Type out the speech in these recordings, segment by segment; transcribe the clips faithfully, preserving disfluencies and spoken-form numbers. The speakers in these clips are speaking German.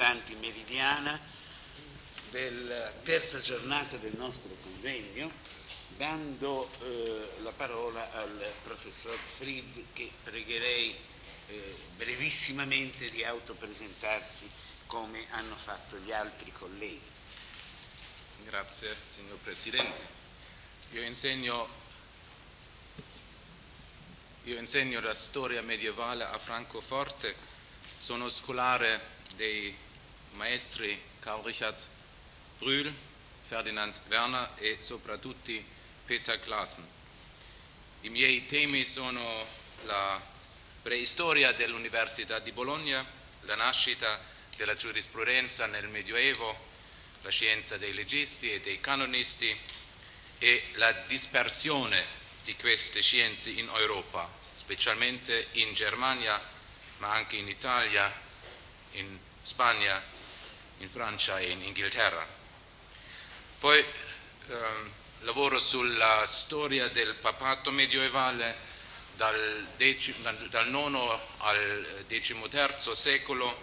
importanti meridiana della terza giornata del nostro convegno, dando eh, la parola al professor Fried, che pregherei eh, brevissimamente di autopresentarsi come hanno fatto gli altri colleghi. Grazie, signor Presidente. Io insegno Io insegno la storia medievale a Francoforte, sono scolare dei maestri Karl Richard Brühl, Ferdinand Werner e soprattutto Peter Claassen. I miei temi sono la preistoria dell'Università di Bologna, la nascita della giurisprudenza nel Medioevo, la scienza dei legisti e dei canonisti e la dispersione di queste scienze in Europa, specialmente in Germania, ma anche in Italia, in Spagna, in Francia e in Inghilterra. Poi ehm, lavoro sulla storia del papato medievale dal, dec- dal, dal nono al decimoterzo secolo.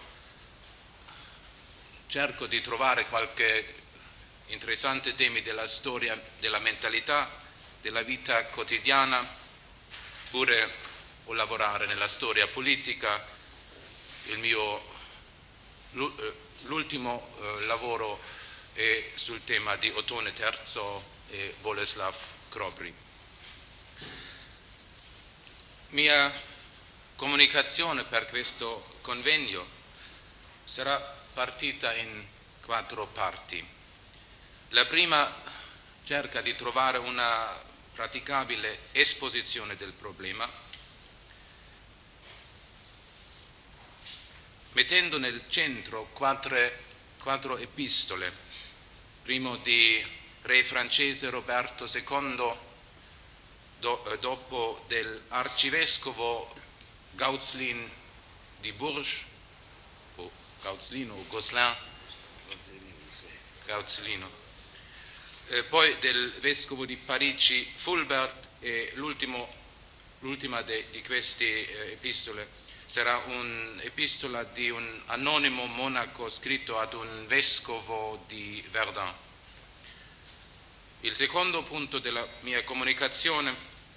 Cerco di trovare qualche interessante temi della storia, della mentalità, della vita quotidiana, pure o lavorare nella storia politica. Il mio, l'ultimo eh, lavoro è sul tema di Ottone terzo e Boleslav Chrobry. Mia comunicazione per questo convegno sarà partita in quattro parti. La prima cerca di trovare una praticabile esposizione del problema, mettendo nel centro quattro, quattro epistole, primo di re francese Roberto secondo, do, dopo dell'arcivescovo Gautzlin di Bourges, o Gautzlino, o Gosselin, Gautzlino. Eh, poi del vescovo di Parigi Fulbert, e l'ultimo, l'ultima de, di queste eh, epistole sarà un'epistola di un anonimo monaco scritto ad un vescovo di Verdun. Il secondo punto della mia comunicazione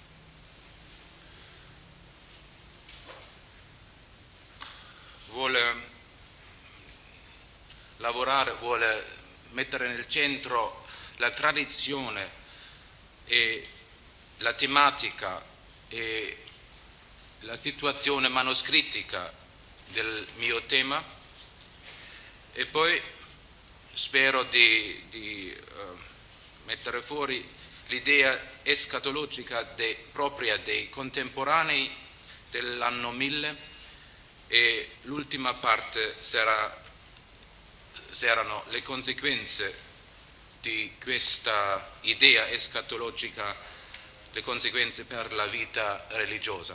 vuole lavorare, vuole mettere nel centro la tradizione e la tematica e la situazione manoscrittica del mio tema, e poi spero di, di uh, mettere fuori l'idea escatologica de, propria dei contemporanei dell'anno mille, e l'ultima parte sarà, saranno le conseguenze di questa idea escatologica, le conseguenze per la vita religiosa.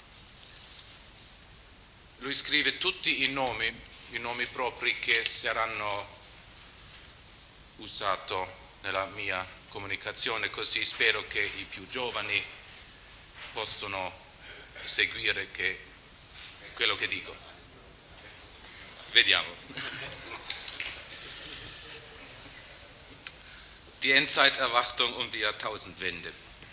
Lui scrive tutti i nomi, i nomi propri che saranno usati nella mia comunicazione, così spero che i più giovani possano seguire che, quello che dico. Vediamo. Die Endzeiterwartung um die Jahrtausendwende.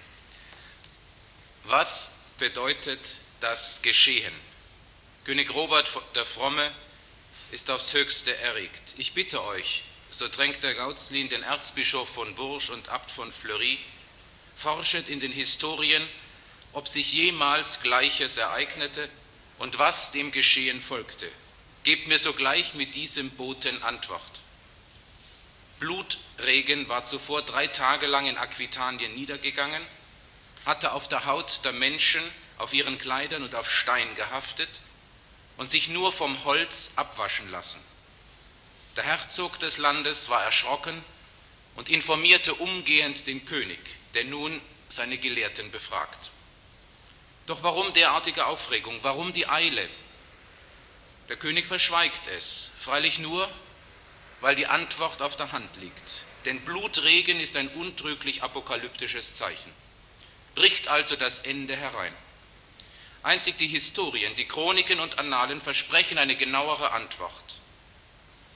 Was bedeutet das Geschehen? König Robert der Fromme ist aufs Höchste erregt. Ich bitte euch, so drängt der Gautzlin den Erzbischof von Bourges und Abt von Fleury, forschet in den Historien, ob sich jemals Gleiches ereignete und was dem Geschehen folgte. Gebt mir sogleich mit diesem Boten Antwort. Blutregen war zuvor drei Tage lang in Aquitanien niedergegangen, hatte auf der Haut der Menschen, auf ihren Kleidern und auf Stein gehaftet und sich nur vom Holz abwaschen lassen. Der Herzog des Landes war erschrocken und informierte umgehend den König, der nun seine Gelehrten befragt. Doch warum derartige Aufregung, warum die Eile? Der König verschweigt es, freilich nur, weil die Antwort auf der Hand liegt. Denn Blutregen ist ein untrüglich apokalyptisches Zeichen. Bricht also das Ende herein. Einzig die Historien, die Chroniken und Annalen versprechen eine genauere Antwort.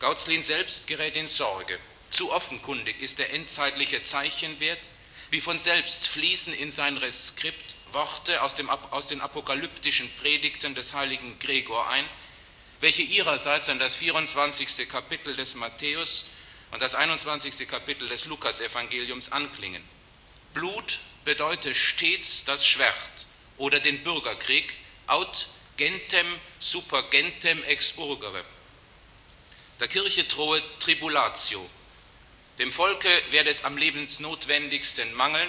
Gautzlin selbst gerät in Sorge. Zu offenkundig ist der endzeitliche Zeichenwert, wie von selbst fließen in sein Reskript Worte aus, dem, aus den apokalyptischen Predigten des heiligen Gregor ein, welche ihrerseits an das vierundzwanzigste Kapitel des Matthäus und das einundzwanzigste Kapitel des Lukasevangeliums anklingen. Blut bedeutet stets das Schwert oder den Bürgerkrieg, aut gentem super gentem ex urgere. Der Kirche drohe Tribulatio. Dem Volke werde es am lebensnotwendigsten mangeln.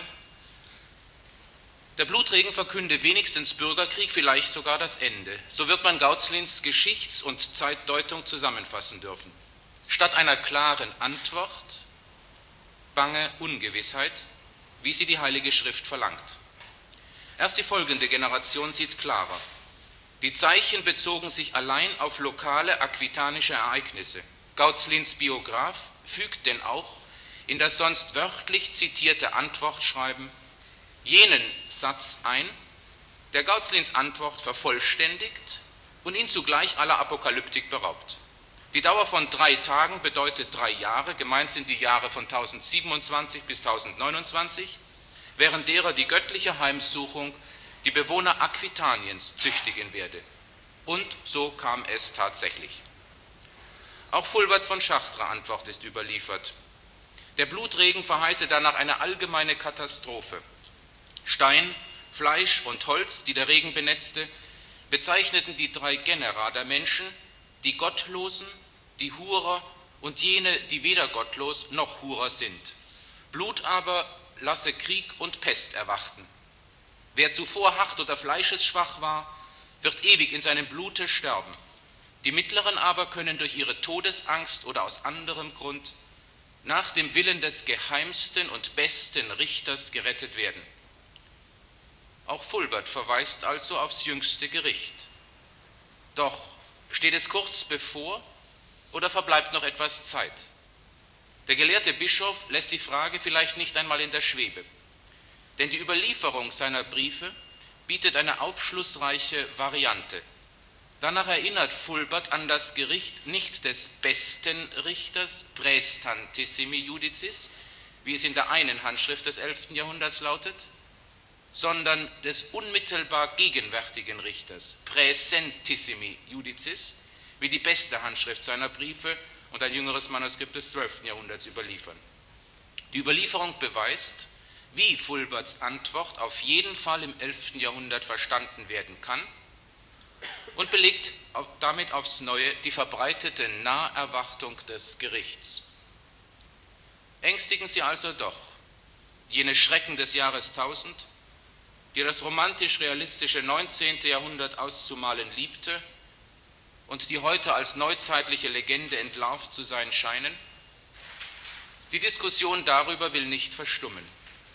Der Blutregen verkünde wenigstens Bürgerkrieg, vielleicht sogar das Ende. So wird man Gautzlins Geschichts- und Zeitdeutung zusammenfassen dürfen. Statt einer klaren Antwort, bange Ungewissheit, wie sie die Heilige Schrift verlangt. Erst die folgende Generation sieht klarer. Die Zeichen bezogen sich allein auf lokale aquitanische Ereignisse. Gautzlins Biograf fügt denn auch in das sonst wörtlich zitierte Antwortschreiben jenen Satz ein, der Gautzlins Antwort vervollständigt und ihn zugleich aller Apokalyptik beraubt. Die Dauer von drei Tagen bedeutet drei Jahre, gemeint sind die Jahre von tausendsiebenundzwanzig bis tausendneunundzwanzig, während derer die göttliche Heimsuchung die Bewohner Aquitaniens züchtigen werde. Und so kam es tatsächlich. Auch Fulberts von Chartres Antwort ist überliefert. Der Blutregen verheiße danach eine allgemeine Katastrophe. Stein, Fleisch und Holz, die der Regen benetzte, bezeichneten die drei Genera der Menschen, die Gottlosen, die Hurer und jene, die weder gottlos noch Hurer sind. Blut aber lasse Krieg und Pest erwarten. Wer zuvor hart oder fleischesschwach war, wird ewig in seinem Blute sterben. Die Mittleren aber können durch ihre Todesangst oder aus anderem Grund nach dem Willen des geheimsten und besten Richters gerettet werden. Auch Fulbert verweist also aufs jüngste Gericht. Doch steht es kurz bevor oder verbleibt noch etwas Zeit? Der gelehrte Bischof lässt die Frage vielleicht nicht einmal in der Schwebe, denn die Überlieferung seiner Briefe bietet eine aufschlussreiche Variante. Danach erinnert Fulbert an das Gericht nicht des besten Richters, praestantissimi judicis, wie es in der einen Handschrift des elften Jahrhunderts lautet, sondern des unmittelbar gegenwärtigen Richters, praesentissimi judicis, wie die beste Handschrift seiner Briefe und ein jüngeres Manuskript des zwölften Jahrhunderts überliefern. Die Überlieferung beweist, wie Fulberts Antwort auf jeden Fall im elften Jahrhundert verstanden werden kann und belegt damit aufs Neue die verbreitete Naherwartung des Gerichts. Ängstigen sie also doch jene Schrecken des Jahres tausend, die das romantisch-realistische neunzehnte Jahrhundert auszumalen liebte und die heute als neuzeitliche Legende entlarvt zu sein scheinen? Die Diskussion darüber will nicht verstummen.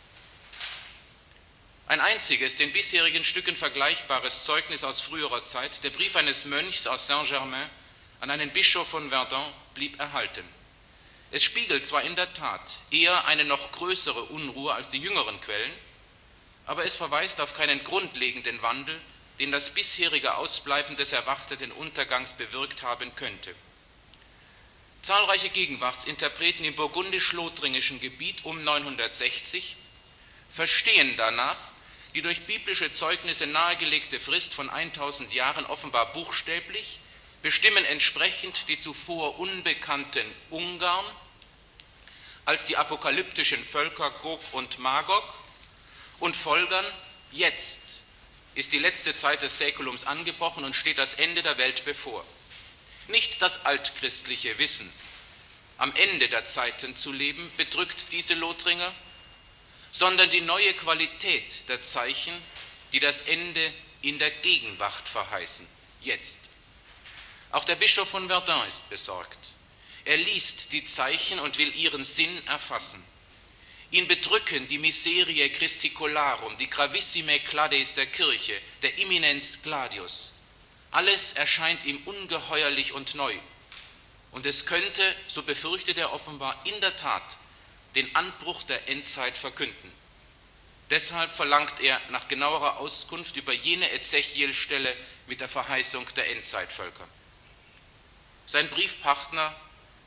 Ein einziges, den bisherigen Stücken vergleichbares Zeugnis aus früherer Zeit, der Brief eines Mönchs aus Saint-Germain an einen Bischof von Verdun, blieb erhalten. Es spiegelt zwar in der Tat eher eine noch größere Unruhe als die jüngeren Quellen, aber es verweist auf keinen grundlegenden Wandel, den das bisherige Ausbleiben des erwarteten Untergangs bewirkt haben könnte. Zahlreiche Gegenwartsinterpreten im burgundisch-lothringischen Gebiet um neunhundertsechzig verstehen danach die durch biblische Zeugnisse nahegelegte Frist von tausend Jahren offenbar buchstäblich, bestimmen entsprechend die zuvor unbekannten Ungarn als die apokalyptischen Völker Gog und Magog und folgern, jetzt ist die letzte Zeit des Säkulums angebrochen und steht das Ende der Welt bevor. Nicht das altchristliche Wissen, am Ende der Zeiten zu leben, bedrückt diese Lothringer, sondern die neue Qualität der Zeichen, die das Ende in der Gegenwart verheißen, jetzt. Auch der Bischof von Verdun ist besorgt. Er liest die Zeichen und will ihren Sinn erfassen. Ihn bedrücken die Miserie Christicolarum, die Gravissime Clades der Kirche, der Imminens Gladius. Alles erscheint ihm ungeheuerlich und neu. Und es könnte, so befürchtet er offenbar, in der Tat den Anbruch der Endzeit verkünden. Deshalb verlangt er nach genauerer Auskunft über jene Ezechiel-Stelle mit der Verheißung der Endzeitvölker. Sein Briefpartner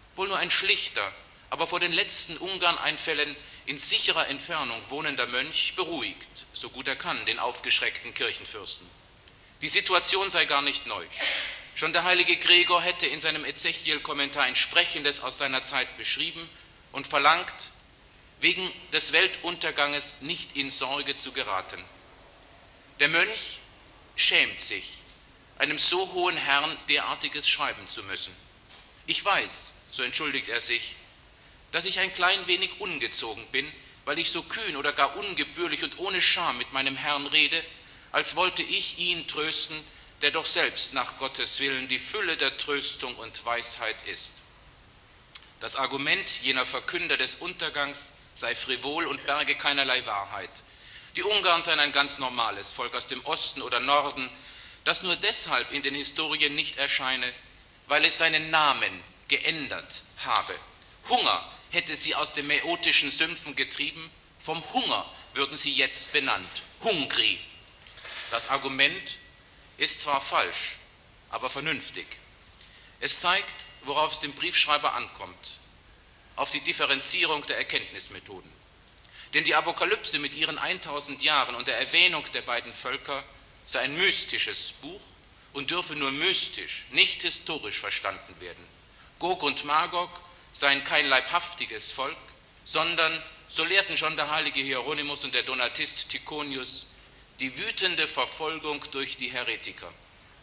wohl nur ein schlichter, aber vor den letzten Ungarneinfällen in sicherer Entfernung wohnender Mönch beruhigt, so gut er kann, den aufgeschreckten Kirchenfürsten. Die Situation sei gar nicht neu. Schon der heilige Gregor hätte in seinem Ezechiel-Kommentar entsprechendes aus seiner Zeit beschrieben und verlangt, wegen des Weltunterganges nicht in Sorge zu geraten. Der Mönch schämt sich, einem so hohen Herrn derartiges schreiben zu müssen. Ich weiß, so entschuldigt er sich, dass ich ein klein wenig ungezogen bin, weil ich so kühn oder gar ungebührlich und ohne Scham mit meinem Herrn rede, als wollte ich ihn trösten, der doch selbst nach Gottes Willen die Fülle der Tröstung und Weisheit ist. Das Argument jener Verkünder des Untergangs sei frivol und berge keinerlei Wahrheit. Die Ungarn seien ein ganz normales Volk aus dem Osten oder Norden, das nur deshalb in den Historien nicht erscheine, weil es seinen Namen geändert habe. Hunger hätte sie aus den mäotischen Sümpfen getrieben, vom Hunger würden sie jetzt benannt, Hungri. Das Argument ist zwar falsch, aber vernünftig. Es zeigt, worauf es dem Briefschreiber ankommt, auf die Differenzierung der Erkenntnismethoden. Denn die Apokalypse mit ihren tausend Jahren und der Erwähnung der beiden Völker sei ein mystisches Buch und dürfe nur mystisch, nicht historisch verstanden werden. Gog und Magog seien kein leibhaftiges Volk, sondern, so lehrten schon der heilige Hieronymus und der Donatist Tychonius, die wütende Verfolgung durch die Heretiker.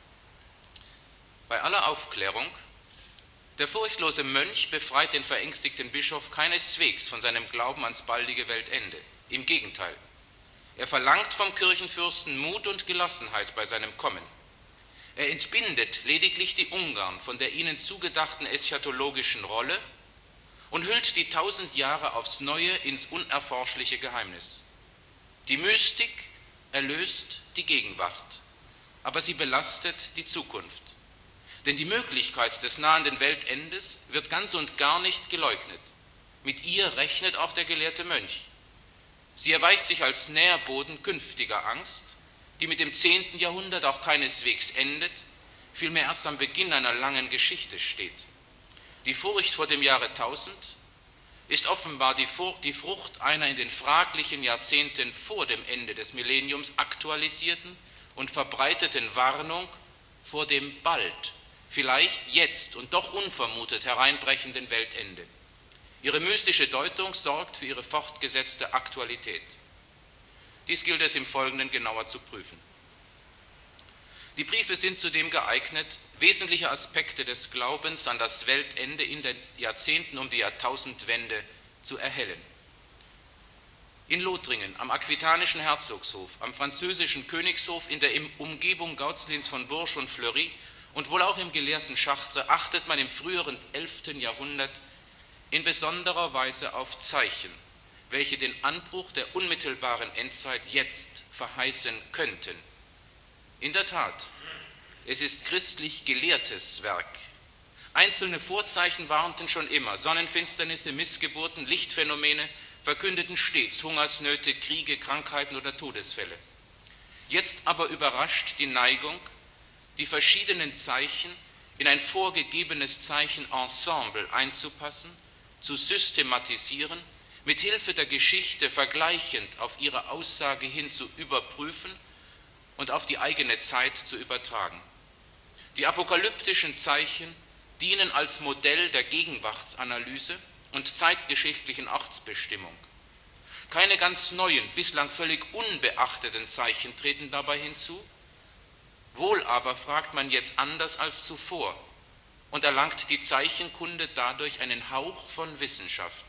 Bei aller Aufklärung, der furchtlose Mönch befreit den verängstigten Bischof keineswegs von seinem Glauben ans baldige Weltende. Im Gegenteil, er verlangt vom Kirchenfürsten Mut und Gelassenheit bei seinem Kommen. Er entbindet lediglich die Ungarn von der ihnen zugedachten eschatologischen Rolle und hüllt die tausend Jahre aufs Neue ins unerforschliche Geheimnis. Die Mystik erlöst die Gegenwart, aber sie belastet die Zukunft. Denn die Möglichkeit des nahenden Weltendes wird ganz und gar nicht geleugnet. Mit ihr rechnet auch der gelehrte Mönch. Sie erweist sich als Nährboden künftiger Angst, die mit dem zehnten Jahrhundert auch keineswegs endet, vielmehr erst am Beginn einer langen Geschichte steht. Die Furcht vor dem Jahre tausend ist offenbar die, die Frucht einer in den fraglichen Jahrzehnten vor dem Ende des Millenniums aktualisierten und verbreiteten Warnung vor dem bald, vielleicht jetzt und doch unvermutet hereinbrechenden Weltende. Ihre mystische Deutung sorgt für ihre fortgesetzte Aktualität. Dies gilt es im Folgenden genauer zu prüfen. Die Briefe sind zudem geeignet, wesentliche Aspekte des Glaubens an das Weltende in den Jahrzehnten um die Jahrtausendwende zu erhellen. In Lothringen, am aquitanischen Herzogshof, am französischen Königshof, in der Umgebung Gautzlins von Bourges und Fleury und wohl auch im gelehrten Chartres achtet man im früheren elften Jahrhundert in besonderer Weise auf Zeichen, welche den Anbruch der unmittelbaren Endzeit jetzt verheißen könnten. In der Tat, es ist christlich gelehrtes Werk. Einzelne Vorzeichen warnten schon immer, Sonnenfinsternisse, Missgeburten, Lichtphänomene verkündeten stets Hungersnöte, Kriege, Krankheiten oder Todesfälle. Jetzt aber überrascht die Neigung, die verschiedenen Zeichen in ein vorgegebenes Zeichenensemble einzupassen, zu systematisieren, mit Hilfe der Geschichte vergleichend auf ihre Aussage hin zu überprüfen und auf die eigene Zeit zu übertragen. Die apokalyptischen Zeichen dienen als Modell der Gegenwartsanalyse und zeitgeschichtlichen Ortsbestimmung. Keine ganz neuen, bislang völlig unbeachteten Zeichen treten dabei hinzu, wohl aber fragt man jetzt anders als zuvor und erlangt die Zeichenkunde dadurch einen Hauch von Wissenschaft.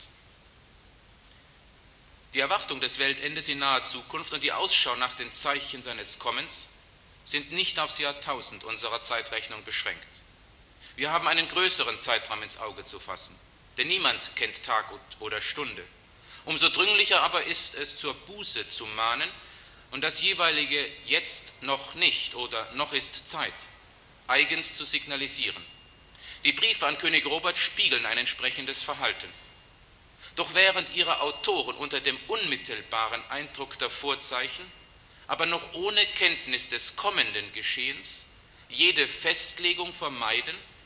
Die Erwartung des Weltendes in naher Zukunft und die Ausschau nach den Zeichen seines Kommens sind nicht aufs Jahrtausend unserer Zeitrechnung beschränkt. Wir haben einen größeren Zeitraum ins Auge zu fassen, denn niemand kennt Tag oder Stunde. Umso dringlicher aber ist es, zur Buße zu mahnen und das jeweilige Jetzt noch nicht oder noch ist Zeit eigens zu signalisieren. Die Briefe an König Robert spiegeln ein entsprechendes Verhalten. Doch während ihre Autoren unter dem unmittelbaren Eindruck der Vorzeichen, aber noch ohne Kenntnis des kommenden Geschehens, jede Festlegung vermeiden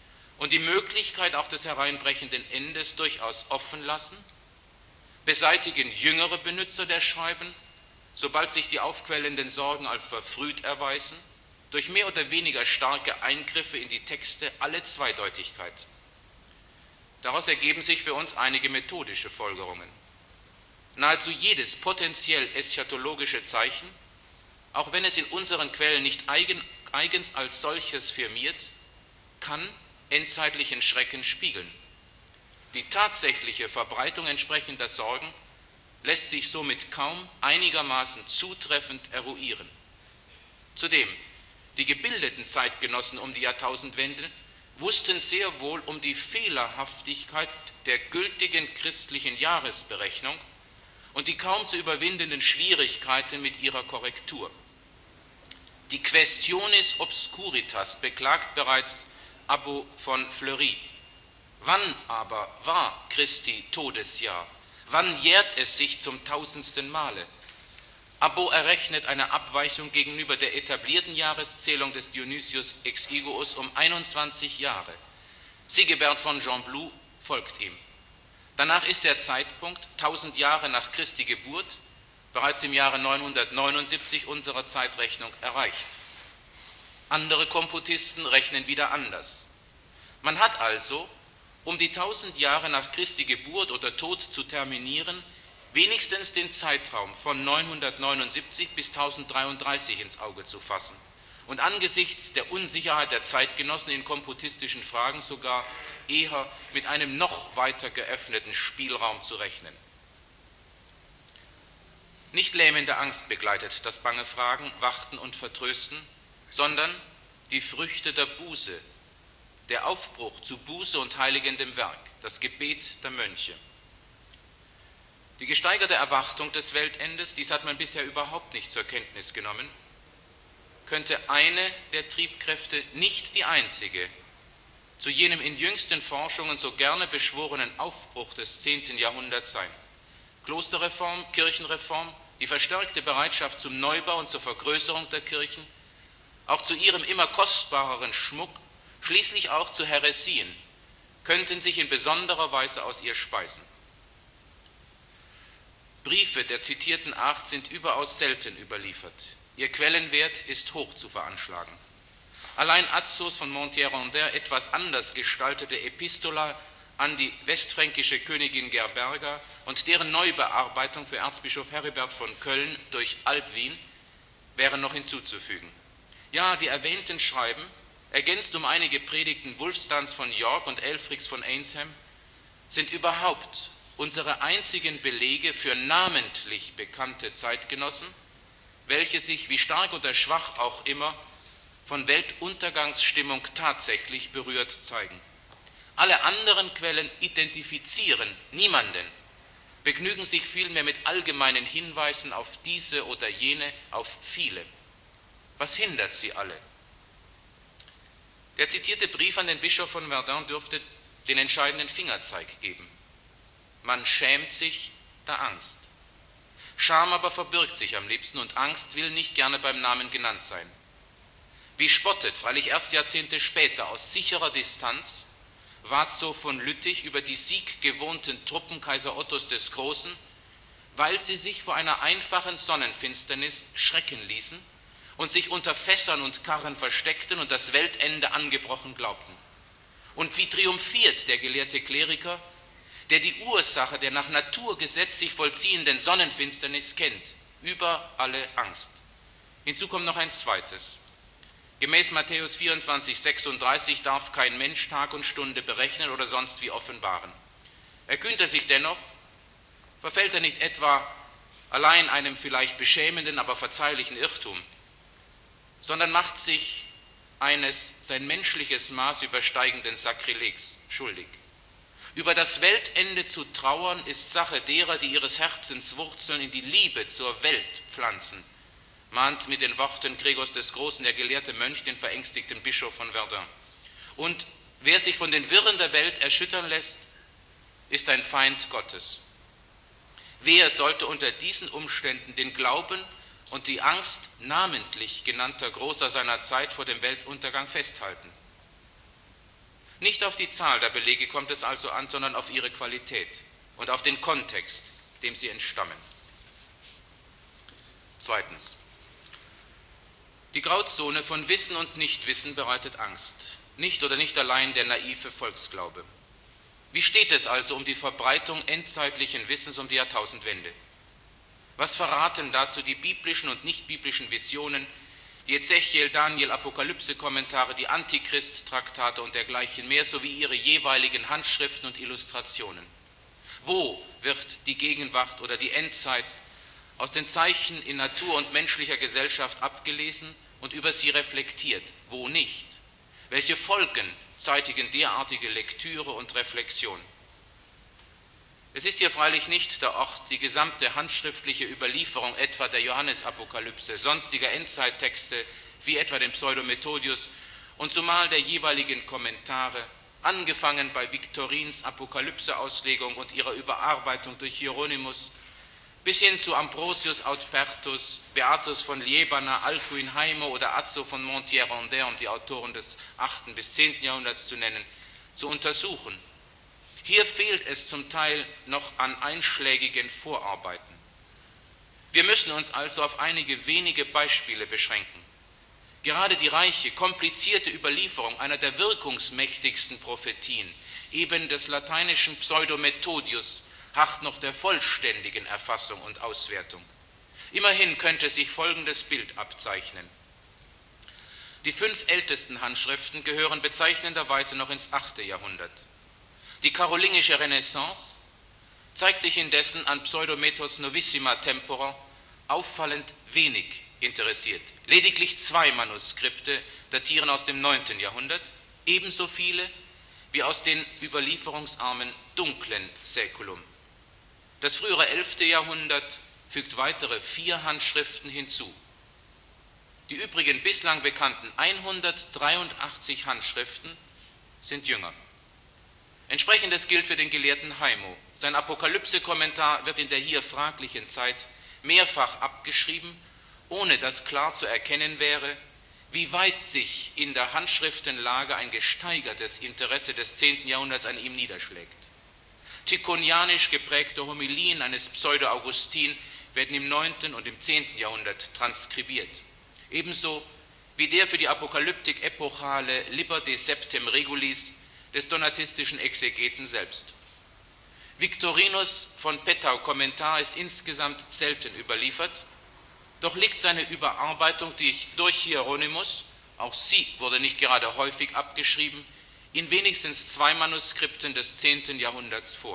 und die Möglichkeit auch des hereinbrechenden Endes durchaus offen lassen, beseitigen jüngere Benutzer der Schreiben, sobald sich die aufquellenden Sorgen als verfrüht erweisen, durch mehr oder weniger starke Eingriffe in die Texte alle Zweideutigkeit. Daraus ergeben sich für uns einige methodische Folgerungen. Nahezu jedes potenziell eschatologische Zeichen, auch wenn es in unseren Quellen nicht eigen, eigens als solches firmiert, kann endzeitlichen Schrecken spiegeln. Die tatsächliche Verbreitung entsprechender Sorgen lässt sich somit kaum einigermaßen zutreffend eruieren. Zudem, die gebildeten Zeitgenossen um die Jahrtausendwende wussten sehr wohl um die Fehlerhaftigkeit der gültigen christlichen Jahresberechnung und die kaum zu überwindenden Schwierigkeiten mit ihrer Korrektur. Die Questionis obscuritas beklagt bereits Abbo von Fleury. Wann aber war Christi Todesjahr? Wann jährt es sich zum tausendsten Male? Abbo errechnet eine Abweichung gegenüber der etablierten Jahreszählung des Dionysius Exiguus um einundzwanzig Jahre. Sigebert von Gembloux folgt ihm. Danach ist der Zeitpunkt, tausend Jahre nach Christi Geburt, bereits im Jahre neunhundertneunundsiebzig unserer Zeitrechnung erreicht. Andere Komputisten rechnen wieder anders. Man hat also, um die tausend Jahre nach Christi Geburt oder Tod zu terminieren, wenigstens den Zeitraum von neunhundertneunundsiebzig bis tausenddreiunddreißig ins Auge zu fassen und angesichts der Unsicherheit der Zeitgenossen in komputistischen Fragen sogar eher mit einem noch weiter geöffneten Spielraum zu rechnen. Nicht lähmende Angst begleitet das bange Fragen, Warten und Vertrösten, sondern die Früchte der Buße, der Aufbruch zu Buße und heiligendem Werk, das Gebet der Mönche. Die gesteigerte Erwartung des Weltendes, dies hat man bisher überhaupt nicht zur Kenntnis genommen, könnte eine der Triebkräfte, nicht die einzige, zu jenem in jüngsten Forschungen so gerne beschworenen Aufbruch des zehnten Jahrhunderts sein. Klosterreform, Kirchenreform, die verstärkte Bereitschaft zum Neubau und zur Vergrößerung der Kirchen, auch zu ihrem immer kostbareren Schmuck, schließlich auch zu Häresien, könnten sich in besonderer Weise aus ihr speisen. Briefe der zitierten Art sind überaus selten überliefert. Ihr Quellenwert ist hoch zu veranschlagen. Allein Azos von Montier-Rondin etwas anders gestaltete Epistola an die westfränkische Königin Gerberga und deren Neubearbeitung für Erzbischof Heribert von Köln durch Albwin wären noch hinzuzufügen. Ja, die erwähnten Schreiben, ergänzt um einige Predigten Wulfstans von York und Elfriks von Eynsham, sind überhaupt unsere einzigen Belege für namentlich bekannte Zeitgenossen, welche sich, wie stark oder schwach auch immer, von Weltuntergangsstimmung tatsächlich berührt zeigen. Alle anderen Quellen identifizieren niemanden, begnügen sich vielmehr mit allgemeinen Hinweisen auf diese oder jene, auf viele. Was hindert sie alle? Der zitierte Brief an den Bischof von Verdun dürfte den entscheidenden Fingerzeig geben. Man schämt sich der Angst. Scham aber verbirgt sich am liebsten und Angst will nicht gerne beim Namen genannt sein. Wie spottet, freilich erst Jahrzehnte später, aus sicherer Distanz, Watzo von Lüttich über die sieggewohnten Truppen Kaiser Ottos des Großen, weil sie sich vor einer einfachen Sonnenfinsternis schrecken ließen und sich unter Fässern und Karren versteckten und das Weltende angebrochen glaubten. Und wie triumphiert der gelehrte Kleriker, der die Ursache der nach Naturgesetz sich vollziehenden Sonnenfinsternis kennt, über alle Angst. Hinzu kommt noch ein zweites. Gemäß Matthäus vierundzwanzig, sechsunddreißig darf kein Mensch Tag und Stunde berechnen oder sonst wie offenbaren. Erkühnt er sich dennoch, verfällt er nicht etwa allein einem vielleicht beschämenden, aber verzeihlichen Irrtum, sondern macht sich eines sein menschliches Maß übersteigenden Sakrilegs schuldig. Über das Weltende zu trauern ist Sache derer, die ihres Herzens Wurzeln in die Liebe zur Welt pflanzen, mahnt mit den Worten Gregors des Großen, der gelehrte Mönch, den verängstigten Bischof von Verdun. Und wer sich von den Wirren der Welt erschüttern lässt, ist ein Feind Gottes. Wer sollte unter diesen Umständen den Glauben und die Angst namentlich genannter Großer seiner Zeit vor dem Weltuntergang festhalten? Nicht auf die Zahl der Belege kommt es also an, sondern auf ihre Qualität und auf den Kontext, dem sie entstammen. Zweitens. Die Grauzone von Wissen und Nichtwissen bereitet Angst. Nicht oder nicht allein der naive Volksglaube. Wie steht es also um die Verbreitung endzeitlichen Wissens um die Jahrtausendwende? Was verraten dazu die biblischen und nicht-biblischen Visionen, die Ezechiel, Daniel, Apokalypse-Kommentare, die Antichrist-Traktate und dergleichen mehr, sowie ihre jeweiligen Handschriften und Illustrationen? Wo wird die Gegenwart oder die Endzeit aus den Zeichen in Natur und menschlicher Gesellschaft abgelesen und über sie reflektiert? Wo nicht? Welche Folgen zeitigen derartige Lektüre und Reflexion? Es ist hier freilich nicht der Ort, die gesamte handschriftliche Überlieferung etwa der Johannesapokalypse, sonstiger Endzeittexte wie etwa den Pseudo-Methodius und zumal der jeweiligen Kommentare, angefangen bei Viktorins Apokalypse-Auslegung und ihrer Überarbeitung durch Hieronymus, bis hin zu Ambrosius Autpertus, Beatus von Liébana, Alcuin Heimo oder Azzo von Montier-Rondin, um die Autoren des achten bis zehnten Jahrhunderts zu nennen, zu untersuchen. Hier fehlt es zum Teil noch an einschlägigen Vorarbeiten. Wir müssen uns also auf einige wenige Beispiele beschränken. Gerade die reiche, komplizierte Überlieferung einer der wirkungsmächtigsten Prophetien, eben des lateinischen Pseudo-Methodius, harrt noch der vollständigen Erfassung und Auswertung. Immerhin könnte sich folgendes Bild abzeichnen. Die fünf ältesten Handschriften gehören bezeichnenderweise noch ins achte Jahrhundert. Die karolingische Renaissance zeigt sich indessen an Pseudomethos Novissima Tempora auffallend wenig interessiert. Lediglich zwei Manuskripte datieren aus dem neunten Jahrhundert, ebenso viele wie aus den überlieferungsarmen dunklen Säkulum. Das frühere elfte Jahrhundert fügt weitere vier Handschriften hinzu. Die übrigen bislang bekannten hundertdreiundachtzig Handschriften sind jünger. Entsprechendes gilt für den Gelehrten Heimo. Sein Apokalypse-Kommentar wird in der hier fraglichen Zeit mehrfach abgeschrieben, ohne dass klar zu erkennen wäre, wie weit sich in der Handschriftenlage ein gesteigertes Interesse des zehnten Jahrhunderts an ihm niederschlägt. Tychonianisch geprägte Homilien eines Pseudo-Augustin werden im neunten und im zehnten Jahrhundert transkribiert. Ebenso wie der für die Apokalyptik epochale Liber de Septem Regulis des donatistischen Exegeten selbst. Victorinus von Pettau Kommentar ist insgesamt selten überliefert, doch liegt seine Überarbeitung durch Hieronymus, auch sie wurde nicht gerade häufig abgeschrieben, in wenigstens zwei Manuskripten des zehnten Jahrhunderts vor.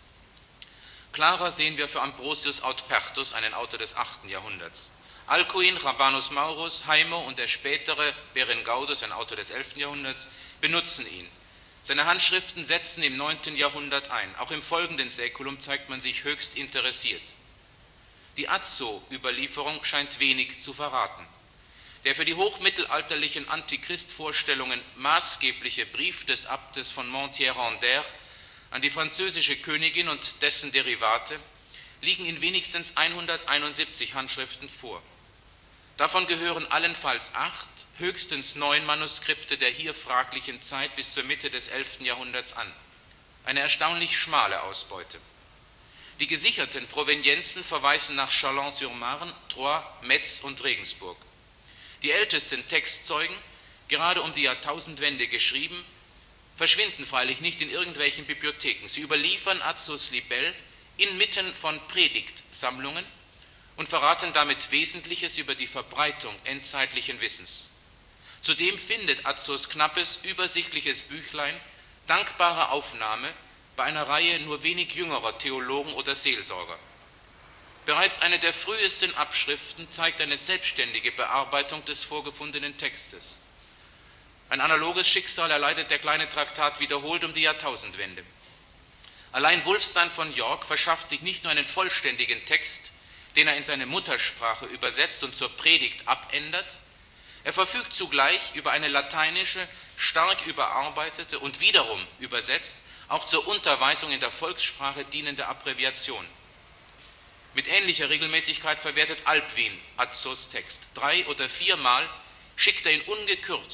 Klarer sehen wir für Ambrosius Autpertus, einen Autor des achten Jahrhunderts. Alcuin, Rabanus Maurus, Heimo und der spätere Berengaudus, ein Autor des elften Jahrhunderts, benutzen ihn. Seine Handschriften setzen im neunten Jahrhundert ein. Auch im folgenden Säkulum zeigt man sich höchst interessiert. Die Azzo-Überlieferung scheint wenig zu verraten. Der für die hochmittelalterlichen Antichrist-Vorstellungen maßgebliche Brief des Abtes von Montier-Rondin an die französische Königin und dessen Derivate liegen in wenigstens hunderteinundsiebzig Handschriften vor. Davon gehören allenfalls acht, höchstens neun Manuskripte der hier fraglichen Zeit bis zur Mitte des elften Jahrhunderts an. Eine erstaunlich schmale Ausbeute. Die gesicherten Provenienzen verweisen nach Chalon-sur-Marne, Troyes, Metz und Regensburg. Die ältesten Textzeugen, gerade um die Jahrtausendwende geschrieben, verschwinden freilich nicht in irgendwelchen Bibliotheken. Sie überliefern Azzos Libell inmitten von Predigtsammlungen und verraten damit Wesentliches über die Verbreitung endzeitlichen Wissens. Zudem findet Azzos knappes, übersichtliches Büchlein dankbare Aufnahme bei einer Reihe nur wenig jüngerer Theologen oder Seelsorger. Bereits eine der frühesten Abschriften zeigt eine selbstständige Bearbeitung des vorgefundenen Textes. Ein analoges Schicksal erleidet der kleine Traktat wiederholt um die Jahrtausendwende. Allein Wulfstan von York verschafft sich nicht nur einen vollständigen Text, den er in seine Muttersprache übersetzt und zur Predigt abändert, er verfügt zugleich über eine lateinische, stark überarbeitete und wiederum übersetzt, auch zur Unterweisung in der Volkssprache dienende Abbreviation. Mit ähnlicher Regelmäßigkeit verwertet Alpwin Azzos Text. Drei oder viermal schickt er ihn ungekürzt,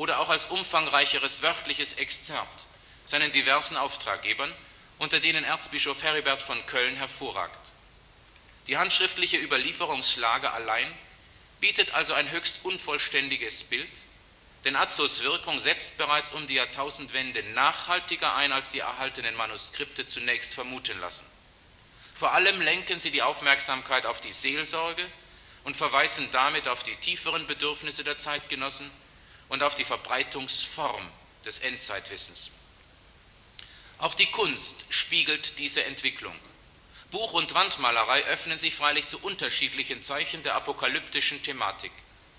oder auch als umfangreicheres wörtliches Exzerpt seinen diversen Auftraggebern, unter denen Erzbischof Heribert von Köln hervorragt. Die handschriftliche Überlieferungslage allein bietet also ein höchst unvollständiges Bild, denn Azzos Wirkung setzt bereits um die Jahrtausendwende nachhaltiger ein, als die erhaltenen Manuskripte zunächst vermuten lassen. Vor allem lenken sie die Aufmerksamkeit auf die Seelsorge und verweisen damit auf die tieferen Bedürfnisse der Zeitgenossen und auf die Verbreitungsform des Endzeitwissens. Auch die Kunst spiegelt diese Entwicklung. Buch- und Wandmalerei öffnen sich freilich zu unterschiedlichen Zeichen der apokalyptischen Thematik.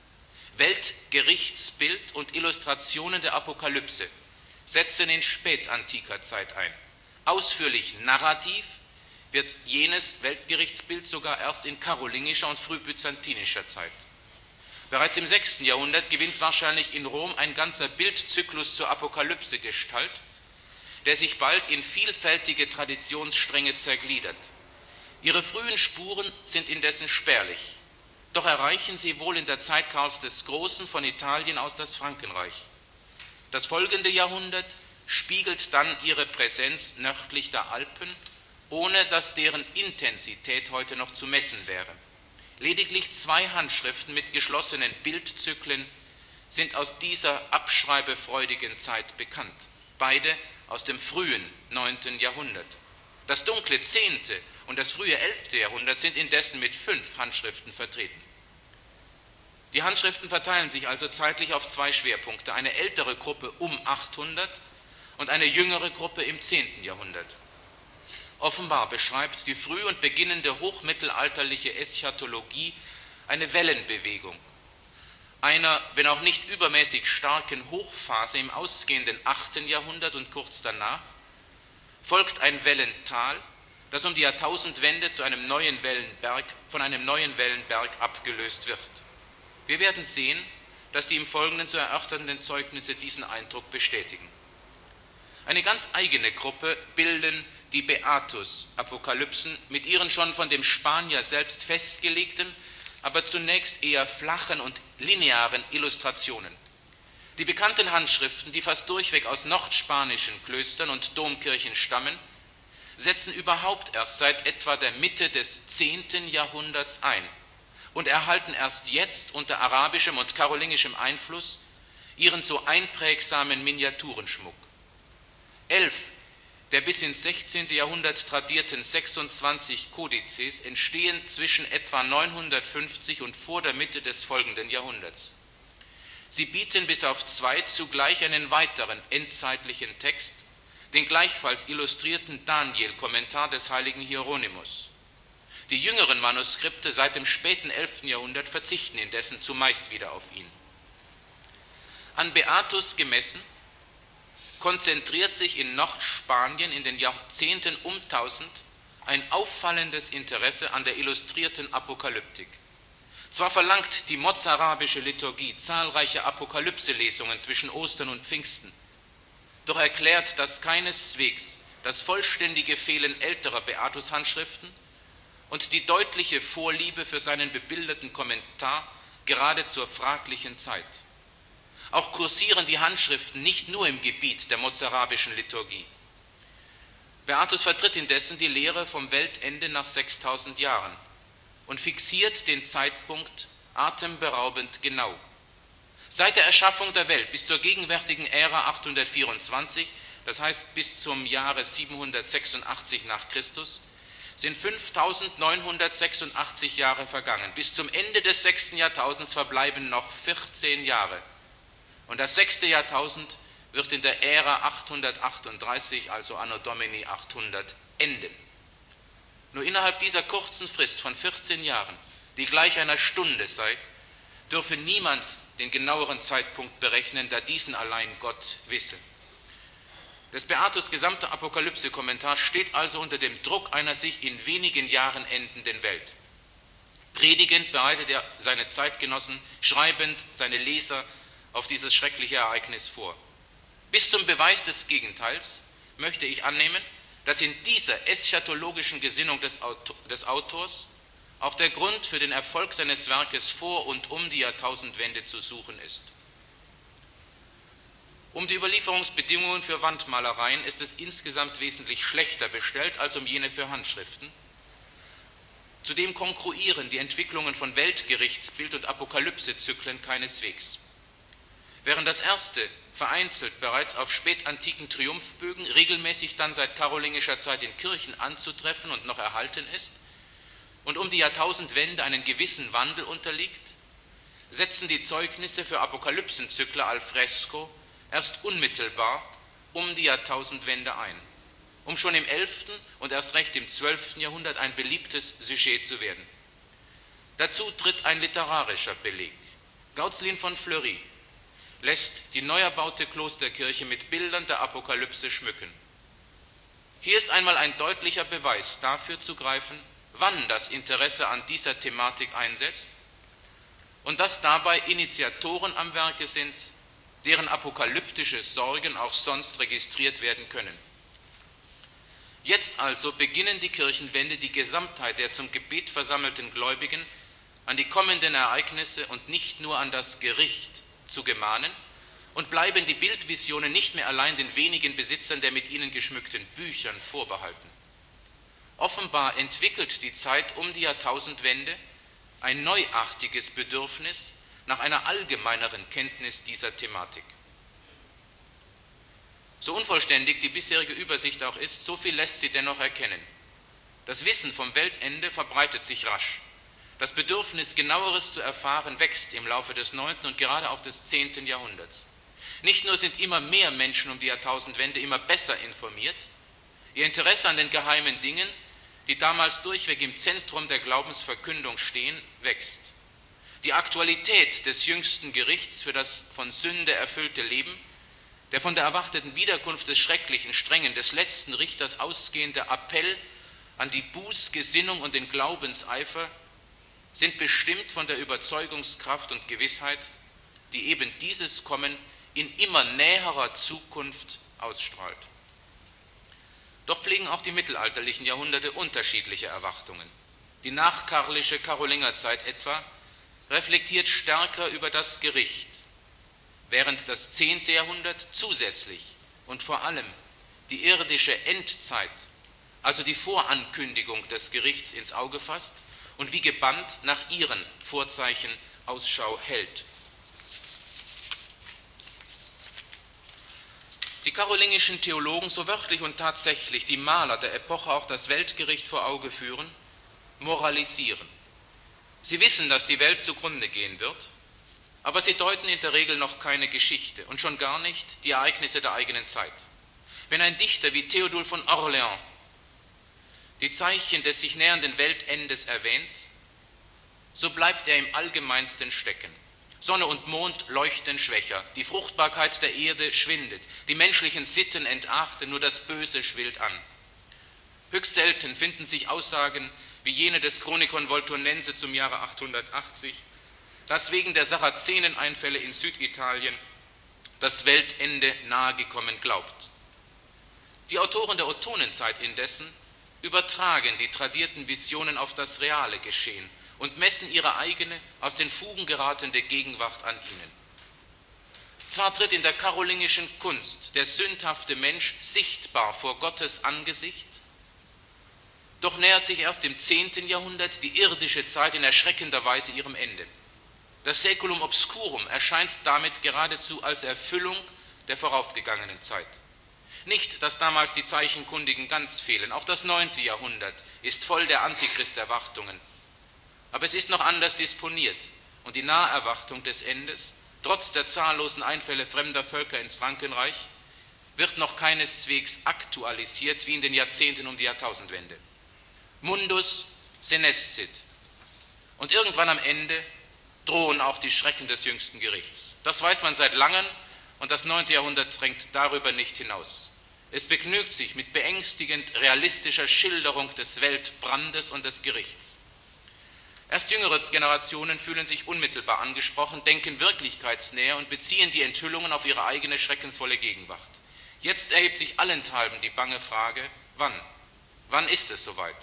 Weltgerichtsbild und Illustrationen der Apokalypse setzen in spätantiker Zeit ein. Ausführlich narrativ wird jenes Weltgerichtsbild sogar erst in karolingischer und frühbyzantinischer Zeit. Bereits im sechsten Jahrhundert gewinnt wahrscheinlich in Rom ein ganzer Bildzyklus zur Apokalypse Gestalt, der sich bald in vielfältige Traditionsstränge zergliedert. Ihre frühen Spuren sind indessen spärlich, doch erreichen sie wohl in der Zeit Karls des Großen von Italien aus das Frankenreich. Das folgende Jahrhundert spiegelt dann ihre Präsenz nördlich der Alpen, ohne dass deren Intensität heute noch zu messen wäre. Lediglich zwei Handschriften mit geschlossenen Bildzyklen sind aus dieser abschreibefreudigen Zeit bekannt, beide aus dem frühen neunten Jahrhundert. Das dunkle zehnte und das frühe elfte Jahrhundert sind indessen mit fünf Handschriften vertreten. Die Handschriften verteilen sich also zeitlich auf zwei Schwerpunkte, eine ältere Gruppe um achthundert und eine jüngere Gruppe im zehnten Jahrhundert. Offenbar beschreibt die früh- und beginnende hochmittelalterliche Eschatologie eine Wellenbewegung, einer, wenn auch nicht übermäßig starken Hochphase im ausgehenden achten Jahrhundert und kurz danach, folgt ein Wellental, das um die Jahrtausendwende zu einem neuen Wellenberg, von einem neuen Wellenberg abgelöst wird. Wir werden sehen, dass die im Folgenden zu erörternden Zeugnisse diesen Eindruck bestätigen. Eine ganz eigene Gruppe bilden die Beatus-Apokalypsen mit ihren schon von dem Spanier selbst festgelegten, aber zunächst eher flachen und linearen Illustrationen. Die bekannten Handschriften, die fast durchweg aus nordspanischen Klöstern und Domkirchen stammen, setzen überhaupt erst seit etwa der Mitte des zehnten Jahrhunderts ein und erhalten erst jetzt unter arabischem und karolingischem Einfluss ihren so einprägsamen Miniaturenschmuck. Elf der bis ins sechzehnte Jahrhundert tradierten sechsundzwanzig Kodizes entstehen zwischen etwa neunhundertfünfzig und vor der Mitte des folgenden Jahrhunderts. Sie bieten bis auf zwei zugleich einen weiteren endzeitlichen Text, den gleichfalls illustrierten Daniel-Kommentar des heiligen Hieronymus. Die jüngeren Manuskripte seit dem späten elften Jahrhundert verzichten indessen zumeist wieder auf ihn. An Beatus gemessen konzentriert sich in Nordspanien in den Jahrzehnten um tausend ein auffallendes Interesse an der illustrierten Apokalyptik. Zwar verlangt die mozarabische Liturgie zahlreiche Apokalypse-Lesungen zwischen Ostern und Pfingsten, doch erklärt das keineswegs das vollständige Fehlen älterer Beatus-Handschriften und die deutliche Vorliebe für seinen bebilderten Kommentar gerade zur fraglichen Zeit. Auch kursieren die Handschriften nicht nur im Gebiet der mozarabischen Liturgie. Beatus vertritt indessen die Lehre vom Weltende nach sechstausend Jahren und fixiert den Zeitpunkt atemberaubend genau. Seit der Erschaffung der Welt bis zur gegenwärtigen Ära achthundertvierundzwanzig, das heißt bis zum Jahre siebenhundertsechsundachtzig nach Christus, sind fünftausendneunhundertsechsundachtzig Jahre vergangen. Bis zum Ende des sechsten Jahrtausends verbleiben noch vierzehn Jahre. Und das sechste Jahrtausend wird in der Ära achthundertachtunddreißig, also Anno Domini achthundert, enden. Nur innerhalb dieser kurzen Frist von vierzehn Jahren, die gleich einer Stunde sei, dürfe niemand den genaueren Zeitpunkt berechnen, da diesen allein Gott wisse. Des Beatus gesamter Apokalypse-Kommentar steht also unter dem Druck einer sich in wenigen Jahren endenden Welt. Predigend bereitet er seine Zeitgenossen, schreibend seine Leser auf dieses schreckliche Ereignis vor. Bis zum Beweis des Gegenteils möchte ich annehmen, dass in dieser eschatologischen Gesinnung des, Auto, des Autors auch der Grund für den Erfolg seines Werkes vor und um die Jahrtausendwende zu suchen ist. Um die Überlieferungsbedingungen für Wandmalereien ist es insgesamt wesentlich schlechter bestellt als um jene für Handschriften. Zudem konkurrieren die Entwicklungen von Weltgerichtsbild und Apokalypsezyklen keineswegs. Während das erste vereinzelt bereits auf spätantiken Triumphbögen, regelmäßig dann seit karolingischer Zeit in Kirchen anzutreffen und noch erhalten ist und um die Jahrtausendwende einen gewissen Wandel unterliegt, setzen die Zeugnisse für Apokalypsenzykler al fresco erst unmittelbar um die Jahrtausendwende ein, um schon im elften und erst recht im zwölften Jahrhundert ein beliebtes Sujet zu werden. Dazu tritt ein literarischer Beleg. Gauzelin von Fleury lässt die neu erbaute Klosterkirche mit Bildern der Apokalypse schmücken. Hier ist einmal ein deutlicher Beweis dafür zu greifen, wann das Interesse an dieser Thematik einsetzt und dass dabei Initiatoren am Werke sind, deren apokalyptische Sorgen auch sonst registriert werden können. Jetzt also beginnen die Kirchenwände die Gesamtheit der zum Gebet versammelten Gläubigen an die kommenden Ereignisse und nicht nur an das Gericht zu gemahnen und bleiben die Bildvisionen nicht mehr allein den wenigen Besitzern der mit ihnen geschmückten Büchern vorbehalten. Offenbar entwickelt die Zeit um die Jahrtausendwende ein neuartiges Bedürfnis nach einer allgemeineren Kenntnis dieser Thematik. So unvollständig die bisherige Übersicht auch ist, so viel lässt sie dennoch erkennen. Das Wissen vom Weltende verbreitet sich rasch. Das Bedürfnis, Genaueres zu erfahren, wächst im Laufe des neunten und gerade auch des zehnten Jahrhunderts. Nicht nur sind immer mehr Menschen um die Jahrtausendwende immer besser informiert, ihr Interesse an den geheimen Dingen, die damals durchweg im Zentrum der Glaubensverkündung stehen, wächst. Die Aktualität des jüngsten Gerichts für das von Sünde erfüllte Leben, der von der erwarteten Wiederkunft des schrecklichen, strengen, des letzten Richters ausgehende Appell an die Bußgesinnung und den Glaubenseifer sind bestimmt von der Überzeugungskraft und Gewissheit, die eben dieses Kommen in immer näherer Zukunft ausstrahlt. Doch pflegen auch die mittelalterlichen Jahrhunderte unterschiedliche Erwartungen. Die nachkarlische Karolingerzeit etwa reflektiert stärker über das Gericht, während das zehnte Jahrhundert zusätzlich und vor allem die irdische Endzeit, also die Vorankündigung des Gerichts ins Auge fasst und wie gebannt nach ihren Vorzeichen Ausschau hält. Die karolingischen Theologen, so wörtlich und tatsächlich die Maler der Epoche auch das Weltgericht vor Auge führen, moralisieren. Sie wissen, dass die Welt zugrunde gehen wird, aber sie deuten in der Regel noch keine Geschichte und schon gar nicht die Ereignisse der eigenen Zeit. Wenn ein Dichter wie Theodul von Orleans die Zeichen des sich nähernden Weltendes erwähnt, so bleibt er im Allgemeinsten stecken. Sonne und Mond leuchten schwächer, die Fruchtbarkeit der Erde schwindet, die menschlichen Sitten entarten, nur das Böse schwillt an. Höchst selten finden sich Aussagen wie jene des Chronikon Volturnense zum Jahre achthundertachtzig, dass wegen der Sarazeneneinfälle in Süditalien das Weltende nahegekommen glaubt. Die Autoren der Ottonenzeit indessen übertragen die tradierten Visionen auf das reale Geschehen und messen ihre eigene, aus den Fugen geratene Gegenwart an ihnen. Zwar tritt in der karolingischen Kunst der sündhafte Mensch sichtbar vor Gottes Angesicht, doch nähert sich erst im zehnten Jahrhundert die irdische Zeit in erschreckender Weise ihrem Ende. Das Saeculum obscurum erscheint damit geradezu als Erfüllung der voraufgegangenen Zeit. Nicht, dass damals die Zeichenkundigen ganz fehlen, auch das neunte Jahrhundert ist voll der Antichrist-Erwartungen. Aber es ist noch anders disponiert und die Naherwartung des Endes, trotz der zahllosen Einfälle fremder Völker ins Frankenreich, wird noch keineswegs aktualisiert wie in den Jahrzehnten um die Jahrtausendwende. Mundus senescit. Und irgendwann am Ende drohen auch die Schrecken des jüngsten Gerichts. Das weiß man seit langem und das neunte Jahrhundert drängt darüber nicht hinaus. Es begnügt sich mit beängstigend realistischer Schilderung des Weltbrandes und des Gerichts. Erst jüngere Generationen fühlen sich unmittelbar angesprochen, denken wirklichkeitsnäher und beziehen die Enthüllungen auf ihre eigene schreckensvolle Gegenwart. Jetzt erhebt sich allenthalben die bange Frage, wann? Wann ist es soweit?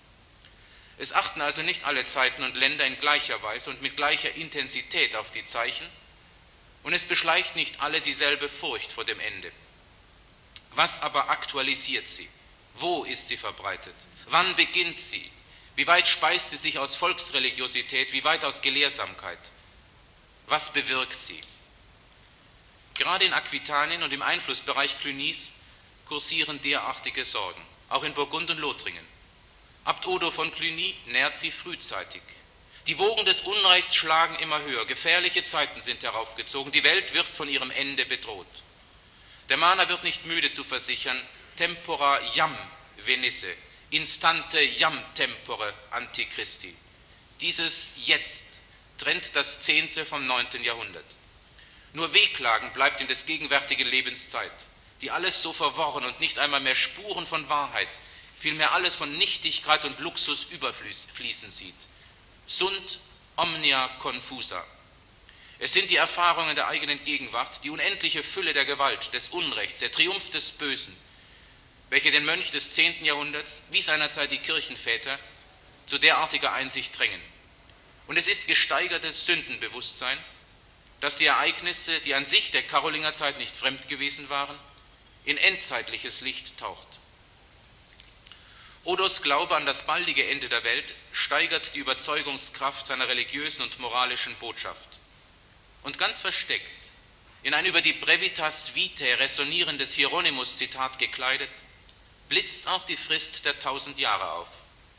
Es achten also nicht alle Zeiten und Länder in gleicher Weise und mit gleicher Intensität auf die Zeichen und es beschleicht nicht alle dieselbe Furcht vor dem Ende. Was aber aktualisiert sie? Wo ist sie verbreitet? Wann beginnt sie? Wie weit speist sie sich aus Volksreligiosität? Wie weit aus Gelehrsamkeit? Was bewirkt sie? Gerade in Aquitanien und im Einflussbereich Clunys kursieren derartige Sorgen, auch in Burgund und Lothringen. Abt Odo von Cluny nährt sie frühzeitig. Die Wogen des Unrechts schlagen immer höher, gefährliche Zeiten sind heraufgezogen, die Welt wird von ihrem Ende bedroht. Der Mahner wird nicht müde zu versichern, tempora jam venisse, instante jam tempore antichristi. Dieses Jetzt trennt das zehnte vom neunten Jahrhundert. Nur Wehklagen bleibt in des gegenwärtigen Lebens Zeit, die alles so verworren und nicht einmal mehr Spuren von Wahrheit, vielmehr alles von Nichtigkeit und Luxus überfließen sieht. Sunt omnia confusa. Es sind die Erfahrungen der eigenen Gegenwart, die unendliche Fülle der Gewalt, des Unrechts, der Triumph des Bösen, welche den Mönch des zehnten Jahrhunderts, wie seinerzeit die Kirchenväter, zu derartiger Einsicht drängen. Und es ist gesteigertes Sündenbewusstsein, dass die Ereignisse, die an sich der Karolingerzeit nicht fremd gewesen waren, in endzeitliches Licht taucht. Odos Glaube an das baldige Ende der Welt steigert die Überzeugungskraft seiner religiösen und moralischen Botschaft. Und ganz versteckt, in ein über die Brevitas Vitae ressonierendes Hieronymus-Zitat gekleidet, blitzt auch die Frist der tausend Jahre auf.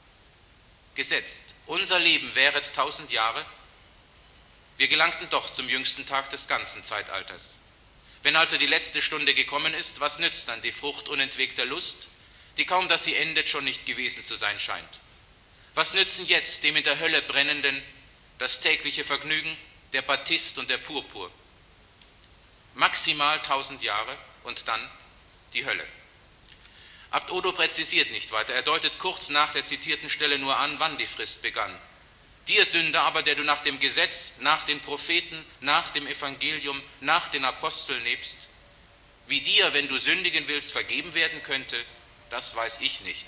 Gesetzt, unser Leben währet tausend Jahre, wir gelangten doch zum jüngsten Tag des ganzen Zeitalters. Wenn also die letzte Stunde gekommen ist, was nützt dann die Frucht unentwegter Lust, die kaum, dass sie endet, schon nicht gewesen zu sein scheint? Was nützen jetzt dem in der Hölle brennenden das tägliche Vergnügen, der Batist und der Purpur? Maximal tausend Jahre und dann die Hölle. Abt Odo präzisiert nicht weiter, er deutet kurz nach der zitierten Stelle nur an, wann die Frist begann. Dir Sünder aber, der du nach dem Gesetz, nach den Propheten, nach dem Evangelium, nach den Aposteln lebst, wie dir, wenn du sündigen willst, vergeben werden könnte, das weiß ich nicht.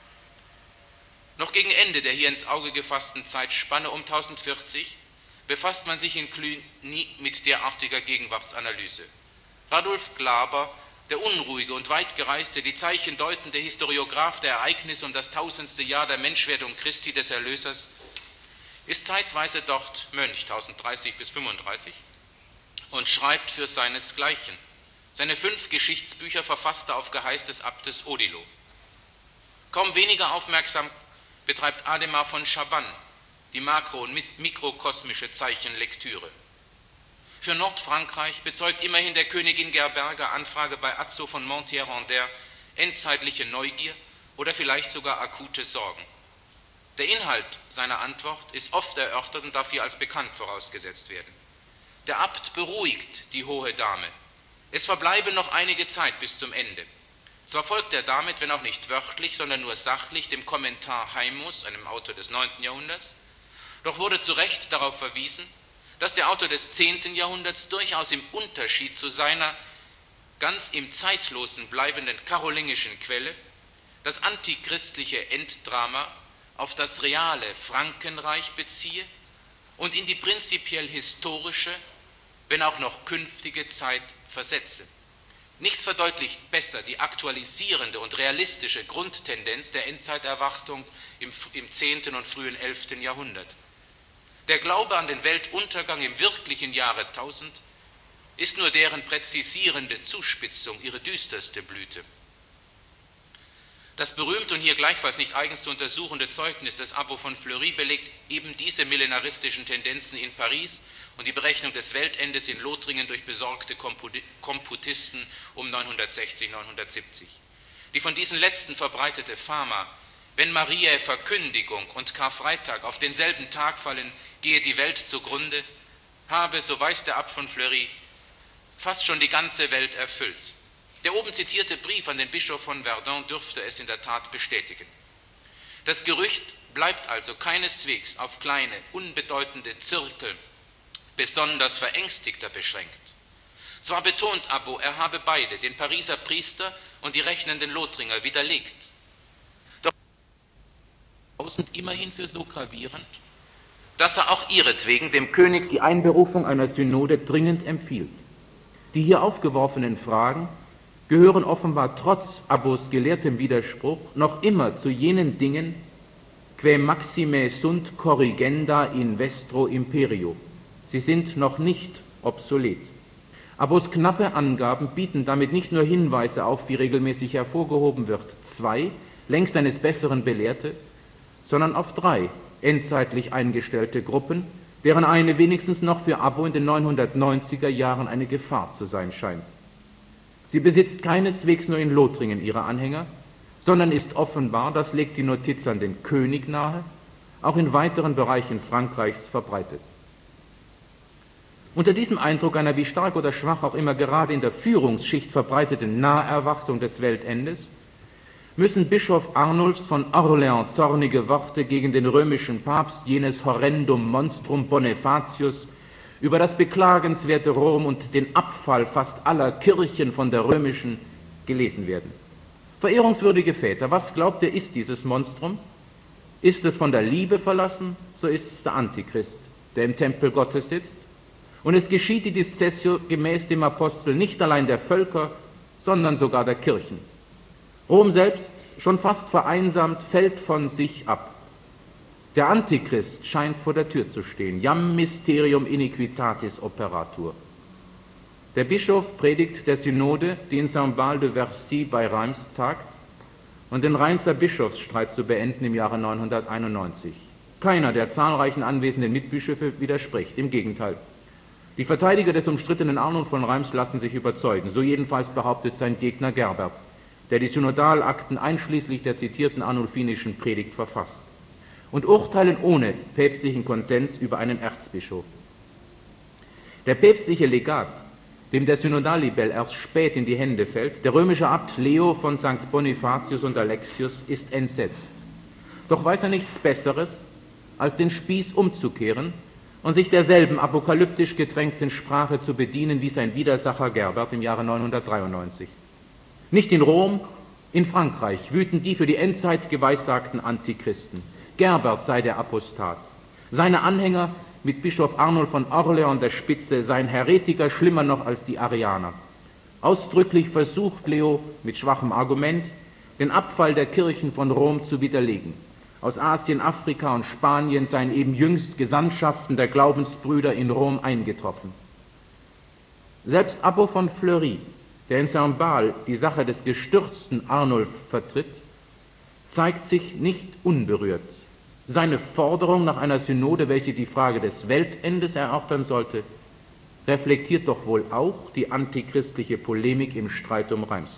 Noch gegen Ende der hier ins Auge gefassten Zeitspanne um tausendvierzig befasst man sich in Cluny mit derartiger Gegenwartsanalyse. Radulf Glaber, der unruhige und weitgereiste, die Zeichen deutende Historiograph der Ereignisse um das tausendste Jahr der Menschwerdung Christi des Erlösers, ist zeitweise dort Mönch, tausenddreißig bis fünfunddreißig, und schreibt für seinesgleichen. Seine fünf Geschichtsbücher verfasste auf Geheiß des Abtes Odilo. Kaum weniger aufmerksam betreibt Ademar von Chabannes die makro- und mikrokosmische Zeichenlektüre. Für Nordfrankreich bezeugt immerhin der Königin Gerberga Anfrage bei Azzo von Montier-Randert endzeitliche Neugier oder vielleicht sogar akute Sorgen. Der Inhalt seiner Antwort ist oft erörtert und darf hier als bekannt vorausgesetzt werden. Der Abt beruhigt die hohe Dame. Es verbleibe noch einige Zeit bis zum Ende. Zwar folgt er damit, wenn auch nicht wörtlich, sondern nur sachlich, dem Kommentar Heimus, einem Autor des neunten Jahrhunderts, doch wurde zu Recht darauf verwiesen, dass der Autor des zehnten Jahrhunderts durchaus im Unterschied zu seiner ganz im Zeitlosen bleibenden karolingischen Quelle das antichristliche Enddrama auf das reale Frankenreich beziehe und in die prinzipiell historische, wenn auch noch künftige Zeit versetze. Nichts verdeutlicht besser die aktualisierende und realistische Grundtendenz der Endzeiterwartung im, im zehnten und frühen elften Jahrhundert. Der Glaube an den Weltuntergang im wirklichen Jahre tausend ist nur deren präzisierende Zuspitzung, ihre düsterste Blüte. Das berühmte und hier gleichfalls nicht eigens zu untersuchende Zeugnis des Abbot von Fleury belegt eben diese millenaristischen Tendenzen in Paris und die Berechnung des Weltendes in Lothringen durch besorgte Komputisten um neunhundertsechzig, neunhundertsiebzig. Die von diesen letzten verbreitete Fama, wenn Mariä Verkündigung und Karfreitag auf denselben Tag fallen, gehe die Welt zugrunde, habe, so weiß der Abt von Fleury, fast schon die ganze Welt erfüllt. Der oben zitierte Brief an den Bischof von Verdun dürfte es in der Tat bestätigen. Das Gerücht bleibt also keineswegs auf kleine, unbedeutende Zirkel besonders Verängstigter beschränkt. Zwar betont Abbot, er habe beide, den Pariser Priester und die rechnenden Lothringer, widerlegt. Doch tausend immerhin für so gravierend, dass er auch ihretwegen dem König die Einberufung einer Synode dringend empfiehlt. Die hier aufgeworfenen Fragen gehören offenbar trotz Abbos gelehrtem Widerspruch noch immer zu jenen Dingen, quae maxime sunt corrigenda in vestro imperio. Sie sind noch nicht obsolet. Abbos knappe Angaben bieten damit nicht nur Hinweise auf, wie regelmäßig hervorgehoben wird, zwei, längst eines Besseren Belehrte, sondern auf drei endzeitlich eingestellte Gruppen, deren eine wenigstens noch für Abbo in den neunhundertneunziger Jahren eine Gefahr zu sein scheint. Sie besitzt keineswegs nur in Lothringen ihre Anhänger, sondern ist offenbar, das legt die Notiz an den König nahe, auch in weiteren Bereichen Frankreichs verbreitet. Unter diesem Eindruck einer wie stark oder schwach auch immer gerade in der Führungsschicht verbreiteten Naherwartung des Weltendes müssen Bischof Arnulfs von Orleans zornige Worte gegen den römischen Papst, jenes horrendum monstrum Bonifatius, über das beklagenswerte Rom und den Abfall fast aller Kirchen von der römischen gelesen werden. Verehrungswürdige Väter, was glaubt ihr, ist dieses Monstrum? Ist es von der Liebe verlassen, so ist es der Antichrist, der im Tempel Gottes sitzt. Und es geschieht die Discessio gemäß dem Apostel nicht allein der Völker, sondern sogar der Kirchen. Rom selbst, schon fast vereinsamt, fällt von sich ab. Der Antichrist scheint vor der Tür zu stehen. Jam mysterium iniquitatis operatur. Der Bischof predigt der Synode, die in Saint-Bal de Vercy bei Reims tagt, und den Rheinser Bischofsstreit zu beenden im Jahre neunhunderteinundneunzig. Keiner der zahlreichen anwesenden Mitbischöfe widerspricht, im Gegenteil. Die Verteidiger des umstrittenen Arnold von Reims lassen sich überzeugen, so jedenfalls behauptet sein Gegner Gerbert, der die Synodalakten einschließlich der zitierten arnulfinischen Predigt verfasst, und urteilen ohne päpstlichen Konsens über einen Erzbischof. Der päpstliche Legat, dem der Synodallibell erst spät in die Hände fällt, der römische Abt Leo von Sankt Bonifatius und Alexius, ist entsetzt. Doch weiß er nichts Besseres, als den Spieß umzukehren und sich derselben apokalyptisch getränkten Sprache zu bedienen wie sein Widersacher Gerbert im Jahre neunhundertdreiundneunzig. Nicht in Rom, in Frankreich wüten die für die Endzeit geweissagten Antichristen. Gerbert sei der Apostat. Seine Anhänger mit Bischof Arnold von Orleans an der Spitze seien Heretiker schlimmer noch als die Arianer. Ausdrücklich versucht Leo mit schwachem Argument, den Abfall der Kirchen von Rom zu widerlegen. Aus Asien, Afrika und Spanien seien eben jüngst Gesandtschaften der Glaubensbrüder in Rom eingetroffen. Selbst Abbo von Fleury, der in Saint-Bal die Sache des gestürzten Arnulf vertritt, zeigt sich nicht unberührt. Seine Forderung nach einer Synode, welche die Frage des Weltendes erörtern sollte, reflektiert doch wohl auch die antichristliche Polemik im Streit um Reims.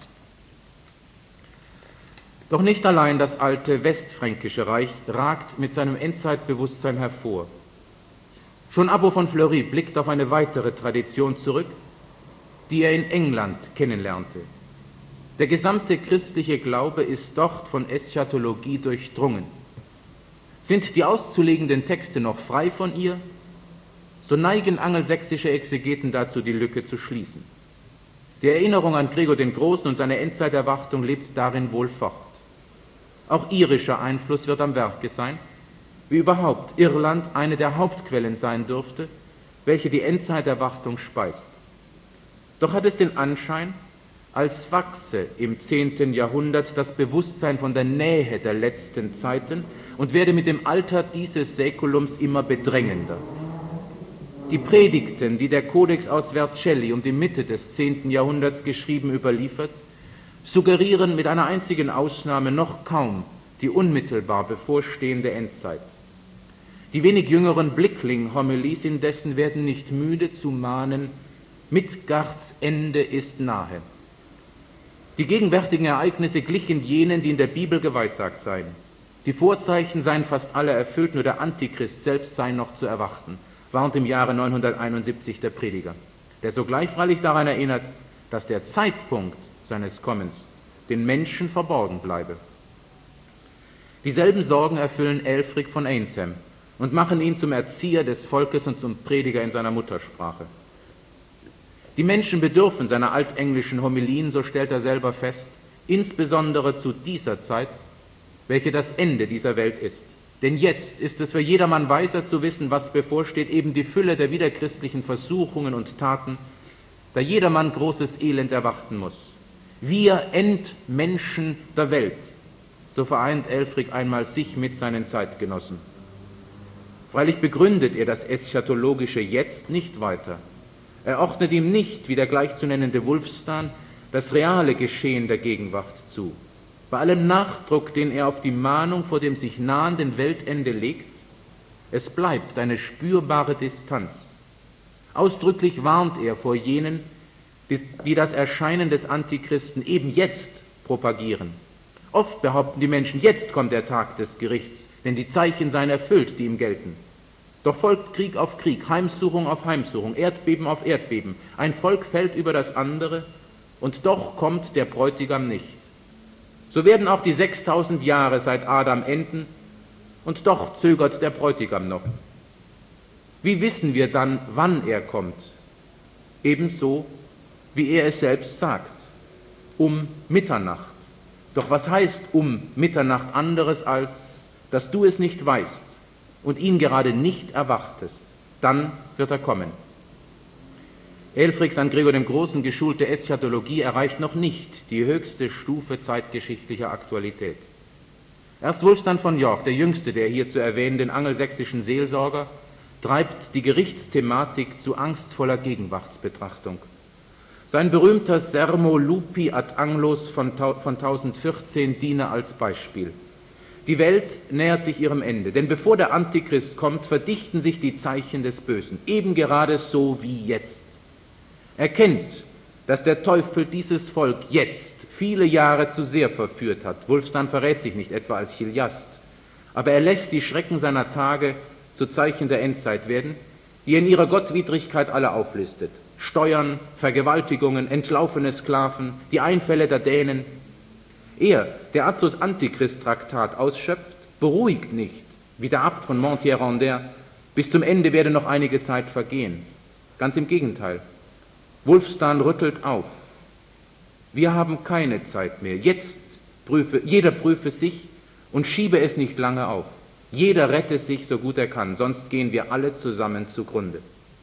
Doch nicht allein das alte westfränkische Reich ragt mit seinem Endzeitbewusstsein hervor. Schon Abbo von Fleury blickt auf eine weitere Tradition zurück, die er in England kennenlernte. Der gesamte christliche Glaube ist dort von Eschatologie durchdrungen. Sind die auszulegenden Texte noch frei von ihr, so neigen angelsächsische Exegeten dazu, die Lücke zu schließen. Die Erinnerung an Gregor den Großen und seine Endzeiterwartung lebt darin wohl fort. Auch irischer Einfluss wird am Werke sein, wie überhaupt Irland eine der Hauptquellen sein dürfte, welche die Endzeiterwartung speist. Doch hat es den Anschein, als wachse im zehnten Jahrhundert das Bewusstsein von der Nähe der letzten Zeiten und werde mit dem Alter dieses Säkulums immer bedrängender. Die Predigten, die der Codex aus Vercelli um die Mitte des zehnten Jahrhunderts geschrieben überliefert, suggerieren mit einer einzigen Ausnahme noch kaum die unmittelbar bevorstehende Endzeit. Die wenig jüngeren Blickling-Homilies indessen werden nicht müde zu mahnen, Midgards Ende ist nahe. Die gegenwärtigen Ereignisse glichen jenen, die in der Bibel geweissagt seien. Die Vorzeichen seien fast alle erfüllt, nur der Antichrist selbst sei noch zu erwarten, warnt im Jahre neunhunderteinundsiebzig der Prediger, der sogleich freilich daran erinnert, dass der Zeitpunkt seines Kommens den Menschen verborgen bleibe. Dieselben Sorgen erfüllen Ælfric von Eynshem und machen ihn zum Erzieher des Volkes und zum Prediger in seiner Muttersprache. Die Menschen bedürfen seiner altenglischen Homilien, so stellt er selber fest, insbesondere zu dieser Zeit, welche das Ende dieser Welt ist. Denn jetzt ist es für jedermann weiser zu wissen, was bevorsteht, eben die Fülle der widerchristlichen Versuchungen und Taten, da jedermann großes Elend erwarten muss. Wir Endmenschen der Welt, so vereint Elfrick einmal sich mit seinen Zeitgenossen. Freilich begründet er das eschatologische Jetzt nicht weiter. Er ordnet ihm nicht, wie der gleichzunennende Wulfstan, das reale Geschehen der Gegenwart zu. Bei allem Nachdruck, den er auf die Mahnung vor dem sich nahenden Weltende legt, es bleibt eine spürbare Distanz. Ausdrücklich warnt er vor jenen, die das Erscheinen des Antichristen eben jetzt propagieren. Oft behaupten die Menschen, jetzt kommt der Tag des Gerichts, denn die Zeichen seien erfüllt, die ihm gelten. Doch folgt Krieg auf Krieg, Heimsuchung auf Heimsuchung, Erdbeben auf Erdbeben. Ein Volk fällt über das andere und doch kommt der Bräutigam nicht. So werden auch die sechstausend Jahre seit Adam enden und doch zögert der Bräutigam noch. Wie wissen wir dann, wann er kommt? Ebenso, wie er es selbst sagt, um Mitternacht. Doch was heißt um Mitternacht anderes als, dass du es nicht weißt und ihn gerade nicht erwartest? Dann wird er kommen. Elfricks an Gregor dem Großen geschulte Eschatologie erreicht noch nicht die höchste Stufe zeitgeschichtlicher Aktualität. Erst Wulfstan von York, der jüngste der hier zu erwähnenden angelsächsischen Seelsorger, treibt die Gerichtsthematik zu angstvoller Gegenwartsbetrachtung. Sein berühmter Sermo Lupi ad Anglos von, von tausendvierzehn diene als Beispiel. Die Welt nähert sich ihrem Ende, denn bevor der Antichrist kommt, verdichten sich die Zeichen des Bösen, eben gerade so wie jetzt. Erkennt, dass der Teufel dieses Volk jetzt viele Jahre zu sehr verführt hat. Wulfstan verrät sich nicht etwa als Chiliast, aber er lässt die Schrecken seiner Tage zu Zeichen der Endzeit werden, die er in ihrer Gottwidrigkeit alle auflistet. Steuern, Vergewaltigungen, entlaufene Sklaven, die Einfälle der Dänen. Er, der Azos Antichrist-Traktat ausschöpft, beruhigt nicht, wie der Abt von Montier-Randers, bis zum Ende werde noch einige Zeit vergehen. Ganz im Gegenteil. Wulfstan rüttelt auf. Wir haben keine Zeit mehr. Jetzt prüfe, jeder prüfe sich und schiebe es nicht lange auf. Jeder rette sich, so gut er kann, sonst gehen wir alle zusammen zugrunde.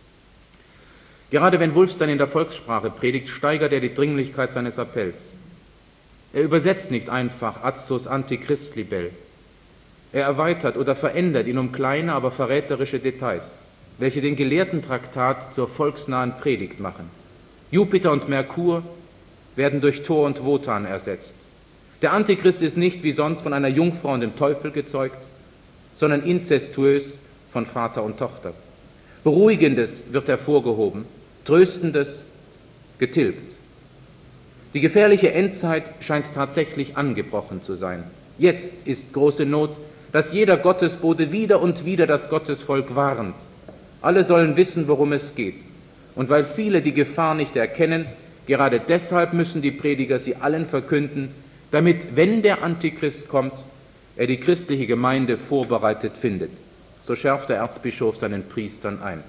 Gerade wenn Wulfstan in der Volkssprache predigt, steigert er die Dringlichkeit seines Appells. Er übersetzt nicht einfach Azos Antichrist Libell. Er erweitert oder verändert ihn um kleine, aber verräterische Details, welche den gelehrten Traktat zur volksnahen Predigt machen. Jupiter und Merkur werden durch Thor und Wotan ersetzt. Der Antichrist ist nicht wie sonst von einer Jungfrau und dem Teufel gezeugt, sondern inzestuös von Vater und Tochter. Beruhigendes wird hervorgehoben, Tröstendes getilgt. Die gefährliche Endzeit scheint tatsächlich angebrochen zu sein. Jetzt ist große Not, dass jeder Gottesbote wieder und wieder das Gottesvolk warnt. Alle sollen wissen, worum es geht. Und weil viele die Gefahr nicht erkennen, gerade deshalb müssen die Prediger sie allen verkünden, damit, wenn der Antichrist kommt, er die christliche Gemeinde vorbereitet findet. So schärft der Erzbischof seinen Priestern ein.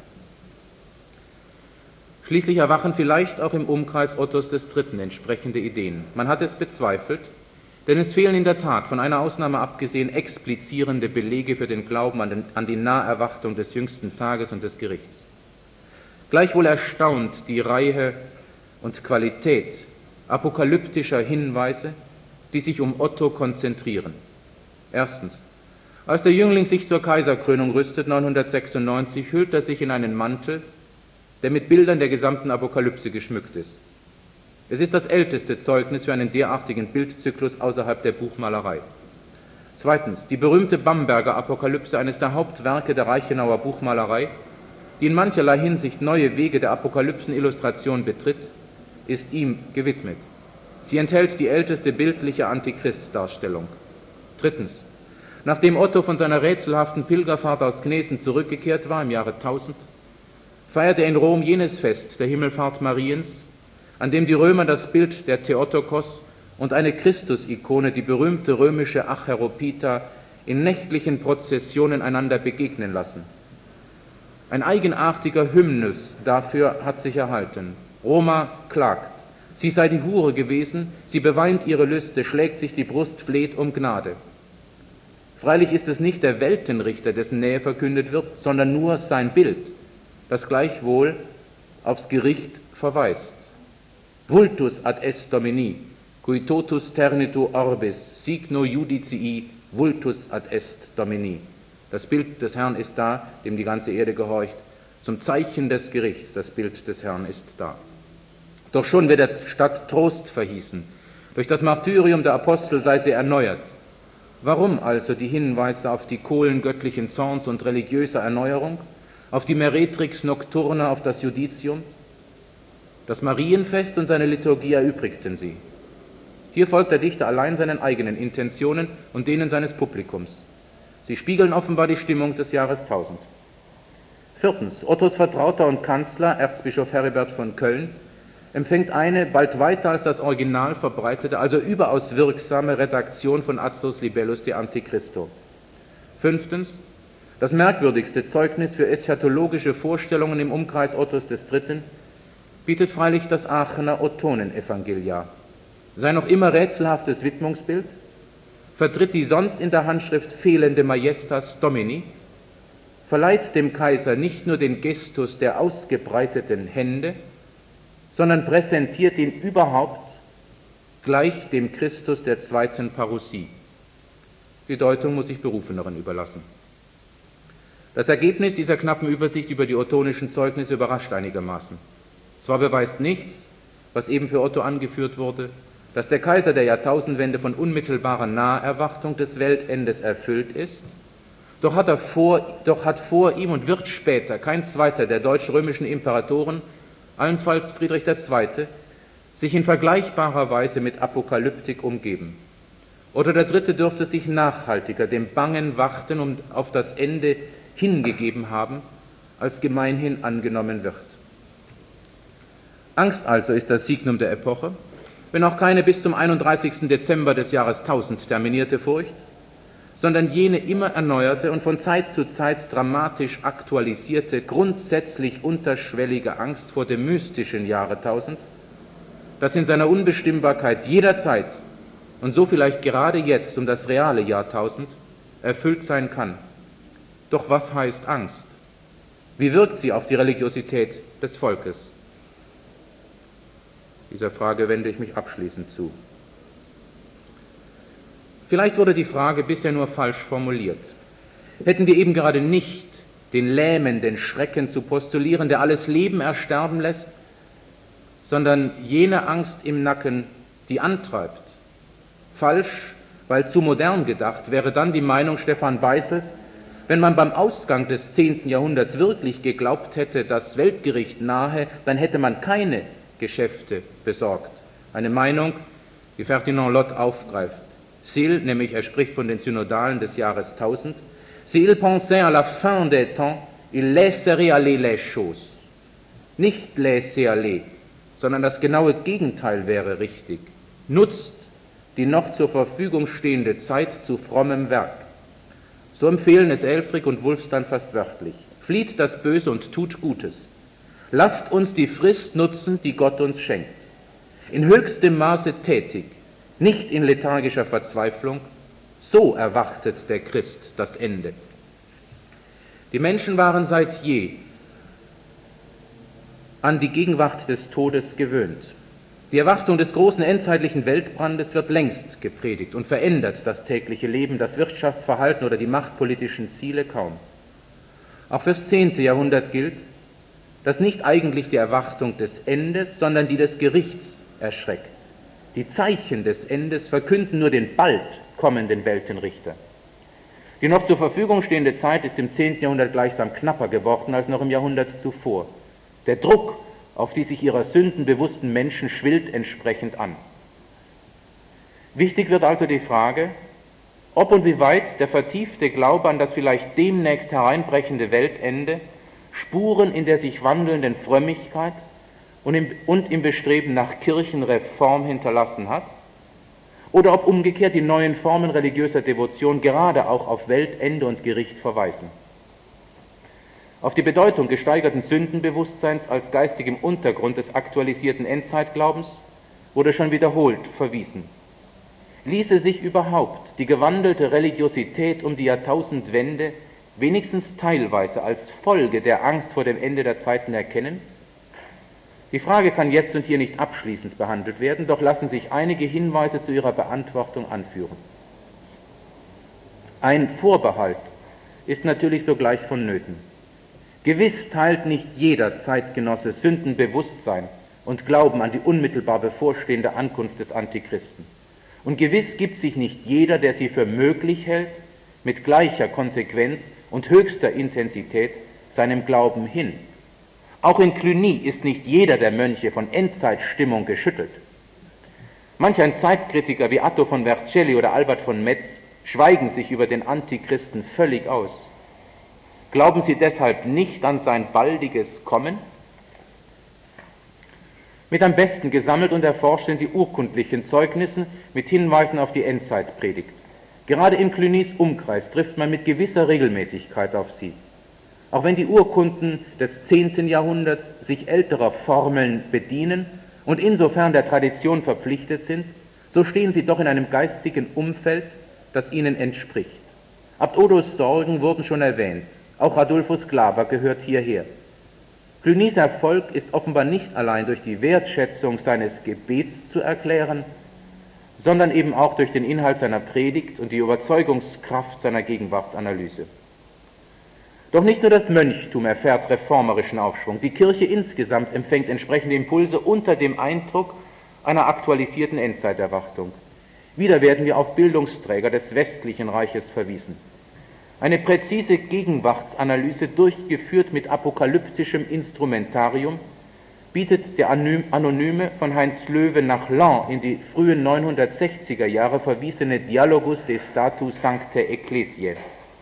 Schließlich erwachen vielleicht auch im Umkreis Ottos des Dritten entsprechende Ideen. Man hat es bezweifelt, denn es fehlen in der Tat, von einer Ausnahme abgesehen, explizierende Belege für den Glauben an, den, an die Naherwartung des jüngsten Tages und des Gerichts. Gleichwohl erstaunt die Reihe und Qualität apokalyptischer Hinweise, die sich um Otto konzentrieren. Erstens. Als der Jüngling sich zur Kaiserkrönung rüstet, neunhundertsechsundneunzig, hüllt er sich in einen Mantel, der mit Bildern der gesamten Apokalypse geschmückt ist. Es ist das älteste Zeugnis für einen derartigen Bildzyklus außerhalb der Buchmalerei. Zweitens, die berühmte Bamberger Apokalypse, eines der Hauptwerke der Reichenauer Buchmalerei, die in mancherlei Hinsicht neue Wege der Apokalypsenillustration betritt, ist ihm gewidmet. Sie enthält die älteste bildliche Antichrist-Darstellung. Drittens, nachdem Otto von seiner rätselhaften Pilgerfahrt aus Gnesen zurückgekehrt war im Jahre tausend, feierte er in Rom jenes Fest der Himmelfahrt Mariens, an dem die Römer das Bild der Theotokos und eine Christus-Ikone, die berühmte römische Acheropita, in nächtlichen Prozessionen einander begegnen lassen. Ein eigenartiger Hymnus dafür hat sich erhalten. Roma klagt, sie sei die Hure gewesen, sie beweint ihre Lüste, schlägt sich die Brust, fleht um Gnade. Freilich ist es nicht der Weltenrichter, dessen Nähe verkündet wird, sondern nur sein Bild, das gleichwohl aufs Gericht verweist. Vultus ad est Domini, cui totus ternito orbis, signo judicii, vultus ad est Domini. Das Bild des Herrn ist da, dem die ganze Erde gehorcht. Zum Zeichen des Gerichts, das Bild des Herrn ist da. Doch schon wird der Stadt Trost verhießen. Durch das Martyrium der Apostel sei sie erneuert. Warum also die Hinweise auf die Kohlen göttlichen Zorns und religiöser Erneuerung, auf die Meretrix Nocturna, auf das Judicium? Das Marienfest und seine Liturgie erübrigten sie. Hier folgt der Dichter allein seinen eigenen Intentionen und denen seines Publikums. Sie spiegeln offenbar die Stimmung des Jahres tausend. Viertens, Ottos Vertrauter und Kanzler, Erzbischof Heribert von Köln, empfängt eine bald weiter als das Original verbreitete, also überaus wirksame Redaktion von Azos Libellus de Antichristo. Fünftens, das merkwürdigste Zeugnis für eschatologische Vorstellungen im Umkreis Ottos des Dritten bietet freilich das Aachener Ottonen-Evangeliar. Sein noch immer rätselhaftes Widmungsbild vertritt die sonst in der Handschrift fehlende Majestas Domini, verleiht dem Kaiser nicht nur den Gestus der ausgebreiteten Hände, sondern präsentiert ihn überhaupt gleich dem Christus der zweiten Parousie. Die Deutung muss ich Berufeneren überlassen. Das Ergebnis dieser knappen Übersicht über die ottonischen Zeugnisse überrascht einigermaßen. Zwar beweist nichts, was eben für Otto angeführt wurde, dass der Kaiser der Jahrtausendwende von unmittelbarer Naherwartung des Weltendes erfüllt ist, doch hat, er vor, doch hat vor ihm und wird später kein zweiter der deutsch-römischen Imperatoren, allenfalls Friedrich der Zweite, sich in vergleichbarer Weise mit Apokalyptik umgeben. Oder der Dritte dürfte sich nachhaltiger dem bangen Warten um, auf das Ende hingegeben haben, als gemeinhin angenommen wird. Angst also ist das Signum der Epoche, wenn auch keine bis zum einunddreißigsten Dezember des Jahres tausend terminierte Furcht, sondern jene immer erneuerte und von Zeit zu Zeit dramatisch aktualisierte, grundsätzlich unterschwellige Angst vor dem mystischen Jahre tausend, das in seiner Unbestimmbarkeit jederzeit und so vielleicht gerade jetzt um das reale Jahrtausend erfüllt sein kann. Doch was heißt Angst? Wie wirkt sie auf die Religiosität des Volkes? Dieser Frage wende ich mich abschließend zu. Vielleicht wurde die Frage bisher nur falsch formuliert. Hätten wir eben gerade nicht den lähmenden Schrecken zu postulieren, der alles Leben ersterben lässt, sondern jene Angst im Nacken, die antreibt. Falsch, weil zu modern gedacht, wäre dann die Meinung Stefan Beißels, wenn man beim Ausgang des zehnten Jahrhunderts wirklich geglaubt hätte, das Weltgericht nahe, dann hätte man keine Geschäfte besorgt. Eine Meinung, die Ferdinand Lott aufgreift. S'il, nämlich er spricht von den Synodalen des Jahres tausend, s'il pensait à la fin des temps, il laisserait aller les choses. Nicht laisser aller, sondern das genaue Gegenteil wäre richtig. Nutzt die noch zur Verfügung stehende Zeit zu frommem Werk. So empfehlen es Elfrick und Wulfstan fast wörtlich. Flieht das Böse und tut Gutes. Lasst uns die Frist nutzen, die Gott uns schenkt. In höchstem Maße tätig, nicht in lethargischer Verzweiflung, so erwartet der Christ das Ende. Die Menschen waren seit je an die Gegenwart des Todes gewöhnt. Die Erwartung des großen endzeitlichen Weltbrandes wird längst gepredigt und verändert das tägliche Leben, das Wirtschaftsverhalten oder die machtpolitischen Ziele kaum. Auch fürs zehnte Jahrhundert gilt, dass nicht eigentlich die Erwartung des Endes, sondern die des Gerichts erschreckt. Die Zeichen des Endes verkünden nur den bald kommenden Weltenrichter. Die noch zur Verfügung stehende Zeit ist im zehnten Jahrhundert gleichsam knapper geworden als noch im Jahrhundert zuvor. Der Druck auf die sich ihrer Sünden bewussten Menschen schwillt entsprechend an. Wichtig wird also die Frage, ob und wie weit der vertiefte Glaube an das vielleicht demnächst hereinbrechende Weltende Spuren in der sich wandelnden Frömmigkeit und im, und im Bestreben nach Kirchenreform hinterlassen hat, oder ob umgekehrt die neuen Formen religiöser Devotion gerade auch auf Weltende und Gericht verweisen. Auf die Bedeutung gesteigerten Sündenbewusstseins als geistigem Untergrund des aktualisierten Endzeitglaubens wurde schon wiederholt verwiesen. ließe sich überhaupt die gewandelte Religiosität um die Jahrtausendwende wenigstens teilweise als Folge der Angst vor dem Ende der Zeiten erkennen? Die Frage kann jetzt und hier nicht abschließend behandelt werden, doch lassen sich einige Hinweise zu ihrer Beantwortung anführen. Ein Vorbehalt ist natürlich sogleich vonnöten. Gewiss teilt nicht jeder Zeitgenosse Sündenbewusstsein und Glauben an die unmittelbar bevorstehende Ankunft des Antichristen. Und gewiss gibt sich nicht jeder, der sie für möglich hält, mit gleicher Konsequenz und höchster Intensität seinem Glauben hin. Auch in Cluny ist nicht jeder der Mönche von Endzeitstimmung geschüttelt. Manch ein Zeitkritiker wie Atto von Vercelli oder Albert von Metz schweigen sich über den Antichristen völlig aus. Glauben sie deshalb nicht an sein baldiges Kommen? Mit am besten gesammelt und erforscht sind die urkundlichen Zeugnisse mit Hinweisen auf die Endzeitpredigt. Gerade in Clunys Umkreis trifft man mit gewisser Regelmäßigkeit auf sie. Auch wenn die Urkunden des zehnten Jahrhunderts sich älterer Formeln bedienen und insofern der Tradition verpflichtet sind, so stehen sie doch in einem geistigen Umfeld, das ihnen entspricht. Abt Odos Sorgen wurden schon erwähnt, auch Radulfus Glaber gehört hierher. Clunys Erfolg ist offenbar nicht allein durch die Wertschätzung seines Gebets zu erklären, sondern eben auch durch den Inhalt seiner Predigt und die Überzeugungskraft seiner Gegenwartsanalyse. Doch nicht nur das Mönchtum erfährt reformerischen Aufschwung, die Kirche insgesamt empfängt entsprechende Impulse unter dem Eindruck einer aktualisierten Endzeiterwartung. Wieder werden wir auf Bildungsträger des westlichen Reiches verwiesen. Eine präzise Gegenwartsanalyse, durchgeführt mit apokalyptischem Instrumentarium, bietet der anonyme, von Heinz Löwe nach Laon in die frühen neunhundertsechziger Jahre verwiesene Dialogus de Statu Sanctae Ecclesiae.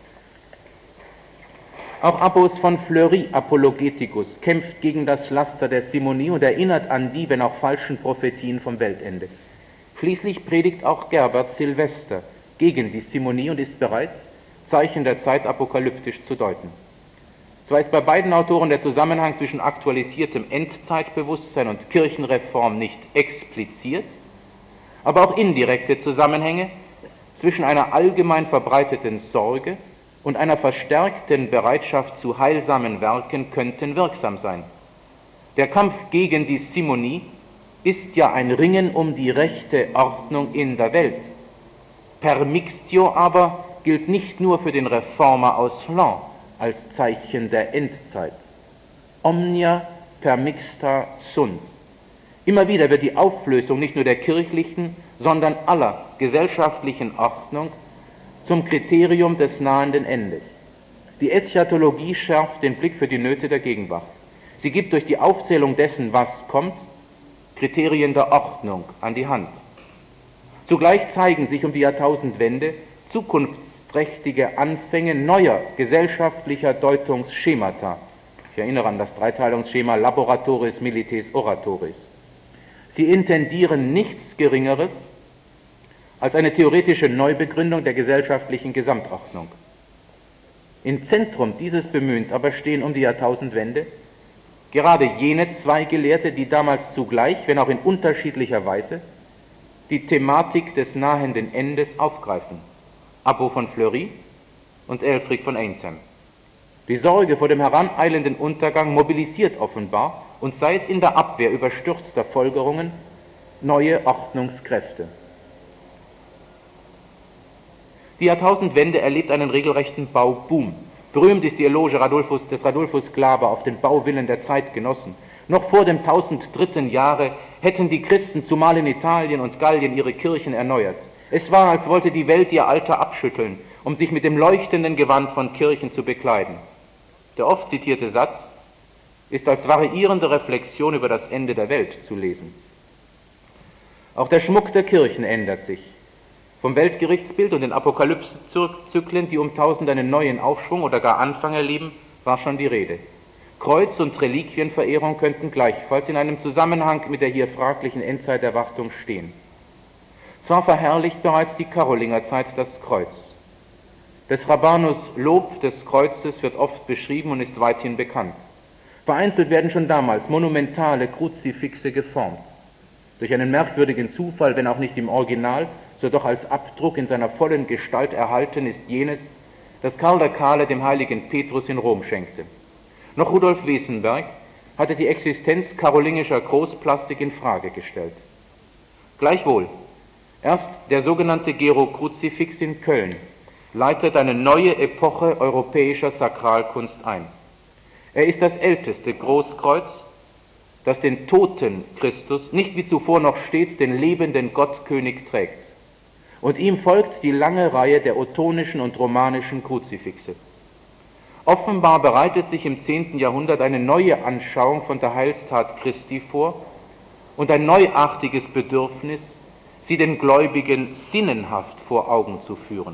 Auch Abbos von Fleury Apologeticus kämpft gegen das Laster der Simonie und erinnert an die, wenn auch falschen Prophetien vom Weltende. Schließlich predigt auch Gerbert Silvester gegen die Simonie und ist bereit, Zeichen der Zeit apokalyptisch zu deuten. Zwar ist bei beiden Autoren der Zusammenhang zwischen aktualisiertem Endzeitbewusstsein und Kirchenreform nicht expliziert, aber auch indirekte Zusammenhänge zwischen einer allgemein verbreiteten Sorge und einer verstärkten Bereitschaft zu heilsamen Werken könnten wirksam sein. Der Kampf gegen die Simonie ist ja ein Ringen um die rechte Ordnung in der Welt. Permixtio aber gilt nicht nur für den Reformer aus Laon als Zeichen der Endzeit. Omnia permixta sunt. Immer wieder wird die Auflösung nicht nur der kirchlichen, sondern aller gesellschaftlichen Ordnung zum Kriterium des nahenden Endes. Die Eschatologie schärft den Blick für die Nöte der Gegenwart. Sie gibt durch die Aufzählung dessen, was kommt, Kriterien der Ordnung an die Hand. Zugleich zeigen sich um die Jahrtausendwende zukunftsträchtige Anfänge neuer gesellschaftlicher Deutungsschemata. Ich erinnere an das Dreiteilungsschema Laboratoris Milites Oratoris. Sie intendieren nichts Geringeres als eine theoretische Neubegründung der gesellschaftlichen Gesamtordnung. Im Zentrum dieses Bemühens aber stehen um die Jahrtausendwende gerade jene zwei Gelehrte, die damals zugleich, wenn auch in unterschiedlicher Weise, die Thematik des nahenden Endes aufgreifen. Abbo von Fleury und Elfric von Eynshem. Die Sorge vor dem heraneilenden Untergang mobilisiert offenbar, und sei es in der Abwehr überstürzter Folgerungen, neue Ordnungskräfte. Die Jahrtausendwende erlebt einen regelrechten Bauboom. Berühmt ist die Eloge Radulfus, des Radulfus Glaber auf den Bauwillen der Zeitgenossen. Noch vor dem tausenddritten Jahre hätten die Christen zumal in Italien und Gallien ihre Kirchen erneuert. Es war, als wollte die Welt ihr Alter abschütteln, um sich mit dem leuchtenden Gewand von Kirchen zu bekleiden. Der oft zitierte Satz ist als variierende Reflexion über das Ende der Welt zu lesen. Auch der Schmuck der Kirchen ändert sich. Vom Weltgerichtsbild und den Apokalypsezyklen, die um Tausend einen neuen Aufschwung oder gar Anfang erleben, war schon die Rede. Kreuz- und Reliquienverehrung könnten gleichfalls in einem Zusammenhang mit der hier fraglichen Endzeiterwartung stehen. Zwar verherrlicht bereits die Karolingerzeit das Kreuz. Des Rabanus Lob des Kreuzes wird oft beschrieben und ist weithin bekannt. Vereinzelt werden schon damals monumentale Kruzifixe geformt. Durch einen merkwürdigen Zufall, wenn auch nicht im Original, so doch als Abdruck in seiner vollen Gestalt erhalten ist jenes, das Karl der Kahle dem heiligen Petrus in Rom schenkte. Noch Rudolf Wesenberg hatte die Existenz karolingischer Großplastik in Frage gestellt. Gleichwohl, erst der sogenannte Gero-Kruzifix in Köln leitet eine neue Epoche europäischer Sakralkunst ein. Er ist das älteste Großkreuz, das den toten Christus, nicht wie zuvor noch stets den lebenden Gottkönig trägt. Und ihm folgt die lange Reihe der ottonischen und romanischen Kruzifixe. Offenbar bereitet sich im zehnten Jahrhundert eine neue Anschauung von der Heilstat Christi vor und ein neuartiges Bedürfnis, sie den Gläubigen sinnenhaft vor Augen zu führen.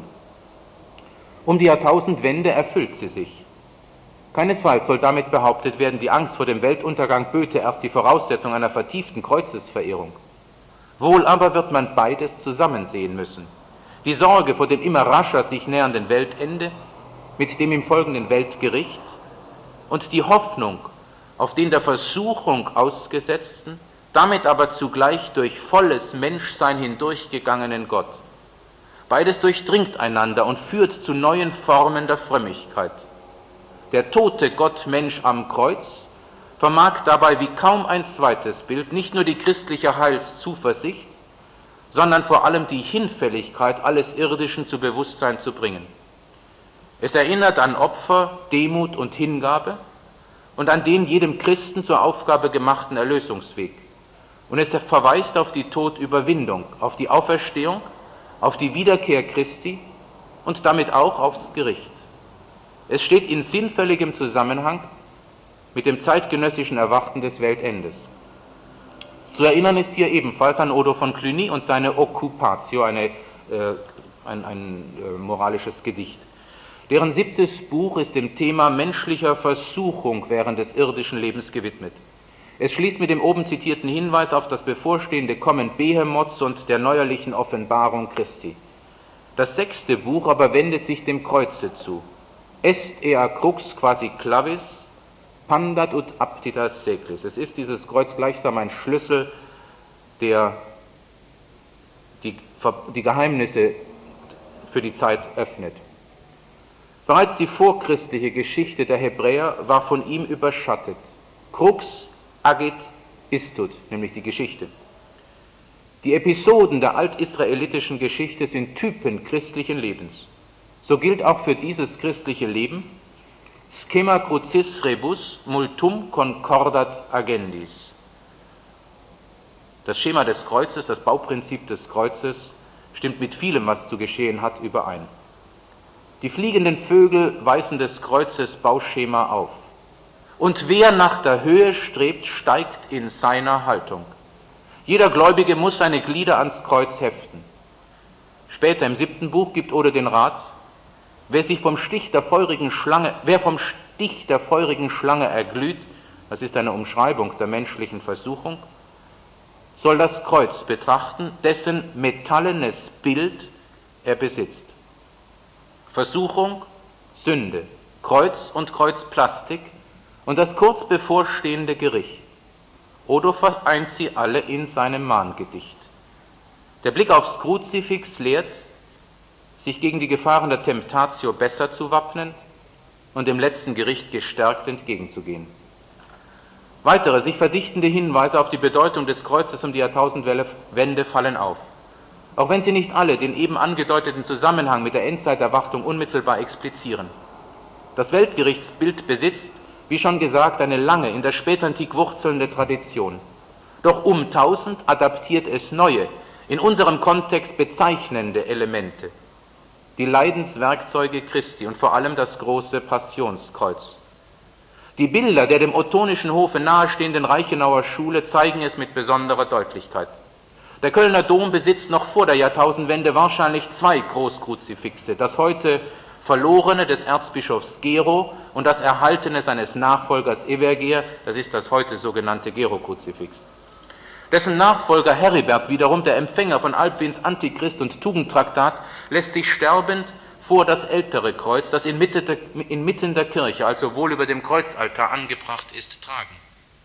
Um die Jahrtausendwende erfüllt sie sich. Keinesfalls soll damit behauptet werden, die Angst vor dem Weltuntergang böte erst die Voraussetzung einer vertieften Kreuzesverehrung. Wohl aber wird man beides zusammen sehen müssen. Die Sorge vor dem immer rascher sich nähernden Weltende mit dem ihm folgenden Weltgericht und die Hoffnung auf den der Versuchung ausgesetzten, damit aber zugleich durch volles Menschsein hindurchgegangenen Gott. Beides durchdringt einander und führt zu neuen Formen der Frömmigkeit. Der tote Gott-Mensch am Kreuz vermag dabei wie kaum ein zweites Bild nicht nur die christliche Heilszuversicht, sondern vor allem die Hinfälligkeit alles Irdischen zu Bewusstsein zu bringen. Es erinnert an Opfer, Demut und Hingabe und an den jedem Christen zur Aufgabe gemachten Erlösungsweg. Und es verweist auf die Todüberwindung, auf die Auferstehung, auf die Wiederkehr Christi und damit auch aufs Gericht. Es steht in sinnvölligem Zusammenhang mit dem zeitgenössischen Erwarten des Weltendes. Zu erinnern ist hier ebenfalls an Odo von Cluny und seine Occupatio, eine, äh, ein, ein äh, moralisches Gedicht. Deren siebtes Buch ist dem Thema menschlicher Versuchung während des irdischen Lebens gewidmet. Es schließt mit dem oben zitierten Hinweis auf das bevorstehende Kommen Behemoths und der neuerlichen Offenbarung Christi. Das sechste Buch aber wendet sich dem Kreuze zu. Est ea crux quasi clavis, pandat ut aptitas seclis. Es ist dieses Kreuz gleichsam ein Schlüssel, der die, die Geheimnisse für die Zeit öffnet. Bereits die vorchristliche Geschichte der Hebräer war von ihm überschattet. Crux agit istut, nämlich die Geschichte. Die Episoden der altisraelitischen Geschichte sind Typen christlichen Lebens. So gilt auch für dieses christliche Leben Schema crucis rebus multum concordat agendis. Das Schema des Kreuzes, das Bauprinzip des Kreuzes, stimmt mit vielem, was zu geschehen hat, überein. Die fliegenden Vögel weisen des Kreuzes Bauschema auf. Und wer nach der Höhe strebt, steigt in seiner Haltung. Jeder Gläubige muss seine Glieder ans Kreuz heften. Später im siebten Buch gibt Ode den Rat, wer sich vom Stich der feurigen Schlange, wer vom Stich der feurigen Schlange erglüht, das ist eine Umschreibung der menschlichen Versuchung, soll das Kreuz betrachten, dessen metallenes Bild er besitzt. Versuchung, Sünde, Kreuz und Kreuzplastik und das kurz bevorstehende Gericht. Odo vereint sie alle in seinem Mahngedicht. Der Blick aufs Kruzifix lehrt, sich gegen die Gefahren der Temptatio besser zu wappnen und dem letzten Gericht gestärkt entgegenzugehen. Weitere, sich verdichtende Hinweise auf die Bedeutung des Kreuzes um die Jahrtausendwende fallen auf. Auch wenn sie nicht alle den eben angedeuteten Zusammenhang mit der Endzeiterwartung unmittelbar explizieren. Das Weltgerichtsbild besitzt, wie schon gesagt, eine lange, in der Spätantik wurzelnde Tradition. Doch um tausend adaptiert es neue, in unserem Kontext bezeichnende Elemente. Die Leidenswerkzeuge Christi und vor allem das große Passionskreuz. Die Bilder der dem ottonischen Hofe nahestehenden Reichenauer Schule zeigen es mit besonderer Deutlichkeit. Der Kölner Dom besitzt noch vor der Jahrtausendwende wahrscheinlich zwei Großkruzifixe, das heute verlorene des Erzbischofs Gero und das erhaltene seines Nachfolgers Evergeer, das ist das heute sogenannte Gero-Kruzifix. Dessen Nachfolger Heribert wiederum, der Empfänger von Albwins Antichrist- und Tugendtraktat, lässt sich sterbend vor das ältere Kreuz, das inmitten der, inmitten der Kirche, also wohl über dem Kreuzaltar angebracht ist, tragen.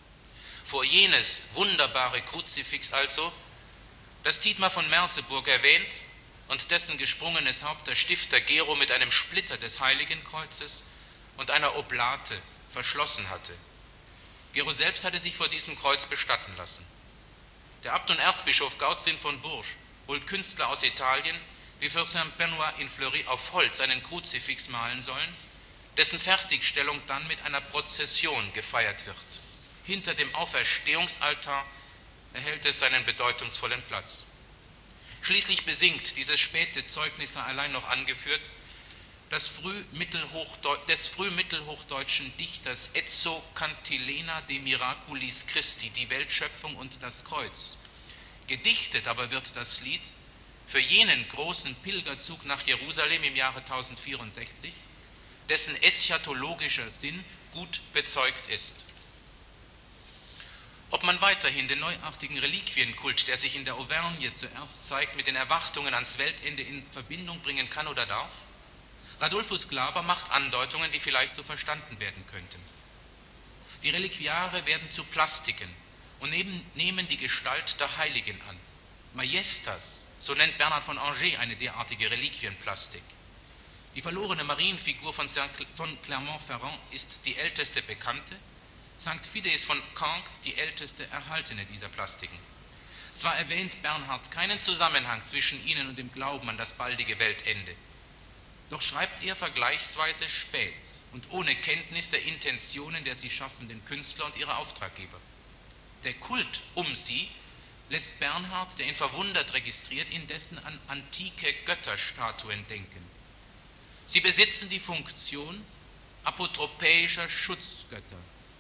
Vor jenes wunderbare Kruzifix also, das Dietmar von Merseburg erwähnt, und dessen gesprungenes Haupt der Stifter Gero mit einem Splitter des Heiligenkreuzes und einer Oblate verschlossen hatte. Gero selbst hatte sich vor diesem Kreuz bestatten lassen. Der Abt und Erzbischof Gaudstin von Bourges holt Künstler aus Italien, die für Saint-Benoît in Fleury auf Holz einen Kruzifix malen sollen, dessen Fertigstellung dann mit einer Prozession gefeiert wird. Hinter dem Auferstehungsaltar erhält es seinen bedeutungsvollen Platz. Schließlich besingt dieses späte Zeugnis allein noch angeführt des, Frühmittelhochdeu des frühmittelhochdeutschen Dichters Ezzo Cantilena de Miraculis Christi, die Weltschöpfung und das Kreuz. Gedichtet aber wird das Lied für jenen großen Pilgerzug nach Jerusalem im Jahre tausendvierundsechzig, dessen eschatologischer Sinn gut bezeugt ist. Ob man weiterhin den neuartigen Reliquienkult, der sich in der Auvergne zuerst zeigt, mit den Erwartungen ans Weltende in Verbindung bringen kann oder darf? Radulfus Glaber macht Andeutungen, die vielleicht so verstanden werden könnten. Die Reliquiare werden zu Plastiken und nehmen die Gestalt der Heiligen an. Majestas, so nennt Bernhard von Angers eine derartige Reliquienplastik. Die verlorene Marienfigur von, von Clermont-Ferrand ist die älteste bekannte, Sankt Fides von Caen die älteste erhaltene dieser Plastiken. Zwar erwähnt Bernhard keinen Zusammenhang zwischen ihnen und dem Glauben an das baldige Weltende, doch schreibt er vergleichsweise spät und ohne Kenntnis der Intentionen der sie schaffenden Künstler und ihrer Auftraggeber. Der Kult um sie lässt Bernhard, der ihn verwundert registriert, indessen an antike Götterstatuen denken. Sie besitzen die Funktion apotropäischer Schutzgötter.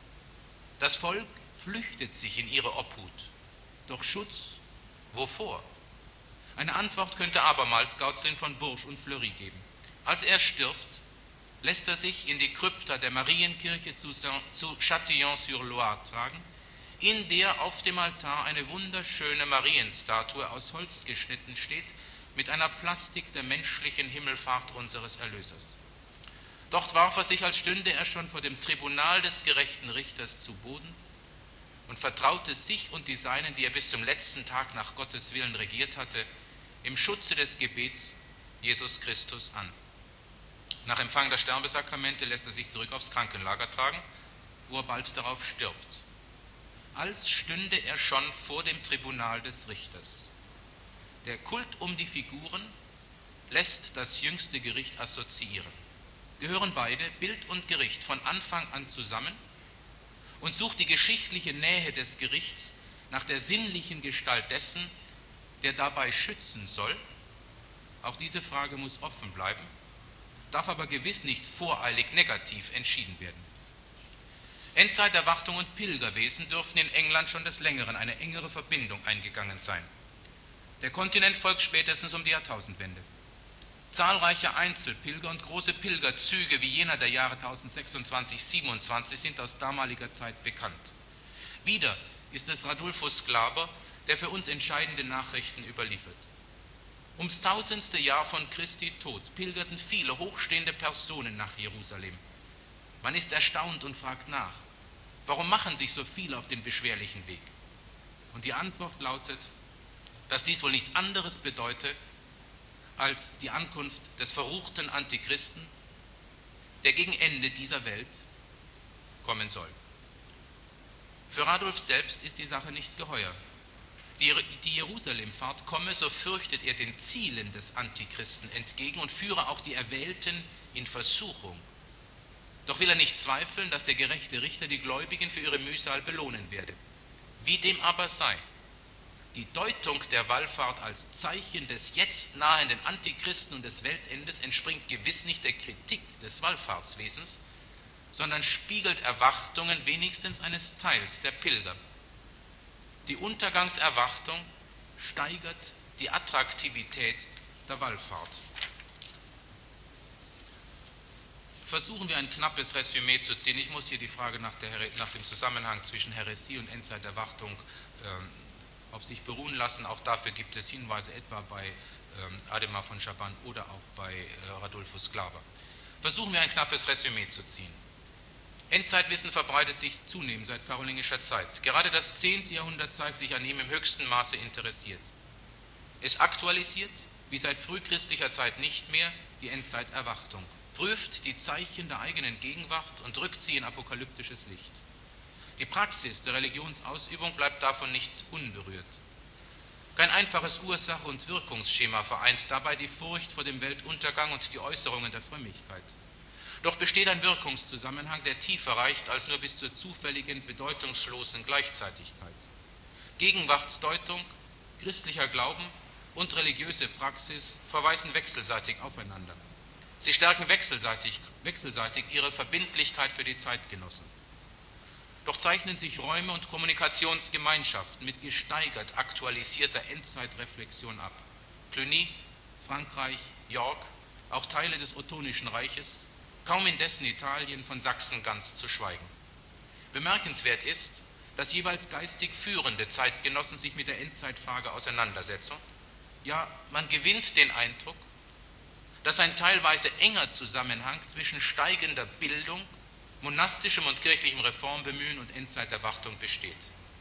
Das Volk flüchtet sich in ihre Obhut. Doch Schutz, wovor? Eine Antwort könnte abermals Gaudstin von Bourges und Fleury geben. Als er stirbt, lässt er sich in die Krypta der Marienkirche zu, zu Châtillon-sur-Loire tragen, in der auf dem Altar eine wunderschöne Marienstatue aus Holz geschnitten steht, mit einer Plastik der menschlichen Himmelfahrt unseres Erlösers. Dort warf er sich, als stünde er schon vor dem Tribunal des gerechten Richters, zu Boden und vertraute sich und die Seinen, die er bis zum letzten Tag nach Gottes Willen regiert hatte, im Schutze des Gebets Jesus Christus an. Nach Empfang der Sterbesakramente lässt er sich zurück aufs Krankenlager tragen, wo er bald darauf stirbt. Als stünde er schon vor dem Tribunal des Richters. Der Kult um die Figuren lässt das jüngste Gericht assoziieren. Gehören beide, Bild und Gericht, von Anfang an zusammen und sucht die geschichtliche Nähe des Gerichts nach der sinnlichen Gestalt dessen, der dabei schützen soll. Auch diese Frage muss offen bleiben, darf aber gewiss nicht voreilig negativ entschieden werden. Endzeiterwartung und Pilgerwesen dürften in England schon des Längeren eine engere Verbindung eingegangen sein. Der Kontinent folgt spätestens um die Jahrtausendwende. Zahlreiche Einzelpilger und große Pilgerzüge wie jener der Jahre tausendsechsundzwanzig siebenundzwanzig sind aus damaliger Zeit bekannt. Wieder ist es Radulfus Glaber, der für uns entscheidende Nachrichten überliefert. Ums tausendste Jahr von Christi Tod pilgerten viele hochstehende Personen nach Jerusalem. Man ist erstaunt und fragt nach, warum machen sich so viele auf den beschwerlichen Weg? Und die Antwort lautet, dass dies wohl nichts anderes bedeute, als die Ankunft des verruchten Antichristen, der gegen Ende dieser Welt kommen soll. Für Radulf selbst ist die Sache nicht geheuer. Die, die Jerusalemfahrt komme, so fürchtet er, den Zielen des Antichristen entgegen und führe auch die Erwählten in Versuchung. Doch will er nicht zweifeln, dass der gerechte Richter die Gläubigen für ihre Mühsal belohnen werde. Wie dem aber sei, die Deutung der Wallfahrt als Zeichen des jetzt nahenden Antichristen und des Weltendes entspringt gewiss nicht der Kritik des Wallfahrtswesens, sondern spiegelt Erwartungen wenigstens eines Teils der Pilger. Die Untergangserwartung steigert die Attraktivität der Wallfahrt. Versuchen wir ein knappes Resümee zu ziehen. Ich muss hier die Frage nach, der, nach dem Zusammenhang zwischen Häresie und Endzeiterwartung äh, auf sich beruhen lassen. Auch dafür gibt es Hinweise, etwa bei ähm, Ademar von Schaban oder auch bei äh, Radulfus Glaber. Versuchen wir ein knappes Resümee zu ziehen. Endzeitwissen verbreitet sich zunehmend seit karolingischer Zeit. Gerade das zehnte Jahrhundert zeigt sich an ihm im höchsten Maße interessiert. Es aktualisiert, wie seit frühchristlicher Zeit nicht mehr, die Endzeiterwartung, prüft die Zeichen der eigenen Gegenwart und drückt sie in apokalyptisches Licht. Die Praxis der Religionsausübung bleibt davon nicht unberührt. Kein einfaches Ursache- und Wirkungsschema vereint dabei die Furcht vor dem Weltuntergang und die Äußerungen der Frömmigkeit. Doch besteht ein Wirkungszusammenhang, der tiefer reicht als nur bis zur zufälligen, bedeutungslosen Gleichzeitigkeit. Gegenwartsdeutung, christlicher Glauben und religiöse Praxis verweisen wechselseitig aufeinander. Sie stärken wechselseitig, wechselseitig ihre Verbindlichkeit für die Zeitgenossen. Doch zeichnen sich Räume und Kommunikationsgemeinschaften mit gesteigert aktualisierter Endzeitreflexion ab. Cluny, Frankreich, York, auch Teile des Ottonischen Reiches, kaum indessen Italien, von Sachsen ganz zu schweigen. Bemerkenswert ist, dass jeweils geistig führende Zeitgenossen sich mit der Endzeitfrage auseinandersetzen. Ja, man gewinnt den Eindruck, dass ein teilweise enger Zusammenhang zwischen steigender Bildung, monastischem und kirchlichem Reformbemühen und Endzeiterwartung besteht.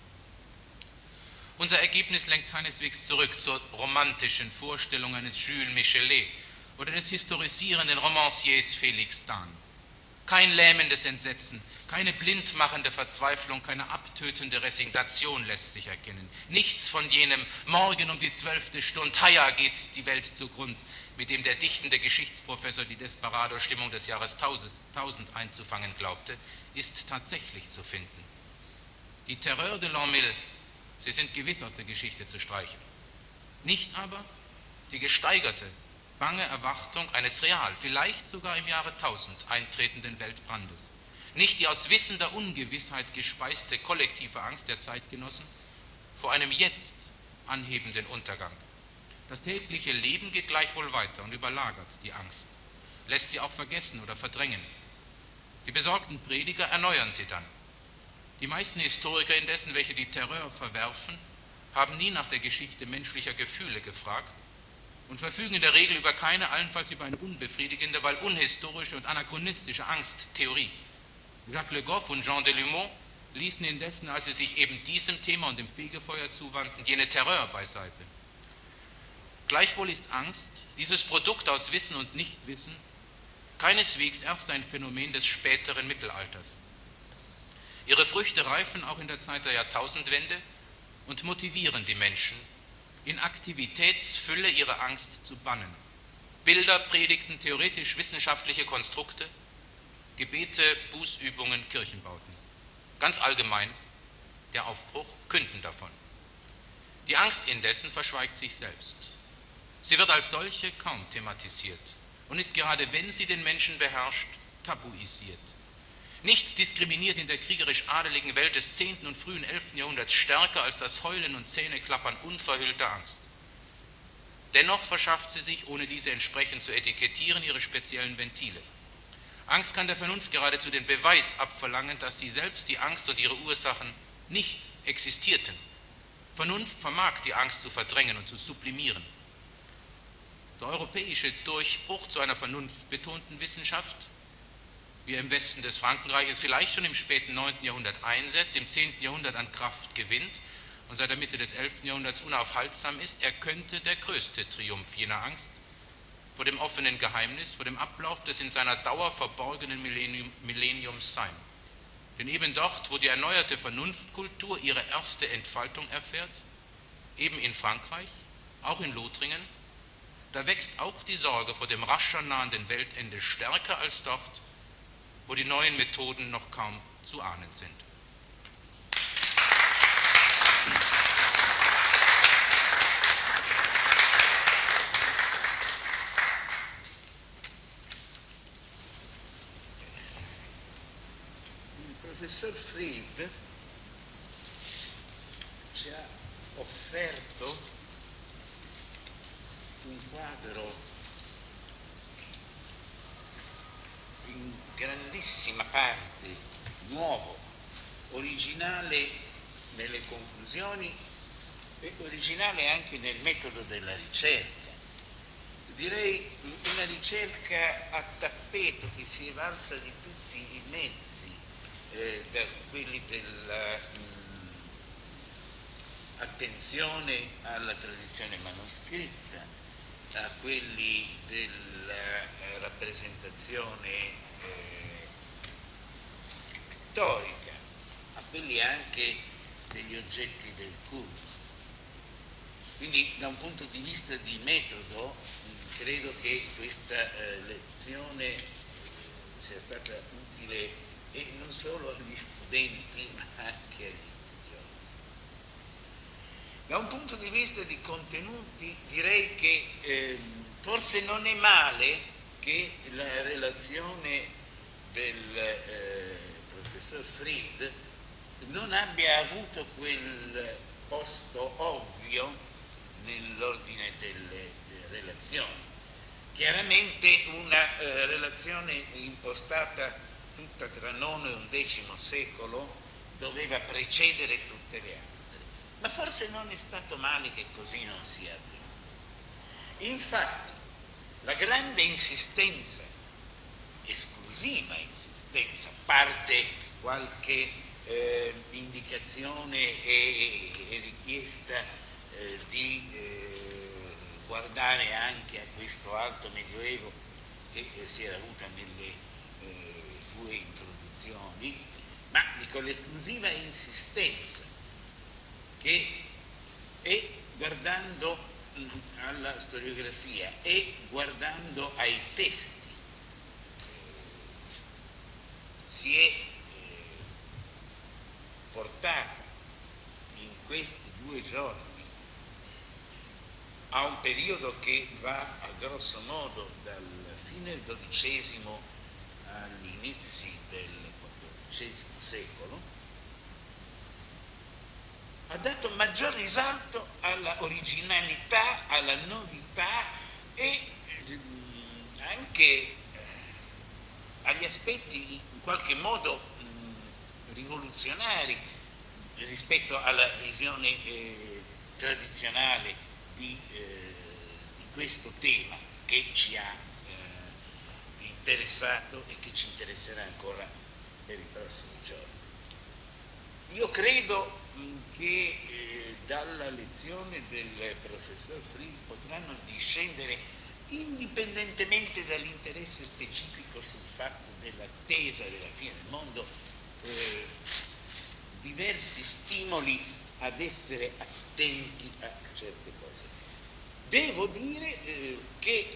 Unser Ergebnis lenkt keineswegs zurück zur romantischen Vorstellung eines Jules Michelet oder des historisierenden Romanciers Félix Dahn. Kein lähmendes Entsetzen, keine blindmachende Verzweiflung, keine abtötende Resignation lässt sich erkennen. Nichts von jenem Morgen um die zwölfte Stunde, heia geht die Welt zugrund, mit dem der dichtende Geschichtsprofessor die Desperado-Stimmung des Jahres tausend einzufangen glaubte, ist tatsächlich zu finden. Die Terreur de l'an mille, sie sind gewiss aus der Geschichte zu streichen. Nicht aber die gesteigerte, bange Erwartung eines real, vielleicht sogar im Jahre tausend eintretenden Weltbrandes. Nicht die aus wissender Ungewissheit gespeiste kollektive Angst der Zeitgenossen vor einem jetzt anhebenden Untergang. Das tägliche Leben geht gleichwohl weiter und überlagert die Angst, lässt sie auch vergessen oder verdrängen. Die besorgten Prediger erneuern sie dann. Die meisten Historiker indessen, welche die Terror verwerfen, haben nie nach der Geschichte menschlicher Gefühle gefragt und verfügen in der Regel über keine, allenfalls über eine unbefriedigende, weil unhistorische und anachronistische Angsttheorie. Jacques Le Goff und Jean Delumeau ließen indessen, als sie sich eben diesem Thema und dem Fegefeuer zuwandten, jene Terror beiseite. Gleichwohl ist Angst, dieses Produkt aus Wissen und Nichtwissen, keineswegs erst ein Phänomen des späteren Mittelalters. Ihre Früchte reifen auch in der Zeit der Jahrtausendwende und motivieren die Menschen, in Aktivitätsfülle ihre Angst zu bannen. Bilder, Predigten, theoretisch-wissenschaftliche Konstrukte, Gebete, Bußübungen, Kirchenbauten. Ganz allgemein, der Aufbruch künden davon. Die Angst indessen verschweigt sich selbst. Sie wird als solche kaum thematisiert und ist gerade, wenn sie den Menschen beherrscht, tabuisiert. Nichts diskriminiert in der kriegerisch-adeligen Welt des zehnten und frühen elften Jahrhunderts stärker als das Heulen und Zähneklappern unverhüllter Angst. Dennoch verschafft sie sich, ohne diese entsprechend zu etikettieren, ihre speziellen Ventile. Angst kann der Vernunft geradezu den Beweis abverlangen, dass sie selbst, die Angst und ihre Ursachen, nicht existierten. Vernunft vermag die Angst zu verdrängen und zu sublimieren. Der europäische Durchbruch zu einer vernunftbetonten Wissenschaft, wie er im Westen des Frankenreiches vielleicht schon im späten neunten Jahrhundert einsetzt, im zehnten Jahrhundert an Kraft gewinnt und seit der Mitte des elften Jahrhunderts unaufhaltsam ist, er könnte der größte Triumph jener Angst vor dem offenen Geheimnis, vor dem Ablauf des in seiner Dauer verborgenen Millennium, Millenniums sein. Denn eben dort, wo die erneuerte Vernunftkultur ihre erste Entfaltung erfährt, eben in Frankreich, auch in Lothringen, da wächst auch die Sorge vor dem rascher nahenden Weltende stärker als dort, wo die neuen Methoden noch kaum zu ahnen sind. Il professor Fried ci ha offerto un quadro in grandissima parte nuovo, originale nelle conclusioni e originale anche nel metodo della ricerca. Direi una ricerca a tappeto che si è valsa di tutti i mezzi, eh, da quelli dell'attenzione alla tradizione manoscritta, a quelli della rappresentazione eh, pittorica, a quelli anche degli oggetti del culto. Quindi da un punto di vista di metodo credo che questa eh, lezione sia stata utile e non solo agli studenti ma anche agli studiosi. Da un punto di vista di contenuti direi che eh, forse non è male che la relazione del eh, professor Fried non abbia avuto quel posto ovvio nell'ordine delle eh, relazioni. Chiaramente una eh, relazione impostata tutta tra nono e undicesimo secolo doveva precedere tutte le altre, ma forse non è stato male che così non sia avvenuto. Infatti, la grande insistenza, esclusiva insistenza, a parte qualche eh, indicazione e, e richiesta eh, di eh, guardare anche a questo alto medioevo che eh, si era avuta nelle due introduzioni, ma dico l'esclusiva insistenza che è guardando mh, alla storiografia e guardando ai testi eh, si è eh, portata in questi due giorni a un periodo che va a grosso modo dal fine del dodicesimo agli inizi del quattordicesimo secolo, ha dato maggior risalto alla originalità, alla novità e eh, anche eh, agli aspetti in qualche modo mh, rivoluzionari rispetto alla visione eh, tradizionale di, eh, di questo tema che ci ha interessato e che ci interesserà ancora per i prossimi giorni. Io credo mh, che eh, dalla lezione del professor Fried potranno discendere, indipendentemente dall'interesse specifico sul fatto dell'attesa della fine del mondo, eh, diversi stimoli ad essere attenti a certe cose. Devo dire eh, che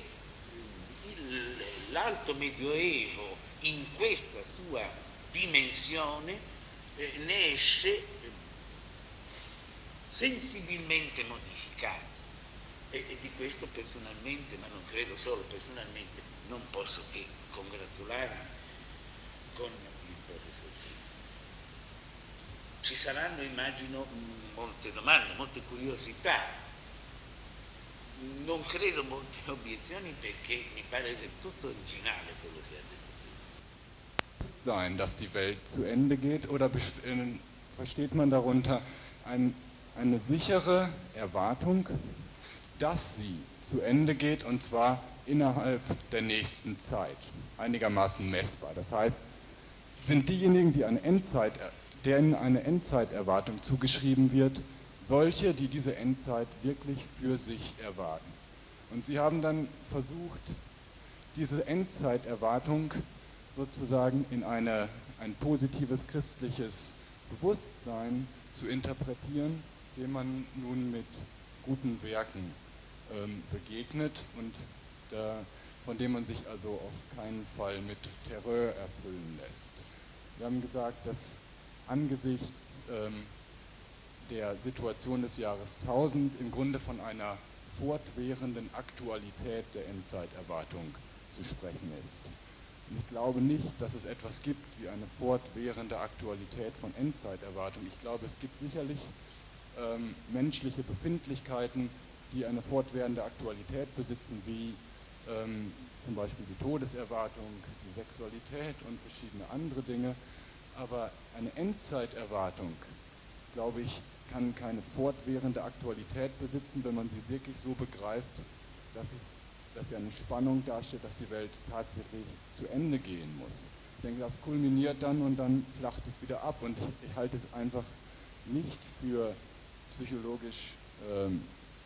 l'alto medioevo in questa sua dimensione eh, ne esce eh, sensibilmente modificato e, e di questo personalmente, ma non credo solo personalmente, non posso che congratularmi con il professor Fried. Ci saranno, immagino, molte domande, molte curiosità. Non credo molte obiezioni perché mi pare del tutto originale quello che ha detto. Sein, dass die Welt zu Ende geht, oder äh, versteht man darunter ein, eine sichere Erwartung, dass sie zu Ende geht und zwar innerhalb der nächsten Zeit, einigermaßen messbar. Das heißt, sind diejenigen, die eine Endzeit, denen eine Endzeiterwartung zugeschrieben wird, solche, die diese Endzeit wirklich für sich erwarten. Und sie haben dann versucht, diese Endzeiterwartung sozusagen in eine, ein positives christliches Bewusstsein zu interpretieren, dem man nun mit guten Werken ähm, begegnet und da, von dem man sich also auf keinen Fall mit Terror erfüllen lässt. Wir haben gesagt, dass angesichts ähm, der Situation des Jahres tausend im Grunde von einer fortwährenden Aktualität der Endzeiterwartung zu sprechen ist. Und ich glaube nicht, dass es etwas gibt wie eine fortwährende Aktualität von Endzeiterwartung. Ich glaube, es gibt sicherlich ähm, menschliche Befindlichkeiten, die eine fortwährende Aktualität besitzen, wie ähm, zum Beispiel die Todeserwartung, die Sexualität und verschiedene andere Dinge. Aber eine Endzeiterwartung, glaube ich, kann keine fortwährende Aktualität besitzen, wenn man sie wirklich so begreift, dass, es, dass sie eine Spannung darstellt, dass die Welt tatsächlich zu Ende gehen muss. Ich denke, das kulminiert dann und dann flacht es wieder ab. Und ich, ich halte es einfach nicht für psychologisch ähm,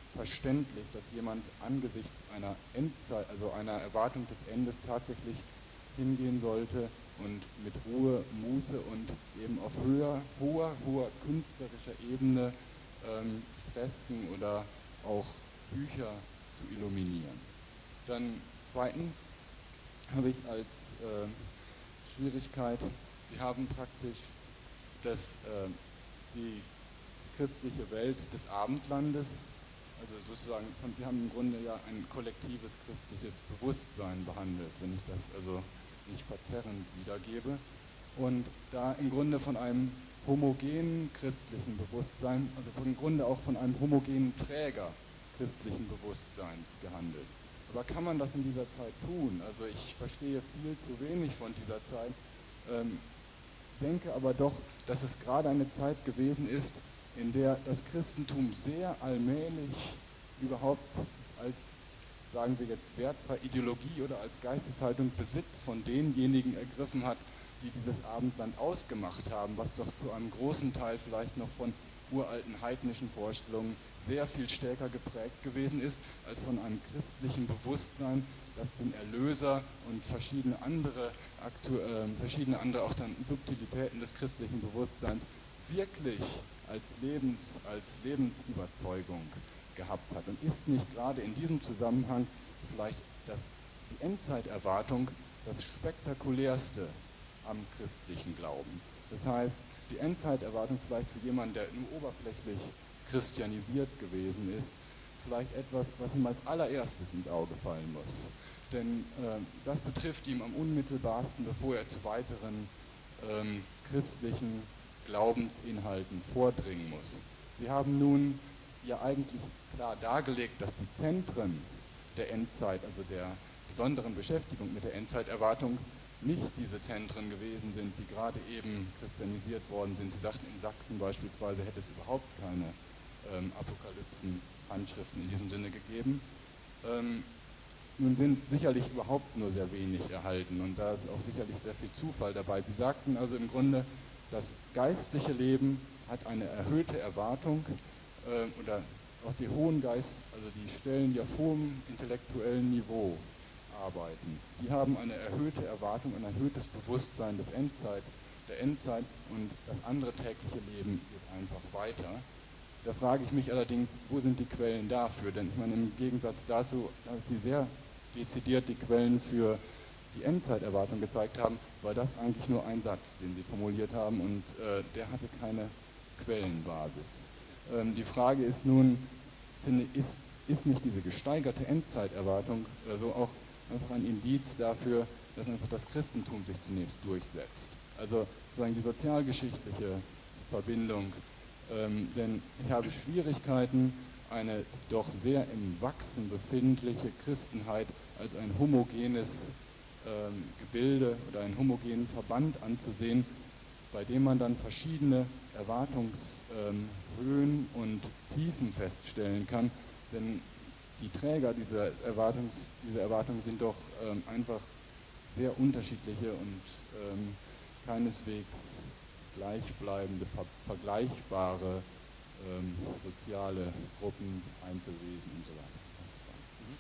verständlich, dass jemand angesichts einer Endzeit, also einer Erwartung des Endes tatsächlich hingehen sollte und mit Ruhe, Muße und eben auf höher, hoher, hoher künstlerischer Ebene ähm, Fresken oder auch Bücher zu illuminieren. Dann zweitens habe ich als äh, Schwierigkeit, Sie haben praktisch das, äh, die christliche Welt des Abendlandes, also sozusagen, von, Sie haben im Grunde ja ein kollektives christliches Bewusstsein behandelt, wenn ich das also nicht verzerrend wiedergebe. Und da im Grunde von einem homogenen christlichen Bewusstsein, also im Grunde auch von einem homogenen Träger christlichen Bewusstseins gehandelt. Aber kann man das in dieser Zeit tun? Also ich verstehe viel zu wenig von dieser Zeit, ähm, denke aber doch, dass es gerade eine Zeit gewesen ist, in der das Christentum sehr allmählich überhaupt als, sagen wir jetzt, wertfreie Ideologie oder als Geisteshaltung Besitz von denjenigen ergriffen hat, die dieses Abendland ausgemacht haben, was doch zu einem großen Teil vielleicht noch von uralten heidnischen Vorstellungen sehr viel stärker geprägt gewesen ist, als von einem christlichen Bewusstsein, das den Erlöser und verschiedene andere, aktu- äh, verschiedene andere auch dann Subtilitäten des christlichen Bewusstseins wirklich als, Lebens, als Lebensüberzeugung gehabt hat. Und ist nicht gerade in diesem Zusammenhang vielleicht das, die Endzeiterwartung das spektakulärste am christlichen Glauben? Das heißt, die Endzeiterwartung vielleicht für jemanden, der nur oberflächlich christianisiert gewesen ist, vielleicht etwas, was ihm als allererstes ins Auge fallen muss. Denn äh, das betrifft ihn am unmittelbarsten, bevor er zu weiteren ähm, christlichen Glaubensinhalten vordringen muss. Sie haben nun ja eigentlich klar dargelegt, dass die Zentren der Endzeit, also der besonderen Beschäftigung mit der Endzeiterwartung, nicht diese Zentren gewesen sind, die gerade eben christianisiert worden sind. Sie sagten, in Sachsen beispielsweise hätte es überhaupt keine ähm, Apokalypsen-Handschriften in diesem Sinne gegeben. Ähm, nun sind sicherlich überhaupt nur sehr wenig erhalten und da ist auch sicherlich sehr viel Zufall dabei. Sie sagten also im Grunde, das geistliche Leben hat eine erhöhte Erwartung äh, oder auch die hohen Geist, also die Stellen, die auf hohem intellektuellen Niveau arbeiten, die haben eine erhöhte Erwartung, ein erhöhtes Bewusstsein des Endzeit, der Endzeit und das andere tägliche Leben geht einfach weiter. Da frage ich mich allerdings, wo sind die Quellen dafür? Denn ich meine, im Gegensatz dazu, dass Sie sehr dezidiert die Quellen für die Endzeiterwartung gezeigt haben, war das eigentlich nur ein Satz, den Sie formuliert haben und äh, der hatte keine Quellenbasis. Ähm, die Frage ist nun, finde, ist, ist nicht diese gesteigerte Endzeiterwartung also auch einfach ein Indiz dafür, dass einfach das Christentum sich zunächst durchsetzt? Also sozusagen die sozialgeschichtliche Verbindung, ähm, denn ich habe Schwierigkeiten, eine doch sehr im Wachsen befindliche Christenheit als ein homogenes ähm, Gebilde oder einen homogenen Verband anzusehen, bei dem man dann verschiedene Erwartungshöhen ähm, und Tiefen feststellen kann, denn die Träger dieser, Erwartungs, dieser Erwartungen sind doch ähm, einfach sehr unterschiedliche und ähm, keineswegs gleichbleibende, ver vergleichbare ähm, soziale Gruppen, Einzelwesen und so weiter. Das war. Mhm.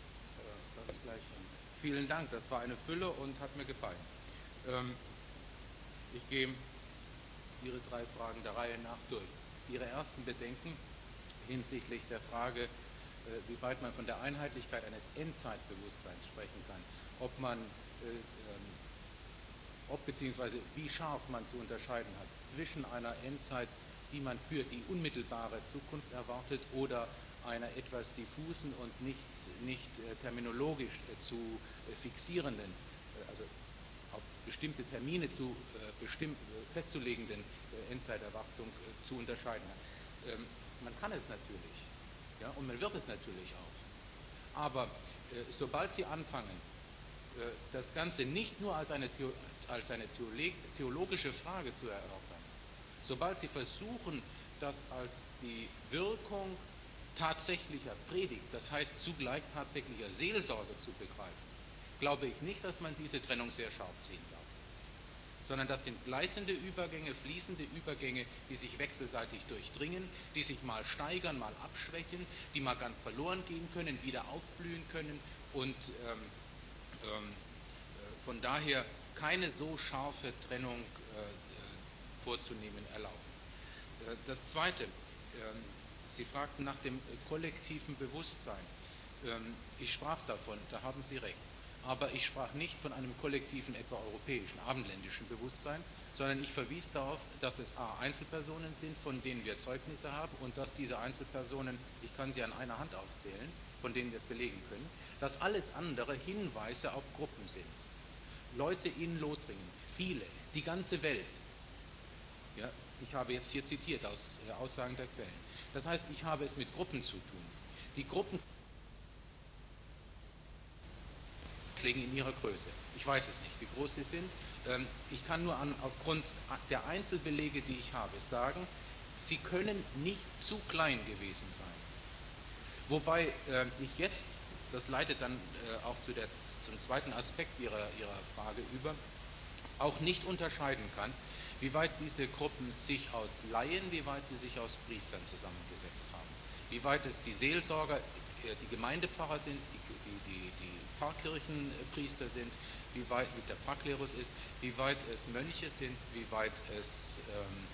Äh, darf ich gleich sagen? Vielen Dank, das war eine Fülle und hat mir gefallen. Ähm, ich gehe Ihre drei Fragen der Reihe nach durch. Ihre ersten Bedenken hinsichtlich der Frage, wie weit man von der Einheitlichkeit eines Endzeitbewusstseins sprechen kann, ob man, äh, ähm, ob beziehungsweise wie scharf man zu unterscheiden hat zwischen einer Endzeit, die man für die unmittelbare Zukunft erwartet, oder einer etwas diffusen und nicht, nicht äh, terminologisch äh, zu äh, fixierenden, äh, also auf bestimmte Termine zu äh, bestimm äh, festzulegenden äh, Endzeiterwartung äh, zu unterscheiden hat. Ähm, man kann es natürlich. Ja, und man wird es natürlich auch. Aber äh, sobald Sie anfangen, äh, das Ganze nicht nur als eine, Theo als eine theologische Frage zu erörtern, sobald Sie versuchen, das als die Wirkung tatsächlicher Predigt, das heißt zugleich tatsächlicher Seelsorge zu begreifen, glaube ich nicht, dass man diese Trennung sehr scharf ziehen darf. sondern das sind gleitende Übergänge, fließende Übergänge, die sich wechselseitig durchdringen, die sich mal steigern, mal abschwächen, die mal ganz verloren gehen können, wieder aufblühen können und ähm, ähm, von daher keine so scharfe Trennung äh, vorzunehmen erlauben. Äh, das Zweite, äh, Sie fragten nach dem kollektiven Bewusstsein. Ähm, ich sprach davon, da haben Sie recht. Aber ich sprach nicht von einem kollektiven, etwa europäischen, abendländischen Bewusstsein, sondern ich verwies darauf, dass es a. Einzelpersonen sind, von denen wir Zeugnisse haben und dass diese Einzelpersonen, ich kann sie an einer Hand aufzählen, von denen wir es belegen können, dass alles andere Hinweise auf Gruppen sind. Leute in Lothringen, viele, die ganze Welt. Ja, ich habe jetzt hier zitiert aus äh, Aussagen der Quellen. Das heißt, ich habe es mit Gruppen zu tun. Die Gruppen in ihrer Größe. Ich weiß es nicht, wie groß sie sind. Ich kann nur an, aufgrund der Einzelbelege, die ich habe, sagen, sie können nicht zu klein gewesen sein. Wobei ich jetzt, das leitet dann auch zu der, zum zweiten Aspekt ihrer, ihrer Frage über, auch nicht unterscheiden kann, wie weit diese Gruppen sich aus Laien, wie weit sie sich aus Priestern zusammengesetzt haben. Wie weit es die Seelsorger, die Gemeindepfarrer sind, die, die, die, die Pfarrkirchenpriester sind, wie weit mit der Praklerus ist, wie weit es Mönche sind, wie weit es ähm,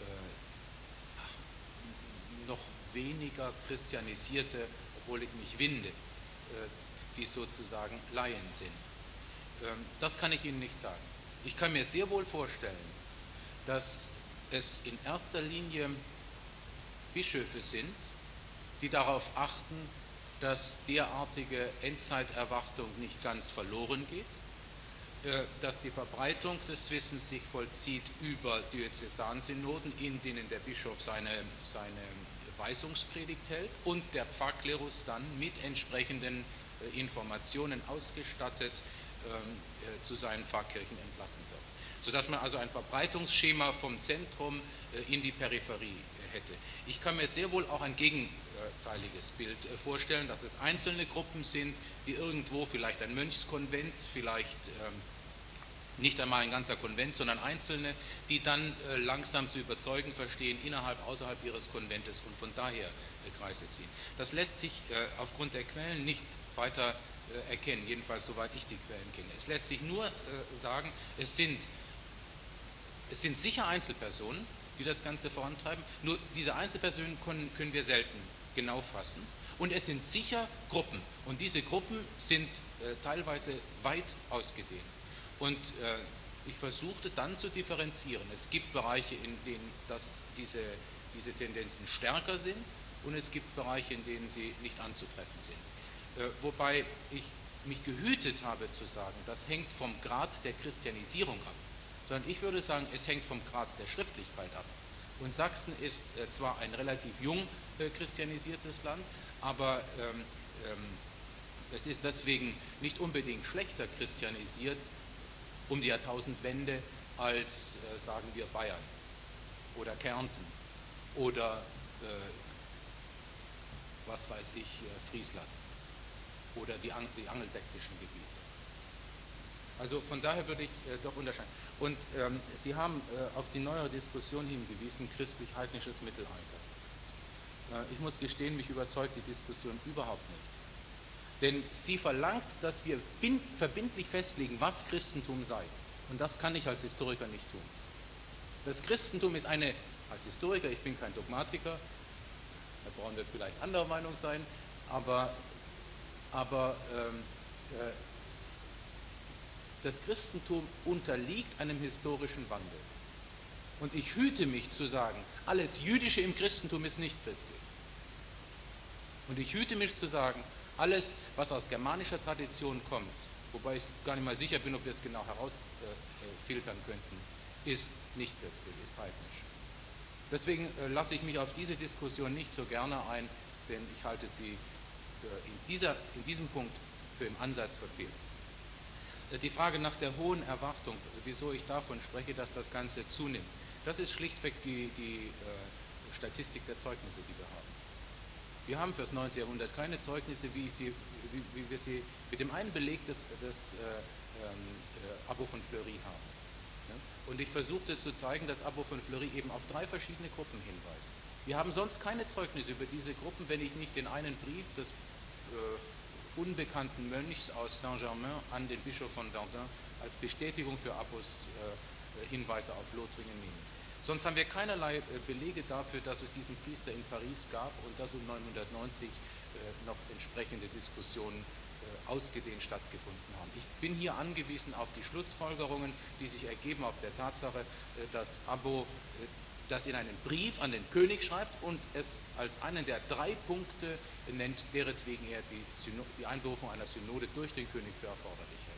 äh, noch weniger Christianisierte, obwohl ich mich winde, äh, die sozusagen Laien sind. Ähm, das kann ich Ihnen nicht sagen. Ich kann mir sehr wohl vorstellen, dass es in erster Linie Bischöfe sind, die darauf achten, dass derartige Endzeiterwartung nicht ganz verloren geht, dass die Verbreitung des Wissens sich vollzieht über Diözesansynoden, in denen der Bischof seine, seine Weisungspredigt hält und der Pfarrklerus dann mit entsprechenden Informationen ausgestattet äh, zu seinen Pfarrkirchen entlassen wird. Sodass man also ein Verbreitungsschema vom Zentrum äh, in die Peripherie äh, hätte. Ich kann mir sehr wohl auch ein gegenteiliges Bild äh, vorstellen, dass es einzelne Gruppen sind, die irgendwo, vielleicht ein Mönchskonvent, vielleicht ähm, nicht einmal ein ganzer Konvent, sondern Einzelne, die dann äh, langsam zu überzeugen verstehen, innerhalb, außerhalb ihres Konventes und von daher äh, Kreise ziehen. Das lässt sich äh, aufgrund der Quellen nicht weiter äh, erkennen, jedenfalls soweit ich die Quellen kenne. Es lässt sich nur äh, sagen, es sind, es sind sicher Einzelpersonen, die das Ganze vorantreiben, nur diese Einzelpersonen können, können wir selten genau fassen. Und es sind sicher Gruppen und diese Gruppen sind äh, teilweise weit ausgedehnt. Und äh, ich versuchte dann zu differenzieren. Es gibt Bereiche, in denen das, diese, diese Tendenzen stärker sind und es gibt Bereiche, in denen sie nicht anzutreffen sind. Äh, wobei ich mich gehütet habe zu sagen, das hängt vom Grad der Christianisierung ab, sondern ich würde sagen, es hängt vom Grad der Schriftlichkeit ab. Und Sachsen ist äh, zwar ein relativ jung äh, christianisiertes Land, aber ähm, ähm, es ist deswegen nicht unbedingt schlechter christianisiert um die Jahrtausendwende als, äh, sagen wir, Bayern oder Kärnten oder, äh, was weiß ich, äh, Friesland oder die, Ang die angelsächsischen Gebiete. Also von daher würde ich äh, doch unterscheiden. Und ähm, Sie haben äh, auf die neuere Diskussion hingewiesen, christlich-heidnisches Mittelalter. Äh, ich muss gestehen, mich überzeugt die Diskussion überhaupt nicht. Denn sie verlangt, dass wir verbindlich festlegen, was Christentum sei. Und das kann ich als Historiker nicht tun. Das Christentum ist eine, als Historiker, ich bin kein Dogmatiker, Herr Braun wird vielleicht anderer Meinung sein, aber, aber ähm, äh, das Christentum unterliegt einem historischen Wandel. Und ich hüte mich zu sagen, alles Jüdische im Christentum ist nicht christlich. Und ich hüte mich zu sagen, alles, was aus germanischer Tradition kommt, wobei ich gar nicht mal sicher bin, ob wir es genau herausfiltern äh, könnten, ist nicht christlich, ist heidnisch. Deswegen äh, lasse ich mich auf diese Diskussion nicht so gerne ein, denn ich halte sie für in, dieser, in diesem Punkt für im Ansatz verfehlt. Äh, die Frage nach der hohen Erwartung, wieso ich davon spreche, dass das Ganze zunimmt, das ist schlichtweg die, die äh, Statistik der Zeugnisse, die wir haben. Wir haben für das neunte Jahrhundert keine Zeugnisse, wie, ich sie, wie, wie wir sie mit dem einen Beleg des, des äh, äh, Abo von Fleury haben. Und ich versuchte zu zeigen, dass Abbo von Fleury eben auf drei verschiedene Gruppen hinweist. Wir haben sonst keine Zeugnisse über diese Gruppen, wenn ich nicht den einen Brief des äh, unbekannten Mönchs aus Saint-Germain an den Bischof von Verdun als Bestätigung für Abbos äh, Hinweise auf Lothringen nehme. Sonst haben wir keinerlei äh, Belege dafür, dass es diesen Priester in Paris gab und dass um neunhundertneunzig äh, noch entsprechende Diskussionen äh, ausgedehnt stattgefunden haben. Ich bin hier angewiesen auf die Schlussfolgerungen, die sich ergeben auf der Tatsache, äh, dass Abbo äh, das in einen Brief an den König schreibt und es als einen der drei Punkte nennt, deretwegen er die, Syno die Einberufung einer Synode durch den König für erforderlich hält.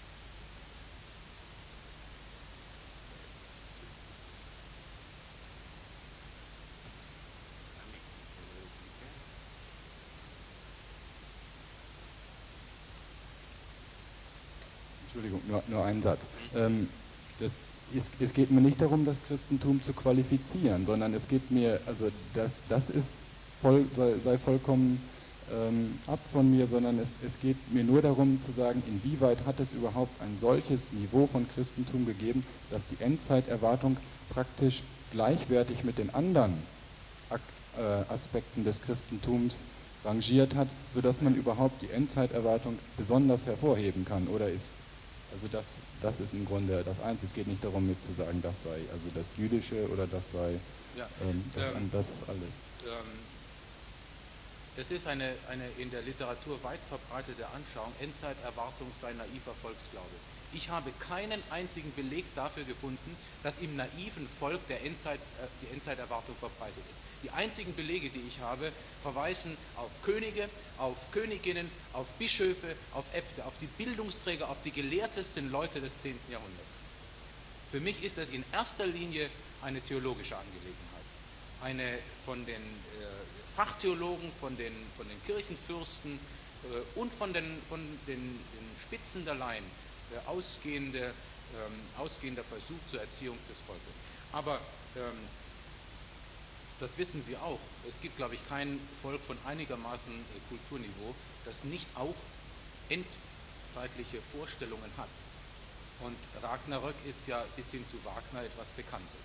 Entschuldigung, nur, nur einen Satz. Ähm, das, es, es geht mir nicht darum, das Christentum zu qualifizieren, sondern es geht mir, also das, das ist voll, sei, sei vollkommen ähm, ab von mir, sondern es, es geht mir nur darum zu sagen, inwieweit hat es überhaupt ein solches Niveau von Christentum gegeben, dass die Endzeiterwartung praktisch gleichwertig mit den anderen äh, Aspekten des Christentums rangiert hat, sodass man überhaupt die Endzeiterwartung besonders hervorheben kann, oder ist Also das, das ist im Grunde das Einzige. Es geht nicht darum, mit zu sagen, das sei also das Jüdische oder das sei ja, ähm, das, ähm, das alles. Ähm, es ist eine, eine in der Literatur weit verbreitete Anschauung, Endzeiterwartung sei naiver Volksglaube. Ich habe keinen einzigen Beleg dafür gefunden, dass im naiven Volk der Endzeit, äh, die Endzeiterwartung verbreitet ist. Die einzigen Belege, die ich habe, verweisen auf Könige, auf Königinnen, auf Bischöfe, auf Äbte, auf die Bildungsträger, auf die gelehrtesten Leute des zehnten Jahrhunderts. Für mich ist das in erster Linie eine theologische Angelegenheit. Eine von den äh, Fachtheologen, von den, von den Kirchenfürsten äh, und von den, von den, den Spitzen der Laien äh, ausgehende, ähm, ausgehender Versuch zur Erziehung des Volkes. Aber ähm, das wissen Sie auch. Es gibt, glaube ich, kein Volk von einigermaßen äh, Kulturniveau, das nicht auch endzeitliche Vorstellungen hat. Und Ragnarök ist ja bis hin zu Wagner etwas Bekanntes.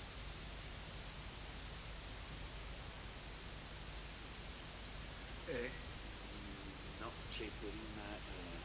Eh, no, c'è prima... Eh,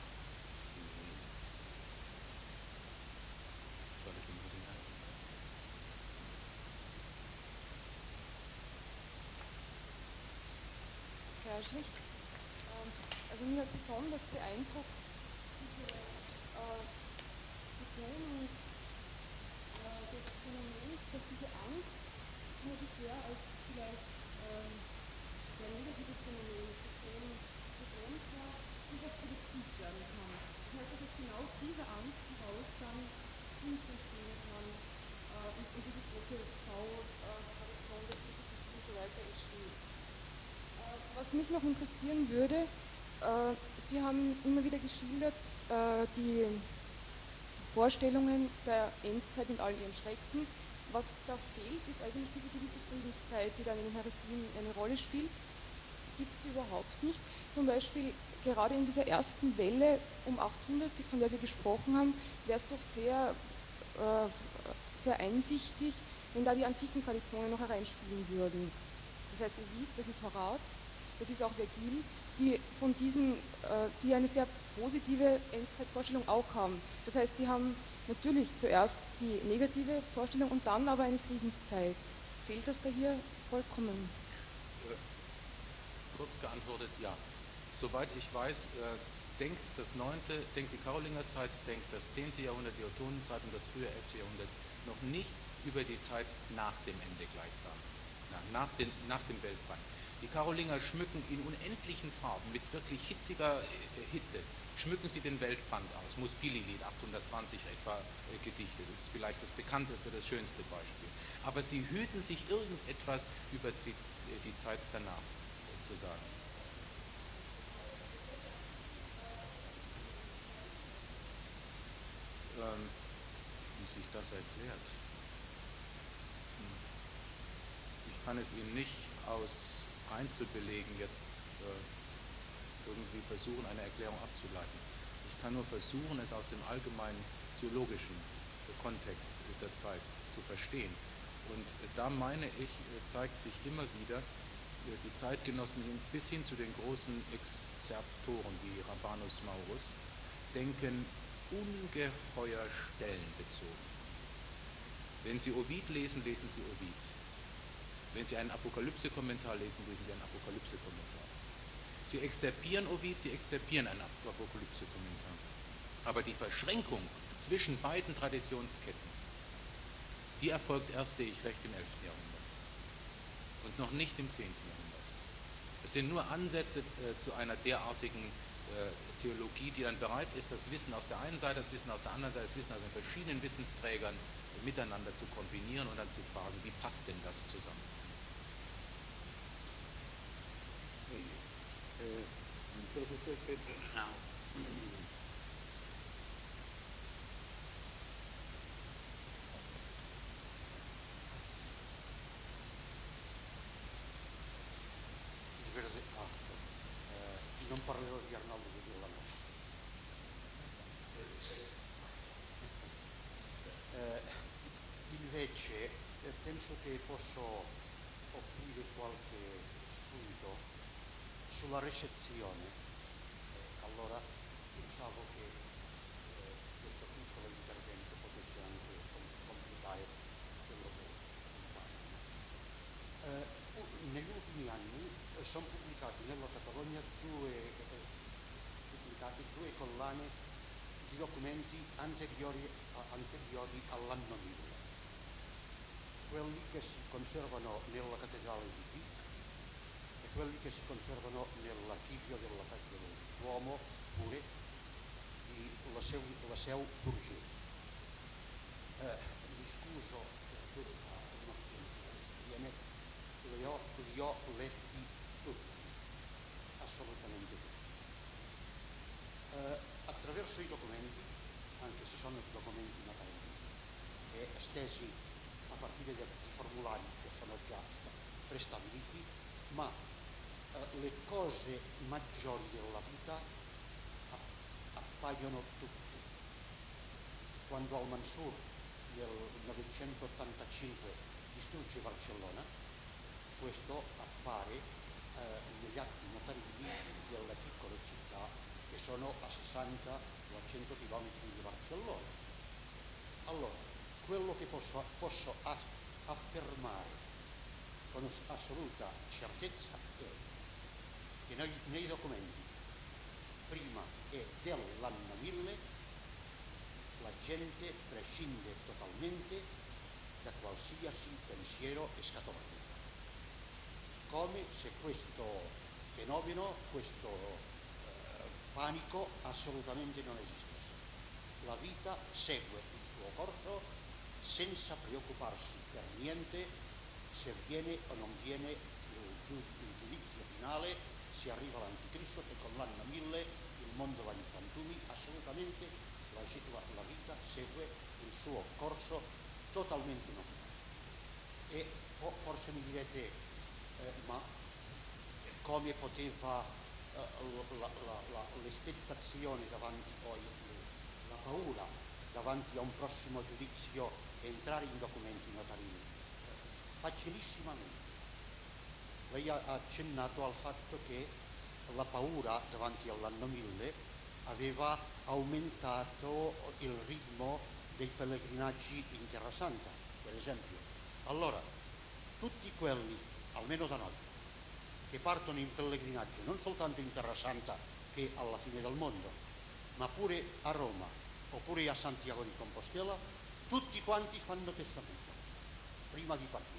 Ferschlich. Also mir hat besonders beeindruckt diese äh, Betonung äh, des Phänomens, dass diese Angst nur bisher als vielleicht äh, sehr negatives Phänomen zu sehen betont war, durchaus produktiv werden kann. Das heißt, dass aus genau dieser Angst heraus dann Kunst entstehen kann äh, und, und diese große V-Tradition des Kruzifixes und so weiter entsteht. Was mich noch interessieren würde, äh, Sie haben immer wieder geschildert, äh, die, die Vorstellungen der Endzeit in all ihren Schrecken. Was da fehlt, ist eigentlich diese gewisse Friedenszeit, die dann in den Häresien eine Rolle spielt. Gibt es die überhaupt nicht? Zum Beispiel gerade in dieser ersten Welle um achthundert, von der Sie gesprochen haben, wäre es doch sehr, äh, sehr einsichtig, wenn da die antiken Traditionen noch hereinspielen würden. Das heißt, Ovid, das ist Horaz, das ist auch Vergil, die von diesen, äh, die eine sehr positive Endzeitvorstellung auch haben. Das heißt, die haben natürlich zuerst die negative Vorstellung und dann aber eine Friedenszeit. Fehlt das da hier vollkommen? Äh, kurz geantwortet, ja. Soweit ich weiß, äh, denkt das neunte, denkt die Karolingerzeit, denkt das zehnte Jahrhundert, die Ottonenzeit und das frühe elfte Jahrhundert noch nicht über die Zeit nach dem Ende gleichsam, na, nach, den, nach dem Weltbrand. Die Karolinger schmücken in unendlichen Farben, mit wirklich hitziger äh, Hitze, schmücken sie den Weltbrand aus. Muspili-Lied achthundertzwanzig etwa äh, gedichtet, das ist vielleicht das bekannteste, das schönste Beispiel. Aber sie hüten sich irgendetwas über die, die Zeit danach äh, zu sagen. Ähm, wie sich das erklärt? Ich kann es Ihnen nicht aus Einzelbelegen jetzt äh, irgendwie versuchen, eine Erklärung abzuleiten. Ich kann nur versuchen, es aus dem allgemeinen theologischen Kontext der Zeit zu verstehen. Und da meine ich, zeigt sich immer wieder, die Zeitgenossen bis hin zu den großen Exzerptoren wie Rabanus Maurus denken ungeheuer stellenbezogen. Wenn Sie Ovid lesen, lesen Sie Ovid. Wenn Sie einen Apokalypse-Kommentar lesen, lesen Sie einen Apokalypse-Kommentar. Sie exzerpieren Ovid, Sie exzerpieren einen Apokalypse-Kommentar. Aber die Verschränkung zwischen beiden Traditionsketten, die erfolgt erst, sehe ich recht, im elften Jahrhundert und noch nicht im zehnten Jahrhundert. Es sind nur Ansätze äh, zu einer derartigen äh, Theologie, die dann bereit ist, das Wissen aus der einen Seite, das Wissen aus der anderen Seite, das Wissen aus den verschiedenen Wissensträgern äh, miteinander zu kombinieren und dann zu fragen, wie passt denn das zusammen? Eh, professor Pedernau, eh, non parlerò di Arnaldo di Villano. Eh, invece eh, penso che posso offrire qualche spunto sulla recezione. Eh, allora pensavo che eh, questo piccolo intervento potesse anche com- completare quello che compare. Eh, negli ultimi anni eh, sono pubblicati nella Catalogna due, eh, pubblicati due collane di documenti anteriori, a, anteriori all'anno mille, quelli che si conservano nella cattedrale di Vic e quelli che si conservano nell'archivio della Casa del Duomo, pure di La Seu, La Seu d'Urgell. Eh, mi scuso per questa emozione che viene, li ho, li ho letti tutti, assolutamente tutti. Eh, attraverso i documenti, anche se sono documenti notaili e estesi a partire da i formulari che sono già prestabiliti, ma eh, le cose maggiori della vita appaiono tutte. Quando Al-Mansur nel novecentottantacinque distrugge Barcellona, questo appare eh, negli atti notarili delle piccole città che sono a sessanta o a cento chilometri di Barcellona. Allora, quello che posso, posso affermare con assoluta certezza è che noi, nei documenti prima e dell'anno mille la gente prescinde totalmente da qualsiasi pensiero escatologico, come se questo fenomeno, questo eh, panico assolutamente non esistesse. La vita segue il suo corso senza preoccuparsi per niente se viene o non viene il, giu- il giudizio finale, se arriva l'anticristo, se con l'anno mille il mondo va in frantumi. Assolutamente la, la, la vita segue il suo corso totalmente normale. E for, forse mi direte, eh, ma come poteva eh, la, la, la, l'espettazione davanti poi, la paura davanti a un prossimo giudizio entrare in documenti notarili? Facilissimamente. Lei ha accennato al fatto che la paura davanti all'anno mille aveva aumentato il ritmo dei pellegrinaggi in Terra Santa, per esempio. Allora, tutti quelli, almeno da noi, che partono in pellegrinaggio, non soltanto in Terra Santa, che è alla fine del mondo, ma pure a Roma, oppure a Santiago di Compostela, tutti quanti fanno testamento, prima di partire.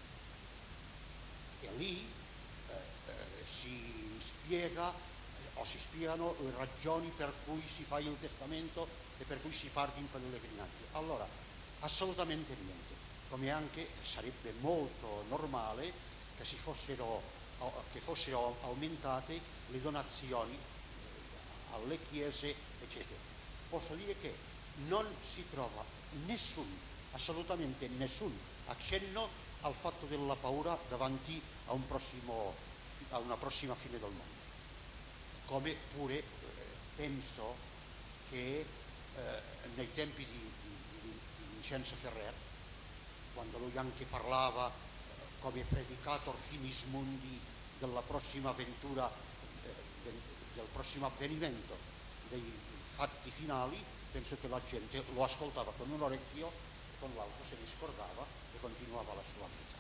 E lì eh, eh, si spiega eh, o si spiegano le ragioni per cui si fa il testamento e per cui si parte in pellegrinaggio. Allora, assolutamente niente, come anche sarebbe molto normale che si fossero, che fossero aumentate le donazioni eh, alle chiese, eccetera. Posso dire che non si trova nessun, assolutamente nessun accenno al fatto della paura davanti a, un prossimo, a una prossima fine del mondo. Come pure eh, penso che eh, nei tempi di, di, di Vincenzo Ferrer, quando lui anche parlava come predicator finismundi della prossima avventura, eh, del, del prossimo avvenimento, dei fatti finali, penso che la gente lo ascoltava con un orecchio e con l'altro se ne scordava e continuava la sua vita.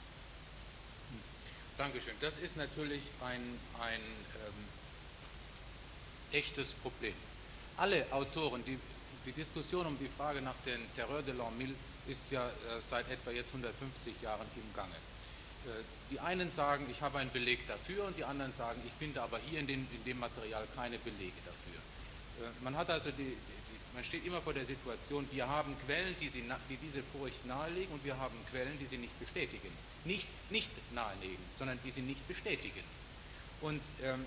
Dankeschön. Das ist natürlich ein, ein ähm, echtes Problem. Alle Autoren, die, die Diskussion um die Frage nach dem Terreur de l'an mille ist ja äh, seit etwa jetzt hundertfünfzig Jahren im Gange. Äh, die einen sagen, ich habe einen Beleg dafür, und die anderen sagen, ich finde aber hier in, den, in dem Material keine Belege dafür. Äh, man hat also die, die, man steht immer vor der Situation, wir haben Quellen, die, sie, die diese Furcht nahelegen, und wir haben Quellen, die sie nicht bestätigen. Nicht, nicht nahelegen, sondern die sie nicht bestätigen. Und ähm,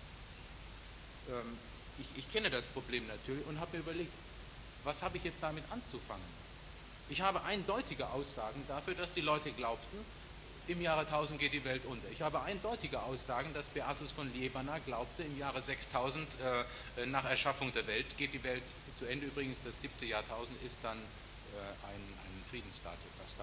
ähm, ich, ich kenne das Problem natürlich und habe mir überlegt, was habe ich jetzt damit anzufangen? Ich habe eindeutige Aussagen dafür, dass die Leute glaubten, im Jahre tausend geht die Welt unter. Ich habe eindeutige Aussagen, dass Beatus von Liébana glaubte, im Jahre sechstausend äh, nach Erschaffung der Welt geht die Welt zu Ende. Übrigens, das siebte Jahrtausend ist dann äh, ein, ein Friedensstadium,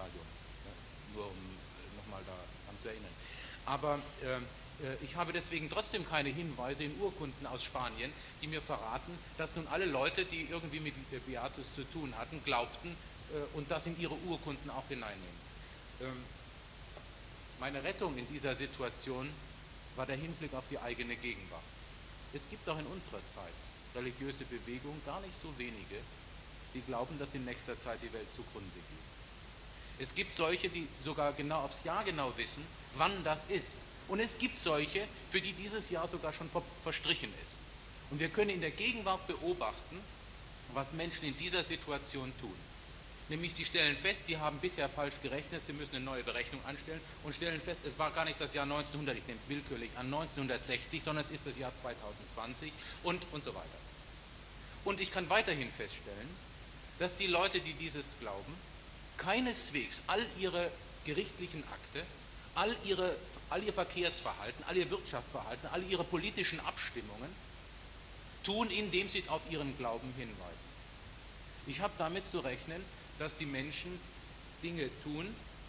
ja, nur um äh, nochmal daran zu erinnern. Aber äh, ich habe deswegen trotzdem keine Hinweise in Urkunden aus Spanien, die mir verraten, dass nun alle Leute, die irgendwie mit Beatus zu tun hatten, glaubten äh, und das in ihre Urkunden auch hineinnehmen. Ähm, meine Rettung in dieser Situation war der Hinblick auf die eigene Gegenwart. Es gibt auch in unserer Zeit religiöse Bewegungen, gar nicht so wenige, die glauben, dass in nächster Zeit die Welt zugrunde geht. Es gibt solche, die sogar genau aufs Jahr genau wissen, wann das ist. Und es gibt solche, für die dieses Jahr sogar schon verstrichen ist. Und wir können in der Gegenwart beobachten, was Menschen in dieser Situation tun. Nämlich sie stellen fest, sie haben bisher falsch gerechnet, sie müssen eine neue Berechnung anstellen und stellen fest, es war gar nicht das Jahr neunzehnhundert, ich nehme es willkürlich an, neunzehnhundertsechzig, sondern es ist das Jahr zweitausendzwanzig und, und so weiter. Und ich kann weiterhin feststellen, dass die Leute, die dieses glauben, keineswegs all ihre gerichtlichen Akte, all, ihre, all ihr Verkehrsverhalten, all ihr Wirtschaftsverhalten, all ihre politischen Abstimmungen tun, indem sie auf ihren Glauben hinweisen. Ich habe damit zu rechnen, dass die Menschen Dinge tun,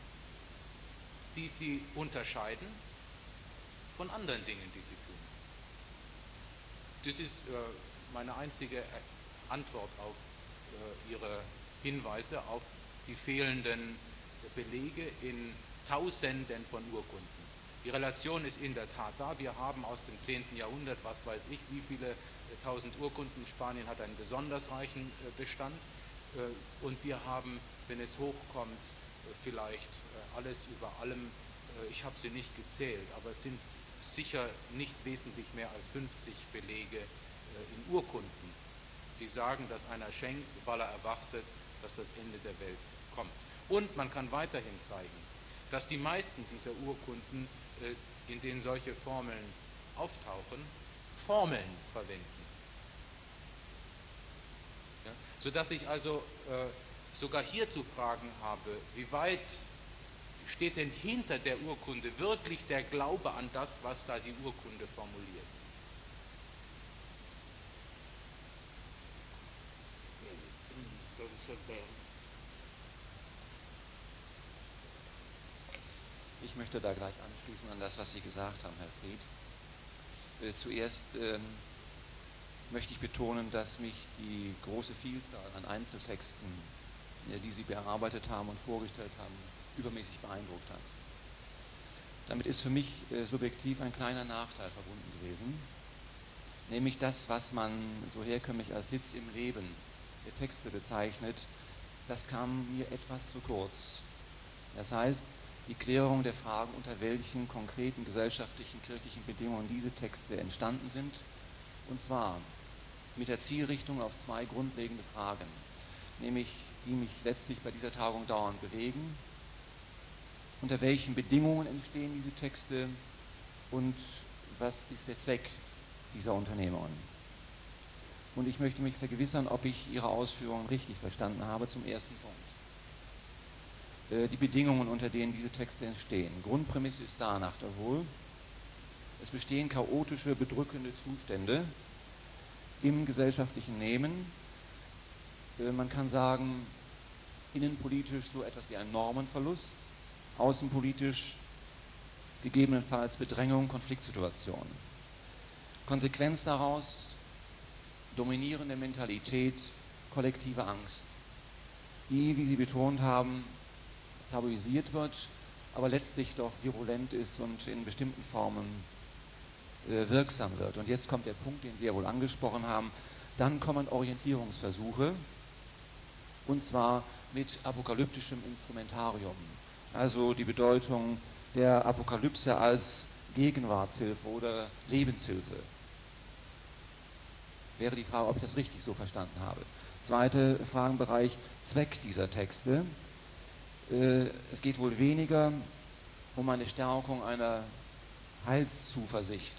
die sie unterscheiden von anderen Dingen, die sie tun. Das ist äh, meine einzige Antwort auf äh, Ihre Hinweise auf die fehlenden Belege in Tausenden von Urkunden. Die Relation ist in der Tat da. Wir haben aus dem zehnten Jahrhundert, was weiß ich, wie viele äh, tausend Urkunden. Spanien hat einen besonders reichen äh, Bestand. Äh, und wir haben, wenn es hochkommt, äh, vielleicht äh, alles über allem, äh, ich habe sie nicht gezählt, aber es sind sicher nicht wesentlich mehr als fünfzig Belege äh, in Urkunden, die sagen, dass einer schenkt, weil er erwartet, dass das Ende der Welt kommt. Und man kann weiterhin zeigen, dass die meisten dieser Urkunden, äh, in denen solche Formeln auftauchen, Formeln verwenden. Ja? Sodass ich also äh, sogar hier zu fragen habe, wie weit steht denn hinter der Urkunde wirklich der Glaube an das, was da die Urkunde formuliert? Professor Bell. Ich möchte da gleich anschließen an das, was Sie gesagt haben, Herr Fried. Äh, zuerst ähm, möchte ich betonen, dass mich die große Vielzahl an Einzeltexten, äh, die Sie bearbeitet haben und vorgestellt haben, übermäßig beeindruckt hat. Damit ist für mich äh, subjektiv ein kleiner Nachteil verbunden gewesen, nämlich das, was man so herkömmlich als Sitz im Leben der Texte bezeichnet, das kam mir etwas zu kurz. Das heißt, die Klärung der Fragen, unter welchen konkreten gesellschaftlichen, kirchlichen Bedingungen diese Texte entstanden sind, und zwar mit der Zielrichtung auf zwei grundlegende Fragen, nämlich die mich letztlich bei dieser Tagung dauernd bewegen: Unter welchen Bedingungen entstehen diese Texte und was ist der Zweck dieser Unternehmungen? Und ich möchte mich vergewissern, ob ich Ihre Ausführungen richtig verstanden habe zum ersten Punkt. Die Bedingungen, unter denen diese Texte entstehen. Grundprämisse ist danach der wohl, es bestehen chaotische, bedrückende Zustände im gesellschaftlichen Leben. Man kann sagen, innenpolitisch so etwas wie ein Normenverlust, außenpolitisch gegebenenfalls Bedrängung, Konfliktsituationen. Konsequenz daraus, dominierende Mentalität, kollektive Angst, die, wie Sie betont haben, tabuisiert wird, aber letztlich doch virulent ist und in bestimmten Formen äh, wirksam wird. Und jetzt kommt der Punkt, den Sie ja wohl angesprochen haben, dann kommen Orientierungsversuche, und zwar mit apokalyptischem Instrumentarium, also die Bedeutung der Apokalypse als Gegenwartshilfe oder Lebenshilfe. Wäre die Frage, ob ich das richtig so verstanden habe. Zweiter Fragenbereich, Zweck dieser Texte. Es geht wohl weniger um eine Stärkung einer Heilszuversicht.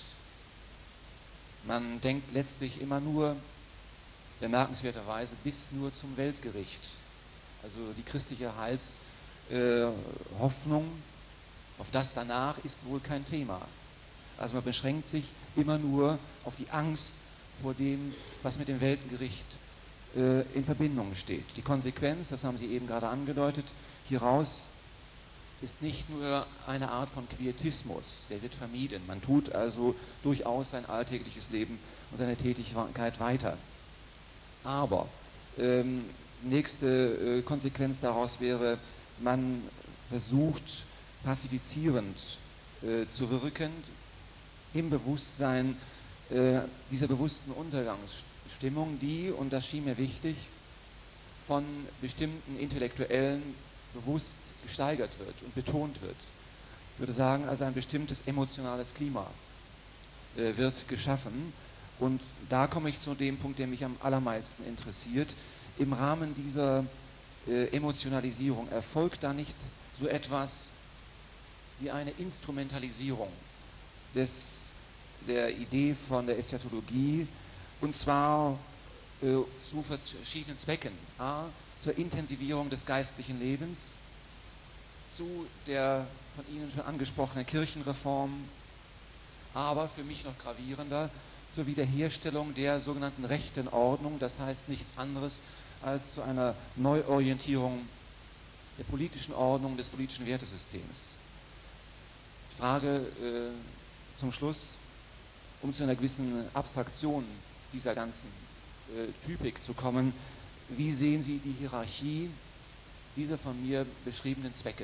Man denkt letztlich immer nur, bemerkenswerterweise, bis nur zum Weltgericht. Also die christliche Heilshoffnung, äh, auf das danach ist wohl kein Thema. Also man beschränkt sich immer nur auf die Angst vor dem, was mit dem Weltgericht äh, in Verbindung steht. Die Konsequenz, das haben Sie eben gerade angedeutet, hieraus ist nicht nur eine Art von Quietismus, der wird vermieden. Man tut also durchaus sein alltägliches Leben und seine Tätigkeit weiter. Aber ähm, nächste äh, Konsequenz daraus wäre, man versucht pazifizierend äh, zu wirken, im Bewusstsein äh, dieser bewussten Untergangsstimmung, die, und das schien mir wichtig, von bestimmten Intellektuellen bewusst gesteigert wird und betont wird. Ich würde sagen, also ein bestimmtes emotionales Klima äh, wird geschaffen. Und da komme ich zu dem Punkt, der mich am allermeisten interessiert. Im Rahmen dieser äh, Emotionalisierung erfolgt da nicht so etwas wie eine Instrumentalisierung des, der Idee von der Eschatologie, und zwar äh, zu verschiedenen Zwecken. A, zur Intensivierung des geistlichen Lebens, zu der von Ihnen schon angesprochenen Kirchenreform, aber für mich noch gravierender, zur Wiederherstellung der sogenannten rechten Ordnung, das heißt nichts anderes als zu einer Neuorientierung der politischen Ordnung, des politischen Wertesystems. Die Frage äh, zum Schluss, um zu einer gewissen Abstraktion dieser ganzen äh, Typik zu kommen: Wie sehen Sie die Hierarchie dieser von mir beschriebenen Zwecke?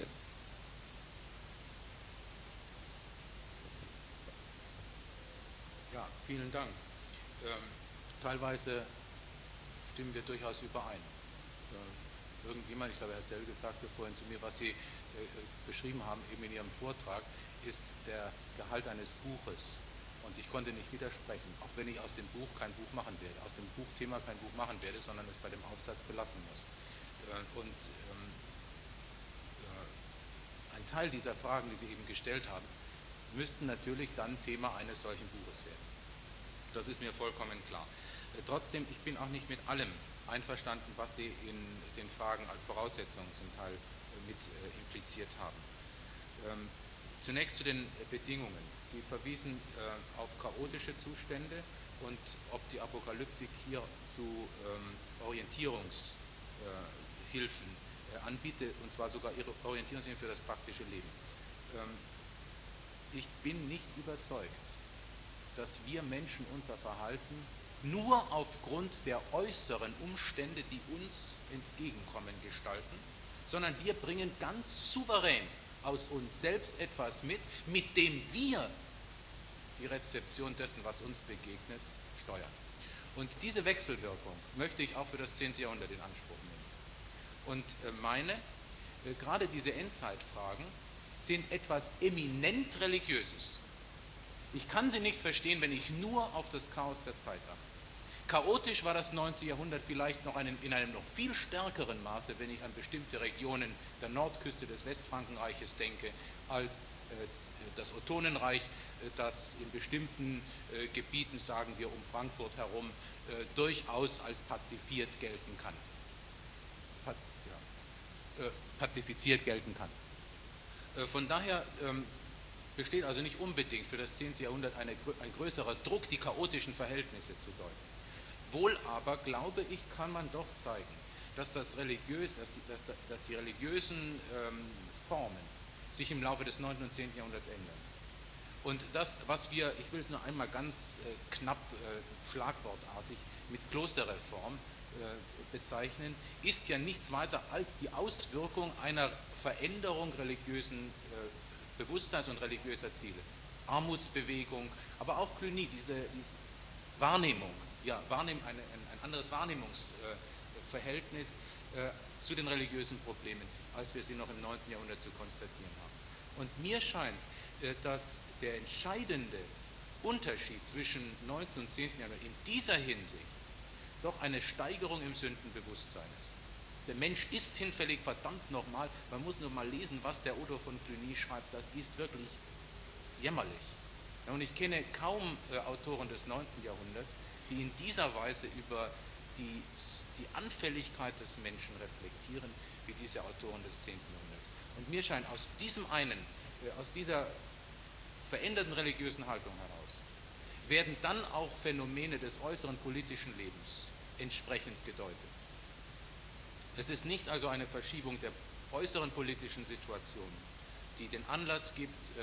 Ja, vielen Dank. Ähm, teilweise stimmen wir durchaus überein. Äh, irgendjemand, ich glaube Herr Selge, sagte vorhin zu mir, was Sie äh, beschrieben haben, eben in Ihrem Vortrag, ist der Gehalt eines Buches. Und ich konnte nicht widersprechen, auch wenn ich aus dem Buch kein Buch machen werde, aus dem Buchthema kein Buch machen werde, sondern es bei dem Aufsatz belassen muss. Äh, und ähm, äh, ein Teil dieser Fragen, die Sie eben gestellt haben, müssten natürlich dann Thema eines solchen Buches werden. Das ist mir vollkommen klar. Äh, trotzdem, ich bin auch nicht mit allem einverstanden, was Sie in den Fragen als Voraussetzung zum Teil äh, mit äh, impliziert haben. Ähm, zunächst zu den Bedingungen. Sie verwiesen äh, auf chaotische Zustände und ob die Apokalyptik hier zu ähm, Orientierungshilfen äh, anbietet, und zwar sogar ihre Orientierungshilfen für das praktische Leben. Ähm, ich bin nicht überzeugt, dass wir Menschen unser Verhalten nur aufgrund der äußeren Umstände, die uns entgegenkommen, gestalten, sondern wir bringen ganz souverän aus uns selbst etwas mit, mit dem wir die Rezeption dessen, was uns begegnet, steuern. Und diese Wechselwirkung möchte ich auch für das zehnte Jahrhundert in Anspruch nehmen. Und meine, äh, gerade diese Endzeitfragen sind etwas eminent Religiöses. Ich kann sie nicht verstehen, wenn ich nur auf das Chaos der Zeit achte. Chaotisch war das neunte Jahrhundert vielleicht noch einen, in einem noch viel stärkeren Maße, wenn ich an bestimmte Regionen der Nordküste des Westfrankenreiches denke, als äh, das Ottonenreich, äh, das in bestimmten äh, Gebieten, sagen wir um Frankfurt herum, äh, durchaus als pazifiert gelten kann. Pa ja, äh, pazifiziert gelten kann. Äh, von daher ähm, besteht also nicht unbedingt für das zehnte Jahrhundert eine, ein größerer Druck, die chaotischen Verhältnisse zu deuten. Wohl aber, glaube ich, kann man doch zeigen, dass, das religiös, dass, die, dass, dass die religiösen ähm, Formen sich im Laufe des neunten und zehnten Jahrhunderts ändern. Und das, was wir, ich will es nur einmal ganz äh, knapp, äh, schlagwortartig mit Klosterreform äh, bezeichnen, ist ja nichts weiter als die Auswirkung einer Veränderung religiösen äh, Bewusstseins und religiöser Ziele. Armutsbewegung, aber auch Cluny, diese, diese Wahrnehmung, ja, Wahrnehm, eine, ein, ein anderes Wahrnehmungsverhältnis äh, zu den religiösen Problemen, als wir sie noch im neunten Jahrhundert zu konstatieren haben. Und mir scheint, äh, dass der entscheidende Unterschied zwischen neunten und zehnten Jahrhundert in dieser Hinsicht doch eine Steigerung im Sündenbewusstsein ist. Der Mensch ist hinfällig, verdammt nochmal, man muss nur mal lesen, was der Odo von Cluny schreibt, das ist wirklich jämmerlich. Ja, und ich kenne kaum äh, Autoren des neunten Jahrhunderts, die in dieser Weise über die, die Anfälligkeit des Menschen reflektieren, wie diese Autoren des zehnten Jahrhunderts. Und mir scheint, aus diesem einen, äh, aus dieser veränderten religiösen Haltung heraus, werden dann auch Phänomene des äußeren politischen Lebens entsprechend gedeutet. Es ist nicht also eine Verschiebung der äußeren politischen Situation, die den Anlass gibt, äh,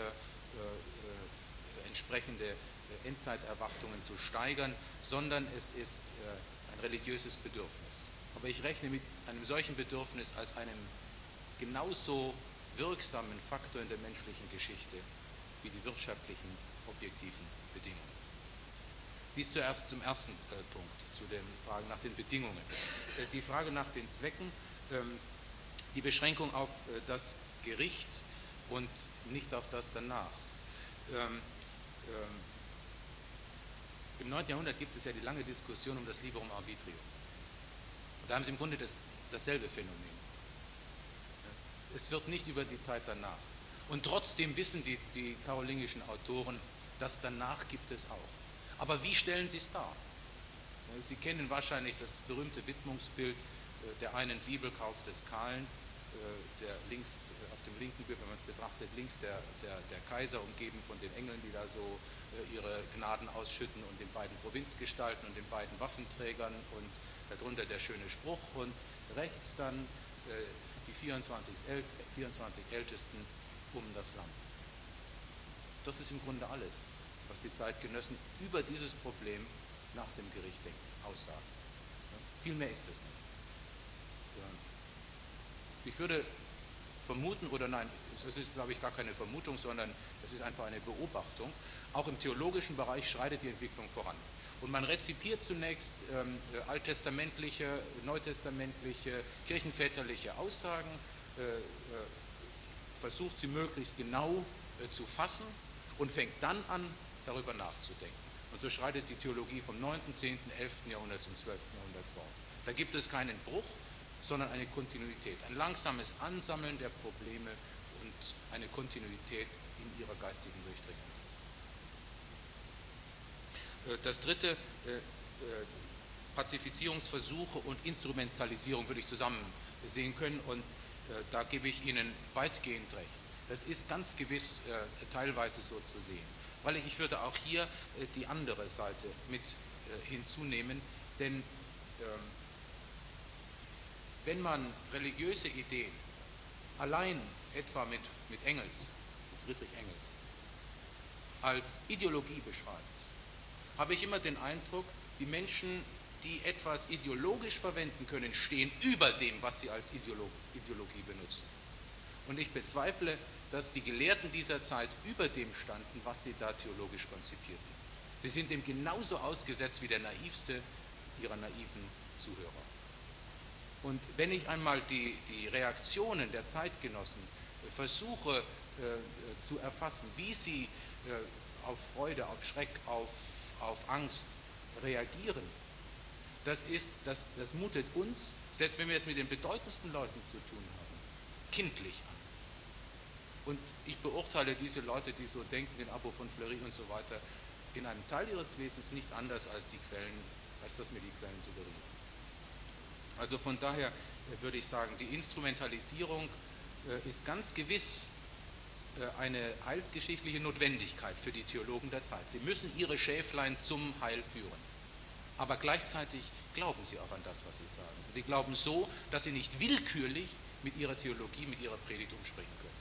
äh, entsprechende äh, Endzeiterwartungen zu steigern, sondern es ist äh, ein religiöses Bedürfnis. Aber ich rechne mit einem solchen Bedürfnis als einem genauso wirksamen Faktor in der menschlichen Geschichte wie die wirtschaftlichen, objektiven Bedingungen. Dies zuerst zum ersten äh, Punkt, zu den Fragen nach den Bedingungen. Äh, die Frage nach den Zwecken, ähm, die Beschränkung auf äh, das Gericht und nicht auf das danach. Ähm, ähm, Im neunten Jahrhundert gibt es ja die lange Diskussion um das Liberum Arbitrio. Und da haben Sie im Grunde das, dasselbe Phänomen. Es wird nicht über die Zeit danach. Und trotzdem wissen die, die karolingischen Autoren, das danach gibt es auch. Aber wie stellen Sie es dar? Sie kennen wahrscheinlich das berühmte Widmungsbild der einen Bibel Karls des Kahlen, der links, auf dem linken Bild, wenn man es betrachtet, links der, der, der Kaiser, umgeben von den Engeln, die da so ihre Gnaden ausschütten, und den beiden Provinzgestalten und den beiden Waffenträgern und darunter der schöne Spruch, und rechts dann äh, die vierundzwanzig, äl vierundzwanzig Ältesten um das Land. Das ist im Grunde alles, was die Zeitgenossen über dieses Problem nach dem Gericht denken, aussagen. Ja, viel mehr ist es nicht. Ja. Ich würde vermuten, oder nein, es ist, glaube ich, gar keine Vermutung, sondern es ist einfach eine Beobachtung. Auch im theologischen Bereich schreitet die Entwicklung voran. Und man rezipiert zunächst ähm, alttestamentliche, neutestamentliche, kirchenväterliche Aussagen, äh, äh, versucht sie möglichst genau äh, zu fassen und fängt dann an, darüber nachzudenken. Und so schreitet die Theologie vom neunten, zehnten, elften Jahrhundert zum zwölften Jahrhundert fort. Da gibt es keinen Bruch, sondern eine Kontinuität, ein langsames Ansammeln der Probleme und eine Kontinuität in ihrer geistigen Durchdringung. Das dritte, Pazifizierungsversuche und Instrumentalisierung würde ich zusammen sehen können, und da gebe ich Ihnen weitgehend recht. Das ist ganz gewiss teilweise so zu sehen, weil ich, ich würde auch hier die andere Seite mit hinzunehmen, denn wenn man religiöse Ideen allein etwa mit, mit Engels, mit Friedrich Engels, als Ideologie beschreibt, habe ich immer den Eindruck, die Menschen, die etwas ideologisch verwenden können, stehen über dem, was sie als Ideolo- Ideologie benutzen. Und ich bezweifle, dass die Gelehrten dieser Zeit über dem standen, was sie da theologisch konzipierten. Sie sind dem genauso ausgesetzt wie der naivste ihrer naiven Zuhörer. Und wenn ich einmal die, die Reaktionen der Zeitgenossen äh, versuche äh, zu erfassen, wie sie äh, auf Freude, auf Schreck, auf, auf Angst reagieren, das, ist, das, das mutet uns, selbst wenn wir es mit den bedeutendsten Leuten zu tun haben, kindlich an. Und ich beurteile diese Leute, die so denken, den Abo von Fleury und so weiter, in einem Teil ihres Wesens nicht anders als die Quellen, als das mir die Quellen suggerieren. Also von daher würde ich sagen, die Instrumentalisierung äh, ist ganz gewiss äh, eine heilsgeschichtliche Notwendigkeit für die Theologen der Zeit. Sie müssen ihre Schäflein zum Heil führen. Aber gleichzeitig glauben sie auch an das, was sie sagen. Sie glauben so, dass sie nicht willkürlich mit ihrer Theologie, mit ihrer Predigt umspringen können.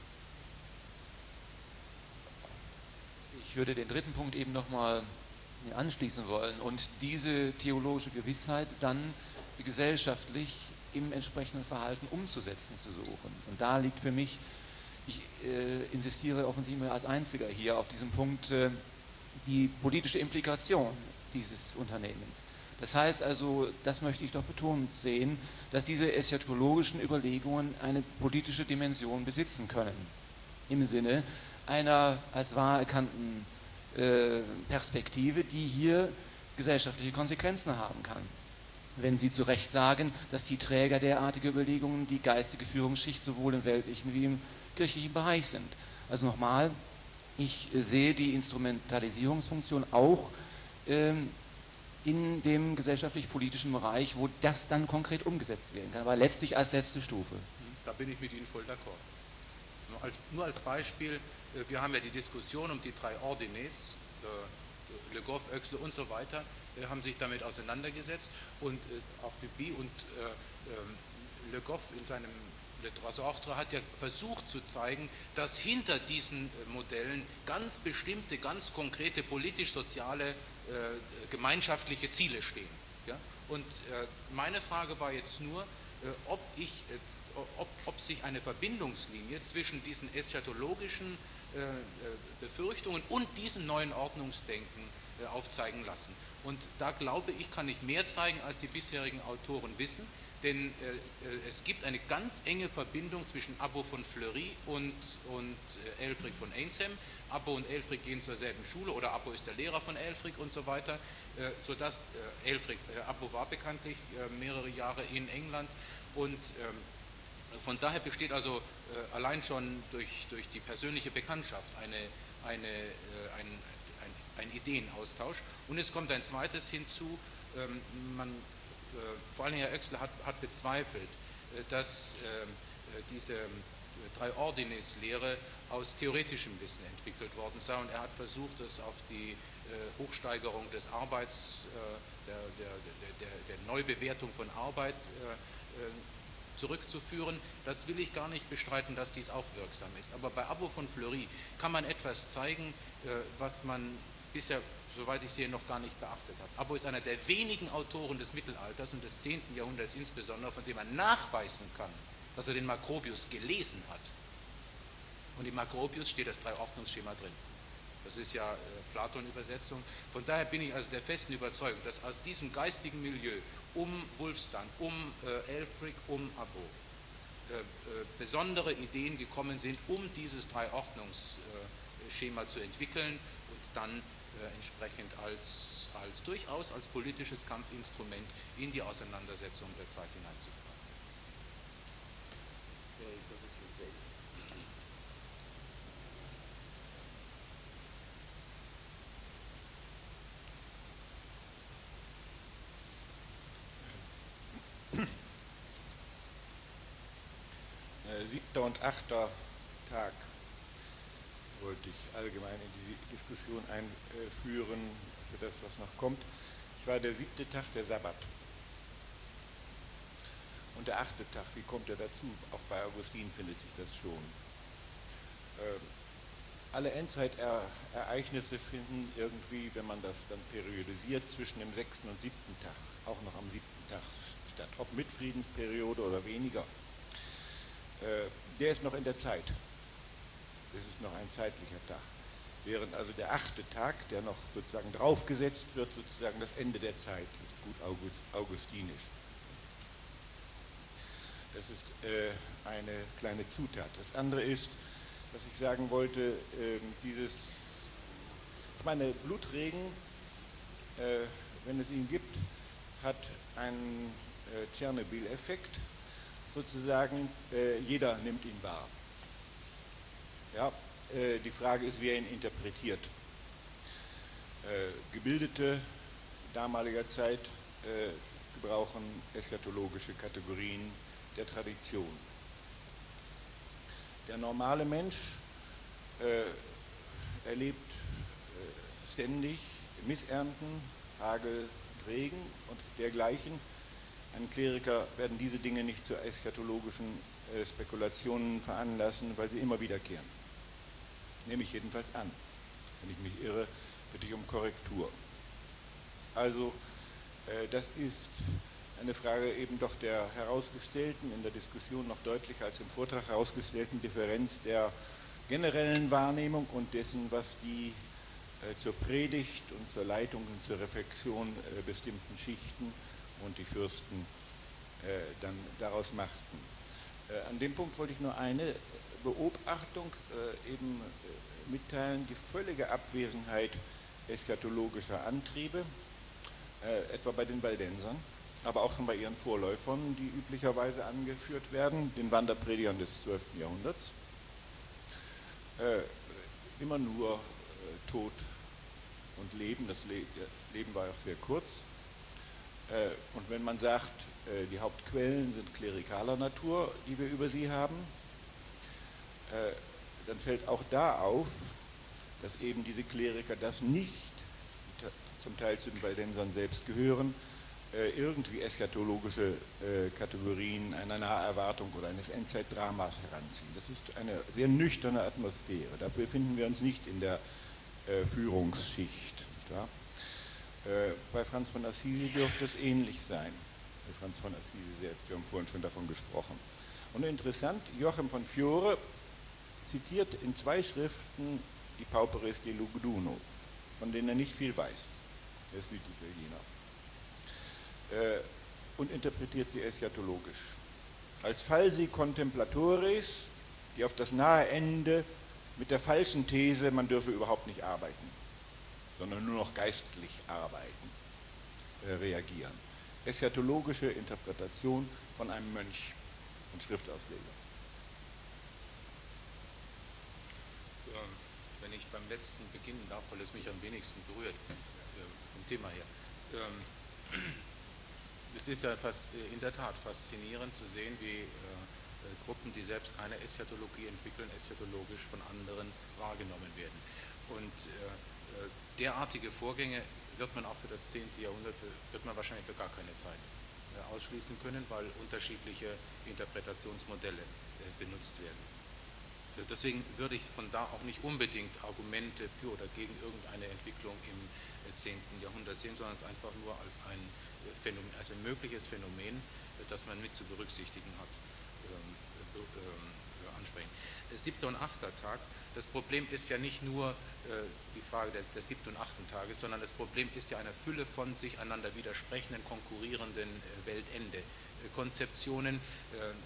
Ich würde den dritten Punkt eben nochmal anschließen wollen und diese theologische Gewissheit dann gesellschaftlich im entsprechenden Verhalten umzusetzen zu suchen. Und da liegt für mich, ich äh, insistiere offensichtlich als Einziger hier auf diesem Punkt, äh, die politische Implikation dieses Unternehmens. Das heißt also, das möchte ich doch betont sehen, dass diese eschatologischen Überlegungen eine politische Dimension besitzen können. Im Sinne einer als wahr erkannten äh, Perspektive, die hier gesellschaftliche Konsequenzen haben kann. Wenn Sie zu Recht sagen, dass die Träger derartiger Überlegungen die geistige Führungsschicht sowohl im weltlichen wie im kirchlichen Bereich sind. Also nochmal, ich sehe die Instrumentalisierungsfunktion auch ähm, in dem gesellschaftlich-politischen Bereich, wo das dann konkret umgesetzt werden kann, aber letztlich als letzte Stufe. Da bin ich mit Ihnen voll d'accord. Nur als, nur als Beispiel, wir haben ja die Diskussion um die drei Ordines, Le Goff, Oechsle und so weiter, haben sich damit auseinandergesetzt und auch Duby und Le Goff in seinem Le Trois Ordres hat ja versucht zu zeigen, dass hinter diesen Modellen ganz bestimmte, ganz konkrete politisch-soziale, äh, gemeinschaftliche Ziele stehen. Ja? Und äh, meine Frage war jetzt nur, äh, ob, ich, äh, ob, ob sich eine Verbindungslinie zwischen diesen eschatologischen äh, Befürchtungen und diesem neuen Ordnungsdenken äh, aufzeigen lassen. Und da glaube ich, kann ich mehr zeigen, als die bisherigen Autoren wissen. Denn äh, es gibt eine ganz enge Verbindung zwischen Abbo von Fleury und, und äh, Ælfric von Eynshem. Abbo und Ælfric gehen zur selben Schule oder Abbo ist der Lehrer von Ælfric und so weiter, äh, sodass äh, Ælfric, äh, Abbo war bekanntlich äh, mehrere Jahre in England und ähm, von daher besteht also äh, allein schon durch, durch die persönliche Bekanntschaft eine, eine, äh, ein, ein, ein Ideenaustausch. Und es kommt ein zweites hinzu, ähm, man vor allem Herr Oechsle hat, hat bezweifelt, dass äh, diese äh, drei Ordines-Lehre aus theoretischem Wissen entwickelt worden sei und er hat versucht, das auf die äh, Hochsteigerung des Arbeits, äh, der, der, der, der Neubewertung von Arbeit äh, zurückzuführen. Das will ich gar nicht bestreiten, dass dies auch wirksam ist. Aber bei Abbo von Fleury kann man etwas zeigen, äh, was man bisher, soweit ich sehe, noch gar nicht beachtet hat. Abbo ist einer der wenigen Autoren des Mittelalters und des zehnten Jahrhunderts insbesondere, von dem man nachweisen kann, dass er den Macrobius gelesen hat. Und im Macrobius steht das Dreiordnungsschema drin. Das ist ja äh, Platon-Übersetzung. Von daher bin ich also der festen Überzeugung, dass aus diesem geistigen Milieu um Wulfstan, um äh, Ælfric, um Abbo äh, äh, besondere Ideen gekommen sind, um dieses Dreiordnungsschema äh, zu entwickeln und dann Äh, entsprechend als, als durchaus als politisches Kampfinstrument in die Auseinandersetzung der Zeit hineinzutragen. Äh, siebter und achter Tag wollte ich allgemein in die Diskussion einführen für das, was noch kommt. Ich war der siebte Tag, der Sabbat. Und der achte Tag, wie kommt er dazu? Auch bei Augustin findet sich das schon. Ähm, alle Endzeitereignisse finden irgendwie, wenn man das dann periodisiert, zwischen dem sechsten und siebten Tag, auch noch am siebten Tag statt. Ob mit Friedensperiode oder weniger. Äh, der ist noch in der Zeit. Es ist noch ein zeitlicher Tag. Während also der achte Tag, der noch sozusagen draufgesetzt wird, sozusagen das Ende der Zeit ist, gut August, Augustinisch. Das ist äh, eine kleine Zutat. Das andere ist, was ich sagen wollte, äh, dieses, ich meine, Blutregen, äh, wenn es ihn gibt, hat einen äh, Tschernobyl-Effekt, sozusagen, äh, jeder nimmt ihn wahr. Ja, äh, die Frage ist, wie er ihn interpretiert. Äh, Gebildete damaliger Zeit äh, gebrauchen eschatologische Kategorien der Tradition. Der normale Mensch äh, erlebt äh, ständig Missernten, Hagel, Regen und dergleichen. Einen Kleriker werden diese Dinge nicht zu eschatologischen äh, Spekulationen veranlassen, weil sie immer wiederkehren. Nehme ich jedenfalls an. Wenn ich mich irre, bitte ich um Korrektur. Also äh, das ist eine Frage eben doch der herausgestellten, in der Diskussion noch deutlicher als im Vortrag herausgestellten Differenz der generellen Wahrnehmung und dessen, was die äh, zur Predigt und zur Leitung und zur Reflexion äh, bestimmten Schichten und die Fürsten äh, dann daraus machten. Äh, an dem Punkt wollte ich nur eine Beobachtung äh, eben äh, mitteilen, die völlige Abwesenheit eschatologischer Antriebe, äh, etwa bei den Waldensern, aber auch schon bei ihren Vorläufern, die üblicherweise angeführt werden, den Wanderpredigern des zwölften Jahrhunderts. Äh, immer nur äh, Tod und Leben, das Le Leben war auch sehr kurz. Äh, und wenn man sagt, äh, die Hauptquellen sind klerikaler Natur, die wir über sie haben, äh, dann fällt auch da auf, dass eben diese Kleriker das nicht, zum Teil zu den Waldensern selbst gehören, irgendwie eschatologische äh, Kategorien einer Naherwartung oder eines Endzeitdramas heranziehen. Das ist eine sehr nüchterne Atmosphäre. Da befinden wir uns nicht in der äh, Führungsschicht. Äh, bei Franz von Assisi dürfte es ähnlich sein. Bei Franz von Assisi selbst, wir haben vorhin schon davon gesprochen. Und interessant, Joachim von Fiore zitiert in zwei Schriften die Pauperes di Lugdunum, von denen er nicht viel weiß. Er ist Süditaliener. Und interpretiert sie eschatologisch. Als falsi contemplatores, die auf das nahe Ende mit der falschen These, man dürfe überhaupt nicht arbeiten, sondern nur noch geistlich arbeiten, äh, reagieren. Eschatologische Interpretation von einem Mönch und Schriftausleger. Wenn ich beim letzten beginnen darf, weil es mich am wenigsten berührt, äh, vom Thema her. Ähm, Es ist ja fast, in der Tat faszinierend zu sehen, wie äh, Gruppen, die selbst keine Eschatologie entwickeln, eschatologisch von anderen wahrgenommen werden. Und äh, derartige Vorgänge wird man auch für das zehnte Jahrhundert, für, wird man wahrscheinlich für gar keine Zeit äh, ausschließen können, weil unterschiedliche Interpretationsmodelle äh, benutzt werden. Deswegen würde ich von da auch nicht unbedingt Argumente für oder gegen irgendeine Entwicklung im zehnten Jahrhundert sehen, sondern es einfach nur als ein Phänomen, als ein mögliches Phänomen, das man mit zu berücksichtigen hat, ähm, äh, ansprechen. Siebter und achter Tag, das Problem ist ja nicht nur äh, die Frage des, des siebten und achten Tages, sondern das Problem ist ja eine Fülle von sich einander widersprechenden, konkurrierenden äh, Weltende-Konzeptionen, äh,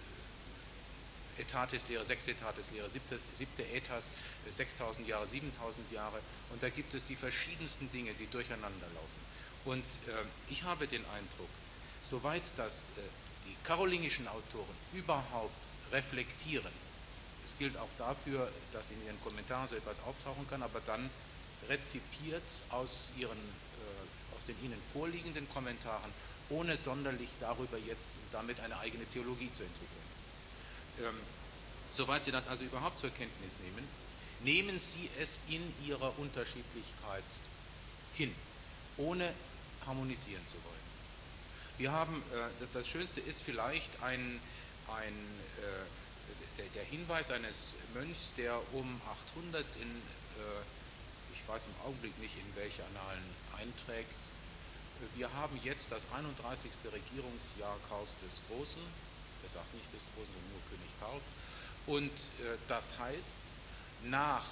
Etateslehre, sechste Etateslehre, siebte, siebte Äthas, sechstausend Jahre, siebentausend Jahre, und da gibt es die verschiedensten Dinge, die durcheinander laufen. Und äh, ich habe den Eindruck, soweit das äh, die karolingischen Autoren überhaupt reflektieren, es gilt auch dafür, dass in ihren Kommentaren so etwas auftauchen kann, aber dann rezipiert aus, ihren, äh, aus den ihnen vorliegenden Kommentaren, ohne sonderlich darüber jetzt damit eine eigene Theologie zu entwickeln. Ähm, soweit Sie das also überhaupt zur Kenntnis nehmen, nehmen Sie es in Ihrer Unterschiedlichkeit hin, ohne harmonisieren zu wollen. Wir haben, äh, das Schönste ist vielleicht ein, ein, äh, der, der Hinweis eines Mönchs, der um achthundert in, äh, ich weiß im Augenblick nicht, in welche Annalen einträgt. Wir haben jetzt das einunddreißigste Regierungsjahr Karls des Großen. Er sagt nicht des Großen, sondern nur König Karls. Und äh, das heißt, nach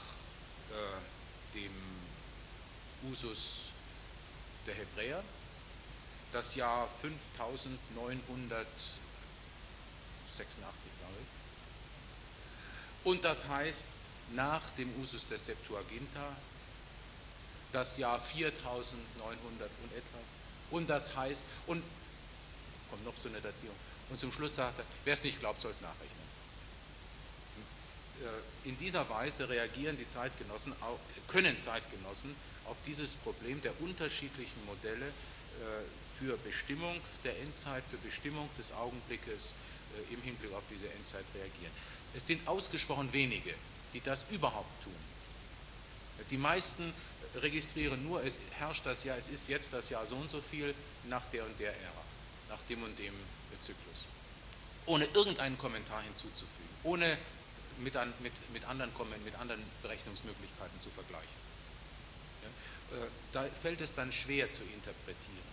äh, dem Usus der Hebräer, das Jahr fünftausendneunhundertsechsundachtzig, glaube ich. Und das heißt, nach dem Usus der Septuaginta, das Jahr viertausendneunhundert und etwas. Und das heißt, und kommt noch so eine Datierung. Und zum Schluss sagt er, wer es nicht glaubt, soll es nachrechnen. In dieser Weise reagieren die Zeitgenossen, können Zeitgenossen auf dieses Problem der unterschiedlichen Modelle für Bestimmung der Endzeit, für Bestimmung des Augenblickes im Hinblick auf diese Endzeit reagieren. Es sind ausgesprochen wenige, die das überhaupt tun. Die meisten registrieren nur, es herrscht das Jahr, es ist jetzt das Jahr so und so viel nach der und der Ära, nach dem und dem Zyklus. Ohne irgendeinen Kommentar hinzuzufügen, ohne mit, an, mit, mit, anderen, mit anderen Berechnungsmöglichkeiten zu vergleichen. Ja, äh, da fällt es dann schwer zu interpretieren.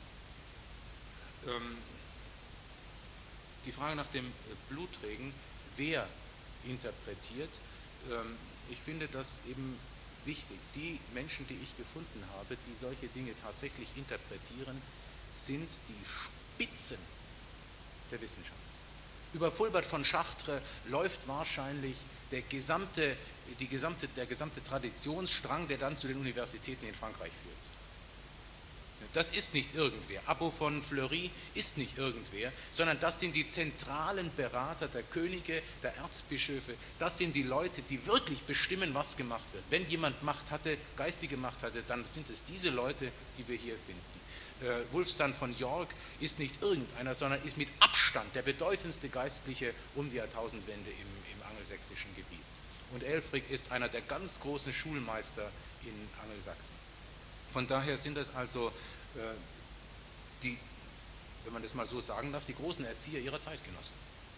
Ähm, die Frage nach dem Blutregen, wer interpretiert, ähm, ich finde das eben wichtig. Die Menschen, die ich gefunden habe, die solche Dinge tatsächlich interpretieren, sind die Spitzen der Wissenschaft. Über Fulbert von Chartres läuft wahrscheinlich der gesamte, die gesamte, der gesamte Traditionsstrang, der dann zu den Universitäten in Frankreich führt. Das ist nicht irgendwer. Abo von Fleury ist nicht irgendwer, sondern das sind die zentralen Berater der Könige, der Erzbischöfe. Das sind die Leute, die wirklich bestimmen, was gemacht wird. Wenn jemand Macht hatte, geistige Macht hatte, dann sind es diese Leute, die wir hier finden. Äh, Wulfstan von York ist nicht irgendeiner, sondern ist mit Abstand der bedeutendste Geistliche um die Jahrtausendwende im, im angelsächsischen Gebiet. Und Ælfric ist einer der ganz großen Schulmeister in Angelsachsen. Von daher sind es also äh, die, wenn man das mal so sagen darf, die großen Erzieher ihrer Zeitgenossen.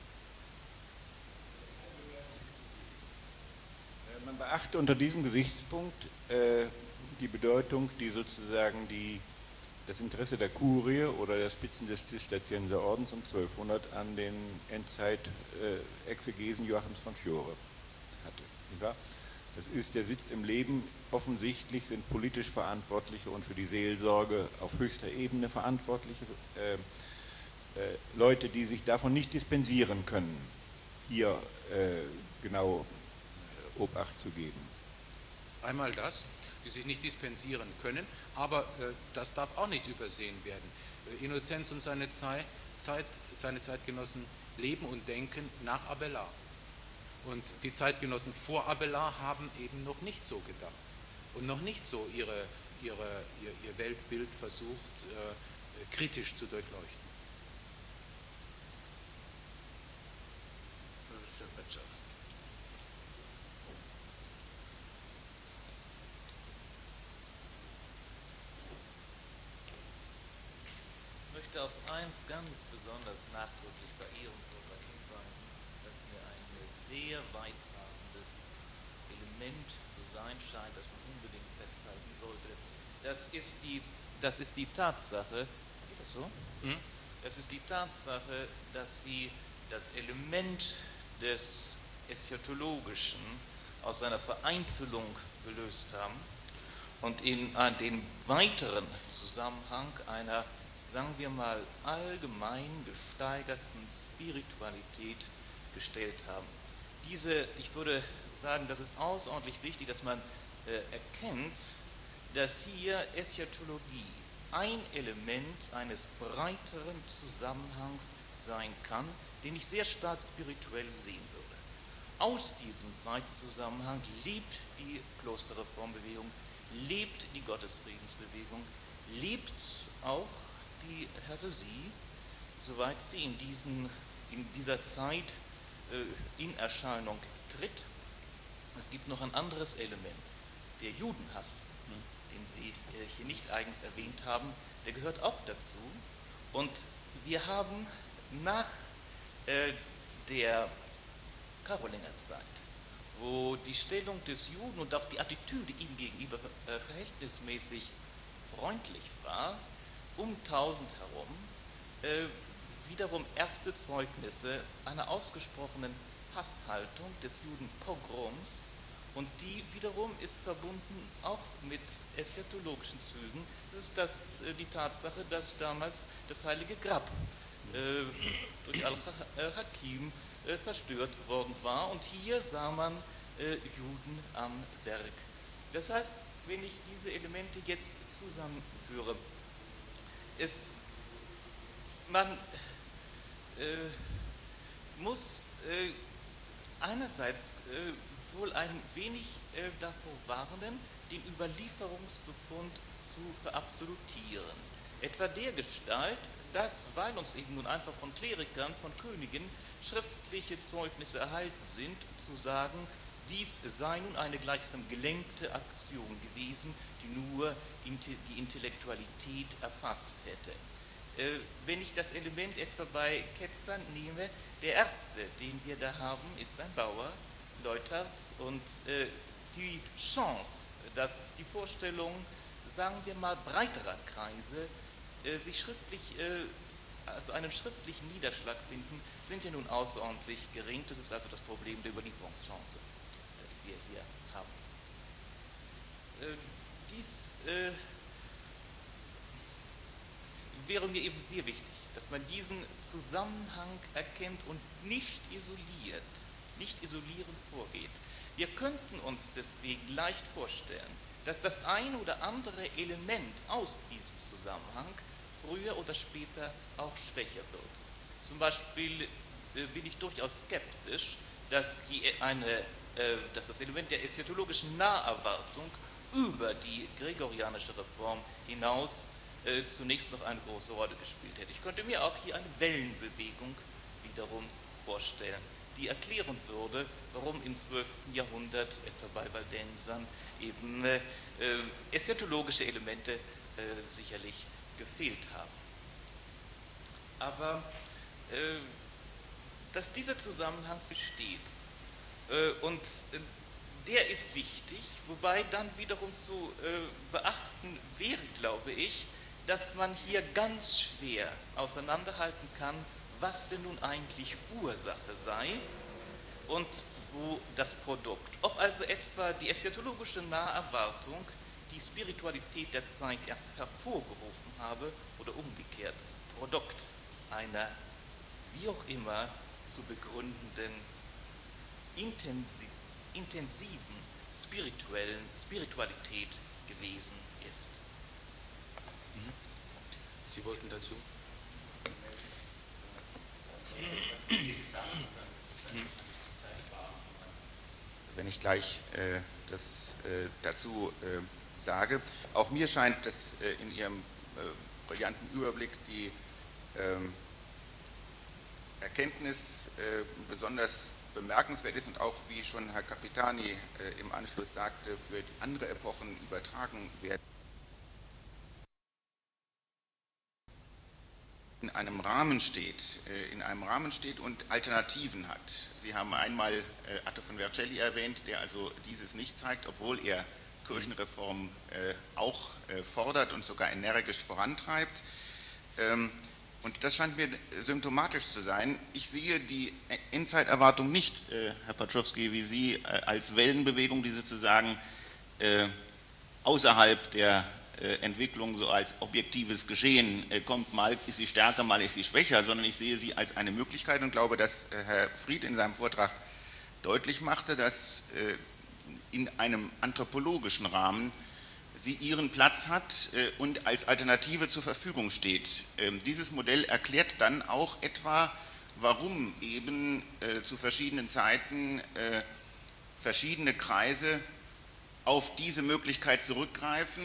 Man beachte unter diesem Gesichtspunkt äh, die Bedeutung, die sozusagen die, das Interesse der Kurie oder der Spitzen des Zisterzienserordens um zwölfhundert an den Endzeit-Exegesen äh, Joachims von Fiore hatte. Nicht wahr? Das ist der Sitz im Leben. Offensichtlich sind politisch Verantwortliche und für die Seelsorge auf höchster Ebene Verantwortliche äh, äh, Leute, die sich davon nicht dispensieren können, hier äh, genau äh, Obacht zu geben. Einmal das, die sich nicht dispensieren können, aber äh, das darf auch nicht übersehen werden. Äh, Innozenz und seine, Zeit, Zeit, seine Zeitgenossen leben und denken nach Abelard. Und die Zeitgenossen vor Abelard haben eben noch nicht so gedacht und noch nicht so ihre, ihre, ihr, ihr Weltbild versucht, äh, kritisch zu durchleuchten. Professor Baczowski. Ich möchte auf eins ganz besonders nachdrücklich bei Ihrem Vortrag hinweisen, dass mir ein sehr weittragendes Element zu sein scheint, das man unbedingt festhalten sollte. Das ist die, das ist die Tatsache, geht das so? Hm? Das ist die Tatsache, dass Sie das Element des Eschatologischen aus einer Vereinzelung gelöst haben und in den weiteren Zusammenhang einer, sagen wir mal, allgemein gesteigerten Spiritualität gestellt haben. Diese, ich würde sagen, das ist außerordentlich wichtig, dass man äh, erkennt, dass hier Eschatologie ein Element eines breiteren Zusammenhangs sein kann, den ich sehr stark spirituell sehen würde. Aus diesem breiten Zusammenhang lebt die Klosterreformbewegung, lebt die Gottesfriedensbewegung, lebt auch die Häresie, soweit sie in, diesen, in dieser Zeit äh, in Erscheinung tritt. Es gibt noch ein anderes Element, der Judenhass, den Sie äh, hier nicht eigens erwähnt haben, der gehört auch dazu. Und wir haben nach äh, der Karolingerzeit, wo die Stellung des Juden und auch die Attitüde ihm gegenüber äh, verhältnismäßig freundlich war, um tausend herum, äh, wiederum erste Zeugnisse einer ausgesprochenen Hasshaltung des Judenpogroms, und die wiederum ist verbunden auch mit eschatologischen Zügen. Das ist das, äh, die Tatsache, dass damals das Heilige Grab äh, durch Al-Hakim äh, zerstört worden war, und hier sah man äh, Juden am Werk. Das heißt, wenn ich diese Elemente jetzt zusammenführe, es, man äh, muss äh, einerseits äh, wohl ein wenig äh, davor warnen, den Überlieferungsbefund zu verabsolutieren. Etwa der Gestalt, dass, weil uns eben nun einfach von Klerikern, von Königen schriftliche Zeugnisse erhalten sind, zu sagen, Dies sei nun eine gleichsam gelenkte Aktion gewesen, die nur die Intellektualität erfasst hätte. Wenn ich das Element etwa bei Ketzern nehme, der erste, den wir da haben, ist ein Bauer, Leuthard, und die Chance, dass die Vorstellung, sagen wir mal, breiterer Kreise sich schriftlich, also einen schriftlichen Niederschlag finden, sind ja nun außerordentlich gering. Das ist also das Problem der Überlieferungschance, das wir hier haben. Dies wäre mir eben sehr wichtig, dass man diesen Zusammenhang erkennt und nicht isoliert, nicht isolierend vorgeht. Wir könnten uns deswegen leicht vorstellen, dass das eine oder andere Element aus diesem Zusammenhang früher oder später auch schwächer wird. Zum Beispiel äh, bin ich durchaus skeptisch, dass, die, eine, äh, dass das Element der eschatologischen Naherwartung über die gregorianische Reform hinaus äh, zunächst noch eine große Rolle gespielt hätte. Ich könnte mir auch hier eine Wellenbewegung wiederum vorstellen, die erklären würde, warum im zwölften Jahrhundert, etwa bei Valdensern, eben äh, eschatologische Elemente äh, sicherlich gefehlt haben. Aber äh, dass dieser Zusammenhang besteht äh, und äh, der ist wichtig, wobei dann wiederum zu äh, beachten wäre, glaube ich, dass man hier ganz schwer auseinanderhalten kann, was denn nun eigentlich Ursache sei und wo das Produkt. Ob also etwa die eschatologische Naherwartung die Spiritualität der Zeit erst hervorgerufen habe oder umgekehrt Produkt einer wie auch immer zu begründenden intensi intensiven spirituellen Spiritualität gewesen ist. Sie wollten dazu? Wenn ich gleich äh, das äh, dazu äh, sage, auch mir scheint, dass äh, in Ihrem äh, brillanten Überblick die äh, Erkenntnis äh, besonders bemerkenswert ist und auch, wie schon Herr Capitani äh, im Anschluss sagte, für andere Epochen übertragen werden. In einem Rahmen steht, in einem Rahmen steht und Alternativen hat. Sie haben einmal Atto von Vercelli erwähnt, der also dieses nicht zeigt, obwohl er Kirchenreform auch fordert und sogar energisch vorantreibt. Und das scheint mir symptomatisch zu sein. Ich sehe die Endzeiterwartung nicht, Herr Paczowski, wie Sie, als Wellenbewegung, die sozusagen außerhalb der Entwicklung so als objektives Geschehen kommt, mal ist sie stärker, mal ist sie schwächer, sondern ich sehe sie als eine Möglichkeit und glaube, dass Herr Fried in seinem Vortrag deutlich machte, dass in einem anthropologischen Rahmen sie ihren Platz hat und als Alternative zur Verfügung steht. Dieses Modell erklärt dann auch etwa, warum eben zu verschiedenen Zeiten verschiedene Kreise auf diese Möglichkeit zurückgreifen.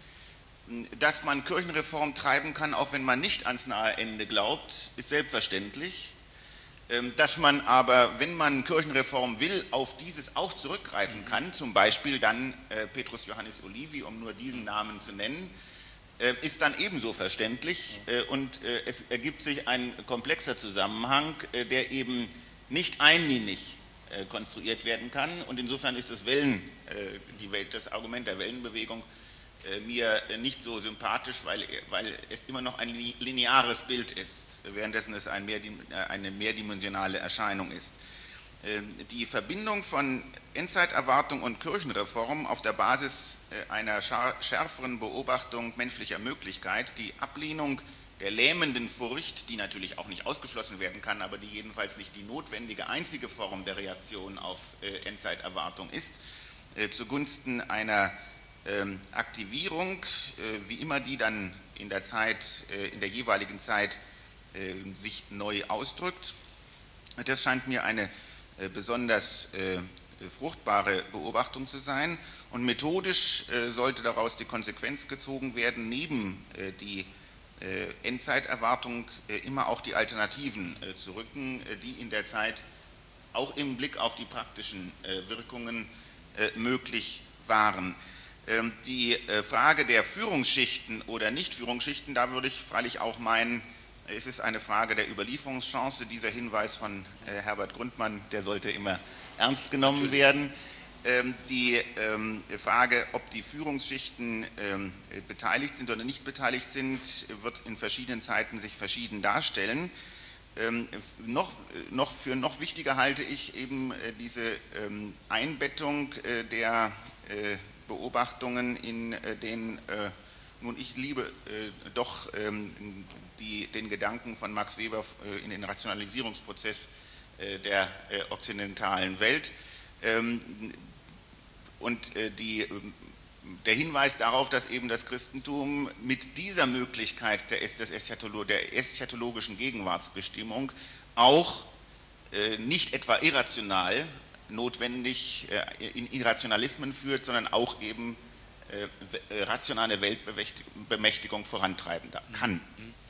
Dass man Kirchenreform treiben kann, auch wenn man nicht ans nahe Ende glaubt, ist selbstverständlich. Dass man aber, wenn man Kirchenreform will, auf dieses auch zurückgreifen kann, zum Beispiel dann Petrus Johannes Olivi, um nur diesen Namen zu nennen, ist dann ebenso verständlich und es ergibt sich ein komplexer Zusammenhang, der eben nicht einlinig konstruiert werden kann und insofern ist das, Wellen, das Argument der Wellenbewegung mir nicht so sympathisch, weil, weil es immer noch ein lineares Bild ist, währenddessen es ein mehr, eine mehrdimensionale Erscheinung ist. Die Verbindung von Endzeiterwartung und Kirchenreform auf der Basis einer schärferen Beobachtung menschlicher Möglichkeit, die Ablehnung der lähmenden Furcht, die natürlich auch nicht ausgeschlossen werden kann, aber die jedenfalls nicht die notwendige einzige Form der Reaktion auf Endzeiterwartung ist, zugunsten einer Aktivierung, wie immer die dann in der Zeit, in der jeweiligen Zeit sich neu ausdrückt. Das scheint mir eine besonders fruchtbare Beobachtung zu sein und methodisch sollte daraus die Konsequenz gezogen werden, neben die Endzeiterwartung immer auch die Alternativen zu rücken, die in der Zeit auch im Blick auf die praktischen äh, Wirkungen äh, möglich waren. Ähm, die äh, Frage der Führungsschichten oder Nichtführungsschichten, da würde ich freilich auch meinen, es ist eine Frage der Überlieferungschance. Dieser Hinweis von äh, Herbert Grundmann, der sollte immer ernst genommen Natürlich. werden. Ähm, die ähm, Frage, ob die Führungsschichten ähm, beteiligt sind oder nicht beteiligt sind, wird in verschiedenen Zeiten sich verschieden darstellen. Ähm, noch, noch für noch wichtiger halte ich eben äh, diese ähm, Einbettung äh, der äh, Beobachtungen in äh, den, äh, nun ich liebe äh, doch ähm, die, den Gedanken von Max Weber äh, in den Rationalisierungsprozess äh, der äh, okzidentalen Welt ähm, und äh, die Der Hinweis darauf, dass eben das Christentum mit dieser Möglichkeit der, des Eschatolo, der eschatologischen Gegenwartsbestimmung auch äh, nicht etwa irrational notwendig äh, in Irrationalismen führt, sondern auch eben äh, rationale Weltbemächtigung vorantreiben kann.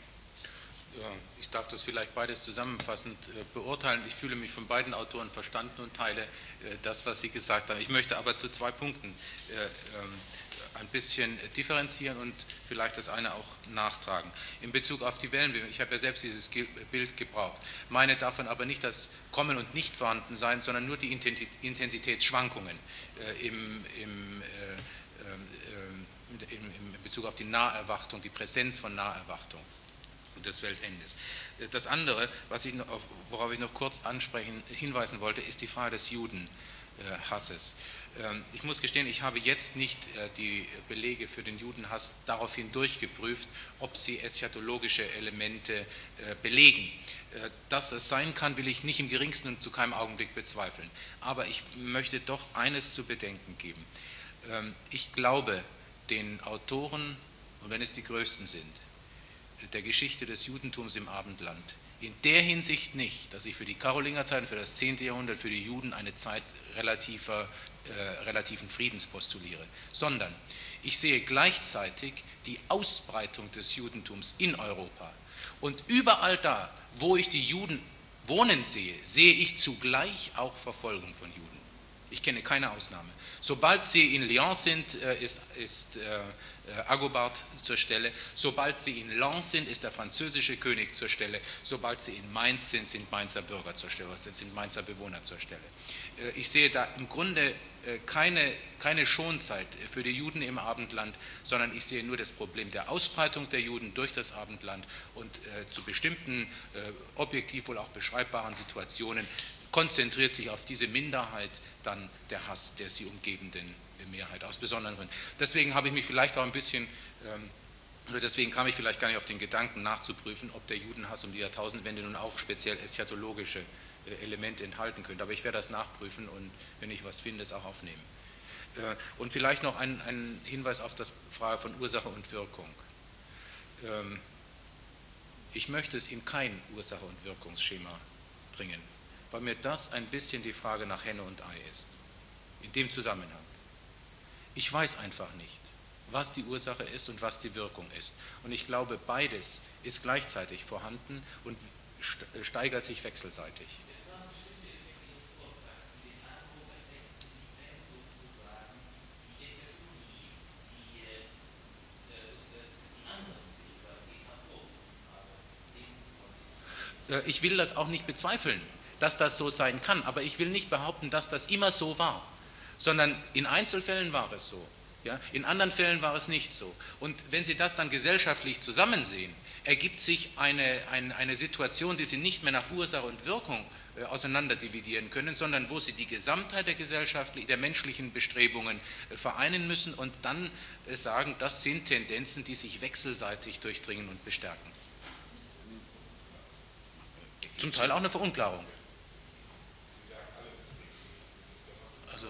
Ja, ich darf das vielleicht beides zusammenfassend äh, beurteilen. Ich fühle mich von beiden Autoren verstanden und teile äh, das, was sie gesagt haben. Ich möchte aber zu zwei Punkten äh, ähm, ein bisschen differenzieren und vielleicht das eine auch nachtragen. In Bezug auf die Wellenbewegung, ich habe ja selbst dieses Bild gebraucht, meine davon aber nicht das Kommen und Nicht-Vorhandensein, sondern nur die Intensitätsschwankungen äh, im, im, äh, äh, im, im Bezug auf die Naherwartung, die Präsenz von Naherwartung des Weltendes. Das andere, was ich noch, worauf ich noch kurz ansprechen, hinweisen wollte, ist die Frage des Judenhasses. Ich muss gestehen, ich habe jetzt nicht die Belege für den Judenhass daraufhin durchgeprüft, ob sie eschatologische Elemente belegen. Dass es sein kann, will ich nicht im geringsten und zu keinem Augenblick bezweifeln. Aber ich möchte doch eines zu bedenken geben. Ich glaube, den Autoren, und wenn es die größten sind, der Geschichte des Judentums im Abendland, in der Hinsicht nicht, dass ich für die Karolingerzeit, für das zehnte Jahrhundert, für die Juden eine Zeit relativer, äh, relativen Friedens postuliere, sondern ich sehe gleichzeitig die Ausbreitung des Judentums in Europa. Und überall da, wo ich die Juden wohnen sehe, sehe ich zugleich auch Verfolgung von Juden. Ich kenne keine Ausnahme. Sobald sie in Lyon sind, ist, ist äh, Agobard zur Stelle. Sobald sie in Lens sind, ist der französische König zur Stelle. Sobald sie in Mainz sind, sind Mainzer Bürger zur Stelle, sind Mainzer Bewohner zur Stelle. Äh, ich sehe da im Grunde äh, keine, keine Schonzeit für die Juden im Abendland, sondern ich sehe nur das Problem der Ausbreitung der Juden durch das Abendland und äh, zu bestimmten, äh, objektiv wohl auch beschreibbaren Situationen konzentriert sich auf diese Minderheit dann der Hass der sie umgebenden Mehrheit aus besonderen Gründen. Deswegen habe ich mich vielleicht auch ein bisschen, ähm, oder deswegen kam ich vielleicht gar nicht auf den Gedanken nachzuprüfen, ob der Judenhass um die Jahrtausendwende nun auch speziell eschatologische äh, Elemente enthalten könnte. Aber ich werde das nachprüfen und wenn ich was finde, es auch aufnehmen. Äh, und vielleicht noch ein, ein Hinweis auf die Frage von Ursache und Wirkung. Ähm, ich möchte es in kein Ursache- und Wirkungsschema bringen, weil mir das ein bisschen die Frage nach Henne und Ei ist, in dem Zusammenhang. Ich weiß einfach nicht, was die Ursache ist und was die Wirkung ist. Und ich glaube, beides ist gleichzeitig vorhanden und steigert sich wechselseitig. Ich will das auch nicht bezweifeln, dass das so sein kann, aber ich will nicht behaupten, dass das immer so war, sondern in Einzelfällen war es so, ja? In anderen Fällen war es nicht so. Und wenn Sie das dann gesellschaftlich zusammensehen, ergibt sich eine, eine, eine Situation, die Sie nicht mehr nach Ursache und Wirkung äh, auseinanderdividieren können, sondern wo Sie die Gesamtheit der gesellschaftlichen, der menschlichen Bestrebungen äh, vereinen müssen und dann äh, sagen, das sind Tendenzen, die sich wechselseitig durchdringen und bestärken. Zum Teil auch eine Verunklarung. Also.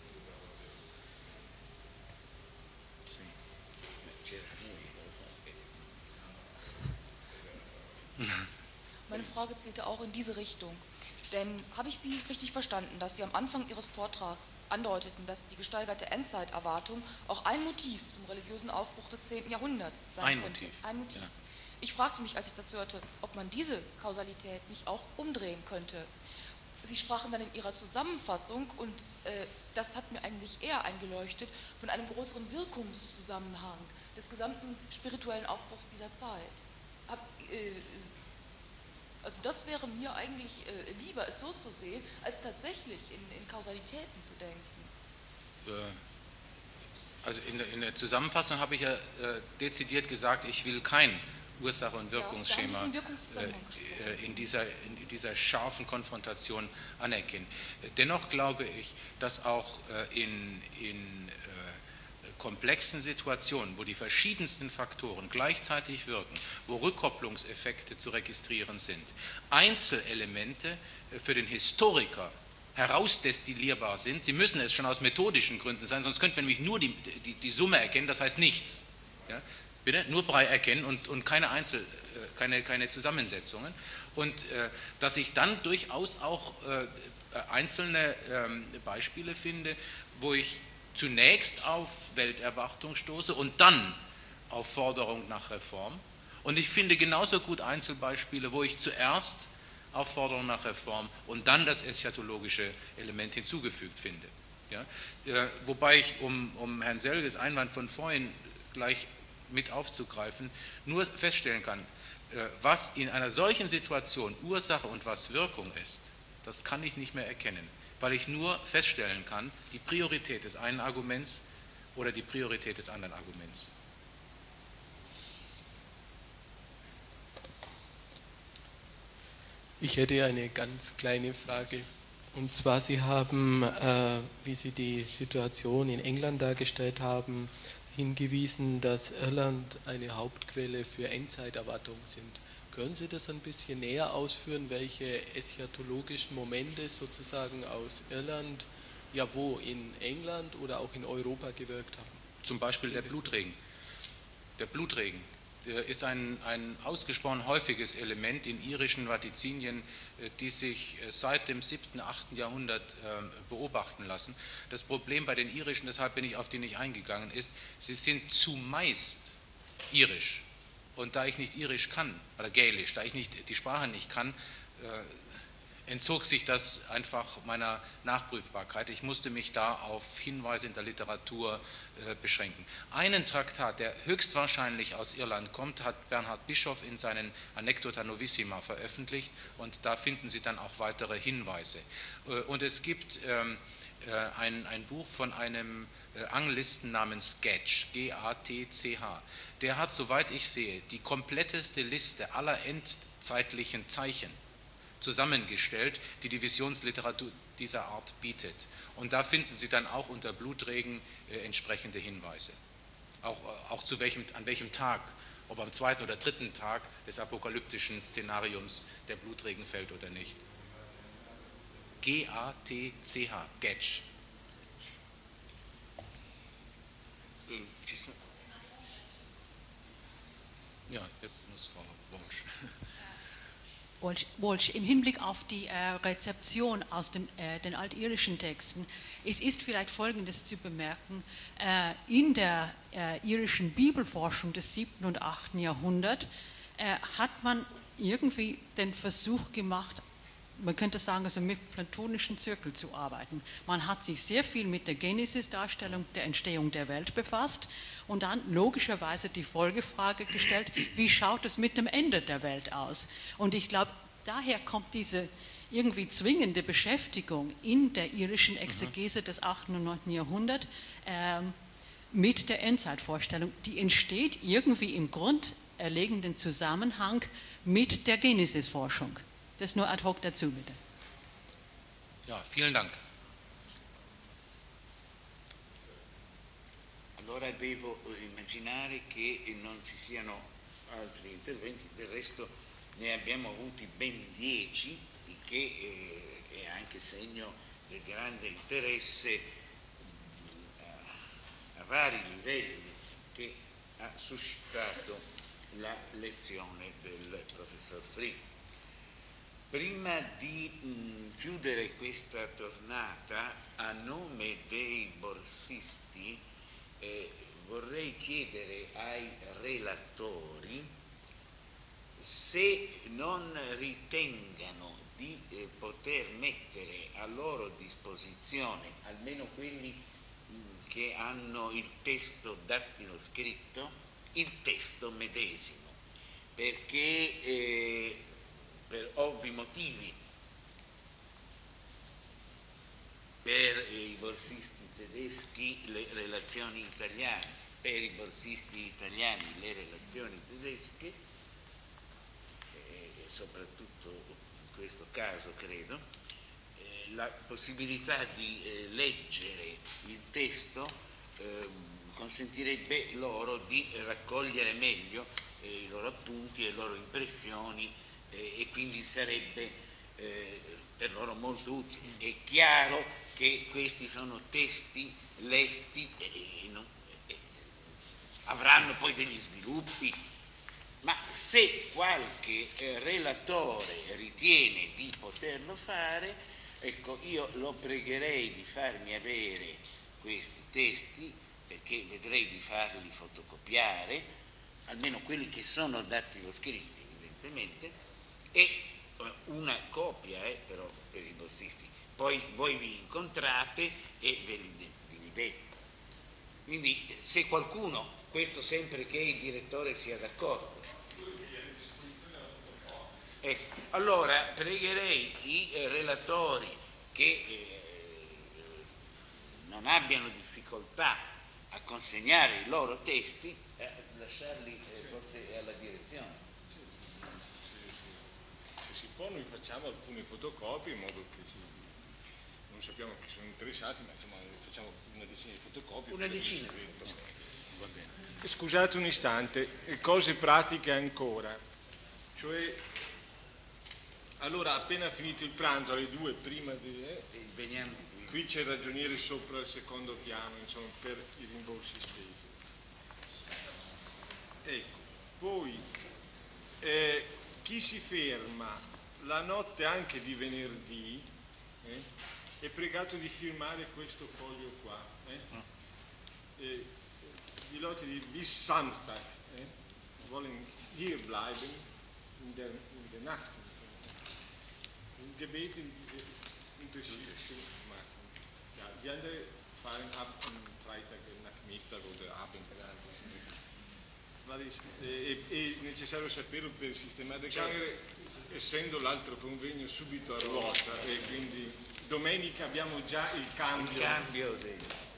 Meine Frage zielte auch in diese Richtung. Denn habe ich Sie richtig verstanden, dass Sie am Anfang Ihres Vortrags andeuteten, dass die gesteigerte Endzeiterwartung auch ein Motiv zum religiösen Aufbruch des zehnten Jahrhunderts sein ein könnte? Motiv. Ein Motiv. Ja. Ich fragte mich, als ich das hörte, ob man diese Kausalität nicht auch umdrehen könnte. Sie sprachen dann in Ihrer Zusammenfassung, und äh, das hat mir eigentlich eher eingeleuchtet, von einem größeren Wirkungszusammenhang des gesamten spirituellen Aufbruchs dieser Zeit. Hab, äh, also das wäre mir eigentlich äh, lieber, es so zu sehen, als tatsächlich in, in Kausalitäten zu denken. Äh, also in der, in der Zusammenfassung habe ich ja äh, dezidiert gesagt, ich will kein Ursache- und Wirkungsschema äh, in, dieser, in dieser scharfen Konfrontation anerkennen. Dennoch glaube ich, dass auch äh, in, in äh, komplexen Situationen, wo die verschiedensten Faktoren gleichzeitig wirken, wo Rückkopplungseffekte zu registrieren sind, Einzelelemente äh, für den Historiker herausdestillierbar sind. Sie müssen es schon aus methodischen Gründen sein, sonst könnte man nämlich nur die, die, die Summe erkennen, das heißt nichts. Ja? Bitte? Nur Brei erkennen und, und keine Einzel, keine, keine Zusammensetzungen. Und äh, dass ich dann durchaus auch äh, einzelne ähm, Beispiele finde, wo ich zunächst auf Welterwartung stoße und dann auf Forderung nach Reform. Und ich finde genauso gut Einzelbeispiele, wo ich zuerst auf Forderung nach Reform und dann das eschatologische Element hinzugefügt finde. Ja? Äh, wobei ich, um, um Herrn Selges Einwand von vorhin gleich mit aufzugreifen, nur feststellen kann, was in einer solchen Situation Ursache und was Wirkung ist, das kann ich nicht mehr erkennen, weil ich nur feststellen kann, die Priorität des einen Arguments oder die Priorität des anderen Arguments. Ich hätte eine ganz kleine Frage. Und zwar, Sie haben, äh, wie Sie die Situation in England dargestellt haben, hingewiesen, dass Irland eine Hauptquelle für Endzeiterwartung sind. Können Sie das ein bisschen näher ausführen, welche eschatologischen Momente sozusagen aus Irland, ja wo, in England oder auch in Europa gewirkt haben? Zum Beispiel der Blutregen. Der Blutregen ist ein, ein ausgesprochen häufiges Element in irischen Vatizinien, die sich seit dem siebten, achten Jahrhundert beobachten lassen. Das Problem bei den irischen, deshalb bin ich auf die nicht eingegangen, ist, sie sind zumeist irisch. Und da ich nicht irisch kann, oder gälisch, da ich nicht, die Sprache nicht kann, entzog sich das einfach meiner Nachprüfbarkeit. Ich musste mich da auf Hinweise in der Literatur äh, beschränken. Einen Traktat, der höchstwahrscheinlich aus Irland kommt, hat Bernhard Bischoff in seinen Anecdota Novissima veröffentlicht und da finden Sie dann auch weitere Hinweise. Äh, und es gibt ähm, äh, ein, ein Buch von einem äh, Anglisten namens Gatch, G A T C H. Der hat, soweit ich sehe, die kompletteste Liste aller endzeitlichen Zeichen zusammengestellt, die die Visionsliteratur dieser Art bietet. Und da finden Sie dann auch unter Blutregen äh, entsprechende Hinweise. Auch, auch zu welchem, an welchem Tag, ob am zweiten oder dritten Tag des apokalyptischen Szenariums der Blutregen fällt oder nicht. G A T C H, Gatch. Ja, jetzt muss Frau Walsh. Walsh, im Hinblick auf die äh, Rezeption aus dem, äh, den altirischen Texten, es ist vielleicht Folgendes zu bemerken: äh, In der äh, irischen Bibelforschung des siebten und achten Jahrhunderts äh, hat man irgendwie den Versuch gemacht, man könnte sagen, also mit platonischen Zirkel zu arbeiten. Man hat sich sehr viel mit der Genesis-Darstellung der Entstehung der Welt befasst und dann logischerweise die Folgefrage gestellt, wie schaut es mit dem Ende der Welt aus? Und ich glaube, daher kommt diese irgendwie zwingende Beschäftigung in der irischen Exegese des achten und neunten Jahrhunderts ähm, mit der Endzeitvorstellung. Die entsteht irgendwie im grundlegenden Zusammenhang mit der Genesis-Forschung. Das nur ad hoc dazu, bitte. Ja, vielen Dank. Allora devo immaginare che non ci siano altri interventi, del resto ne abbiamo avuti ben dieci, il che è anche segno del grande interesse a vari livelli che ha suscitato la lezione del professor Fried. Prima di mh, chiudere questa tornata, a nome dei borsisti eh, vorrei chiedere ai relatori se non ritengano di eh, poter mettere a loro disposizione, almeno quelli mh, che hanno il testo dattilo scritto, il testo medesimo, perché eh, per ovvi motivi, per i borsisti tedeschi le relazioni italiane, per i borsisti italiani le relazioni tedesche, e soprattutto in questo caso credo, eh, la possibilità di eh, leggere il testo eh, consentirebbe loro di raccogliere meglio eh, i loro appunti e le loro impressioni eh, e quindi sarebbe eh, per loro molto utile. È chiaro che questi sono testi letti e, e, non, e avranno poi degli sviluppi, ma se qualche eh, relatore ritiene di poterlo fare, ecco, io lo pregherei di farmi avere questi testi, perché vedrei di farli fotocopiare, almeno quelli che sono dattilo scritti evidentemente, e una copia eh, però per i borsisti. Poi voi vi incontrate e ve li dividete. Quindi se qualcuno, questo sempre che il direttore sia d'accordo, ecco, allora pregherei i eh, relatori che eh, non abbiano difficoltà a consegnare i loro testi, a eh, lasciarli eh, forse alla direzione. Se si può noi facciamo alcune fotocopie in modo che si... non sappiamo che sono interessati, ma insomma facciamo una decina di fotocopie. Una decina di fotocopie. Va bene. Scusate un istante, cose pratiche ancora. Cioè, allora appena finito il pranzo, alle due prima di... Eh, veniamo qui. qui c'è il ragioniere sopra il secondo piano, insomma, per i rimborsi spesi. Ecco, poi eh, chi si ferma la notte anche di venerdì eh, è pregato di firmare questo foglio qua. Eh? Eh, die Leute, die bis Samstag eh, wollen hier bleiben in der, in der Nacht. sind gebeten, diese Unterschiede zu machen. Ja, die anderen fahren ab am Freitag Nachmittag oder Abend. Ma è, è necessario saperlo per sistemare le camere, essendo l'altro convegno subito a ruota e quindi domenica abbiamo già il cambio. Il cambio dei...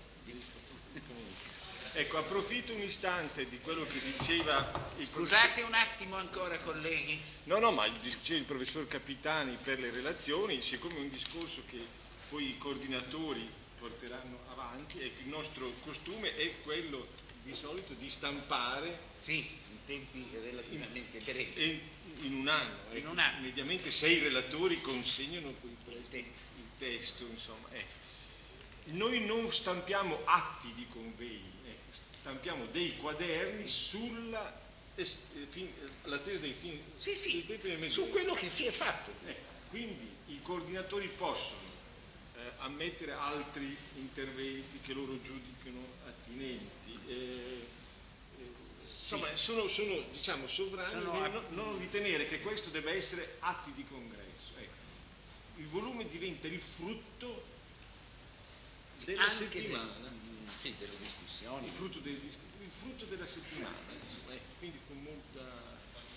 Ecco, approfitto un istante di quello che diceva il Scusate un attimo ancora, colleghi. No, no, ma diceva il professor Capitani per le relazioni, siccome è un discorso che poi i coordinatori porteranno avanti, ecco, il nostro costume è quello di solito di stampare, sì, in tempi relativamente brevi, in, in un anno, in ecco, un anno. mediamente sei relatori consegnano poi presto il testo, insomma. Eh. Noi non stampiamo atti di convegni, ecco, stampiamo dei quaderni sulla eh, fin, la tesi dei film, sì, sì, dei tempi del su quello che si è fatto. Eh, quindi i coordinatori possono eh, ammettere altri interventi che loro giudicano attinenti. Eh, eh, insomma, sì. sono, sono diciamo sovrani sono nel no, non ritenere che questo debba essere atti di congresso. Ecco. Il volume diventa il frutto della Anche settimana, del, sì, delle discussioni, il frutto, del, il frutto della settimana, insomma, ecco, quindi con molta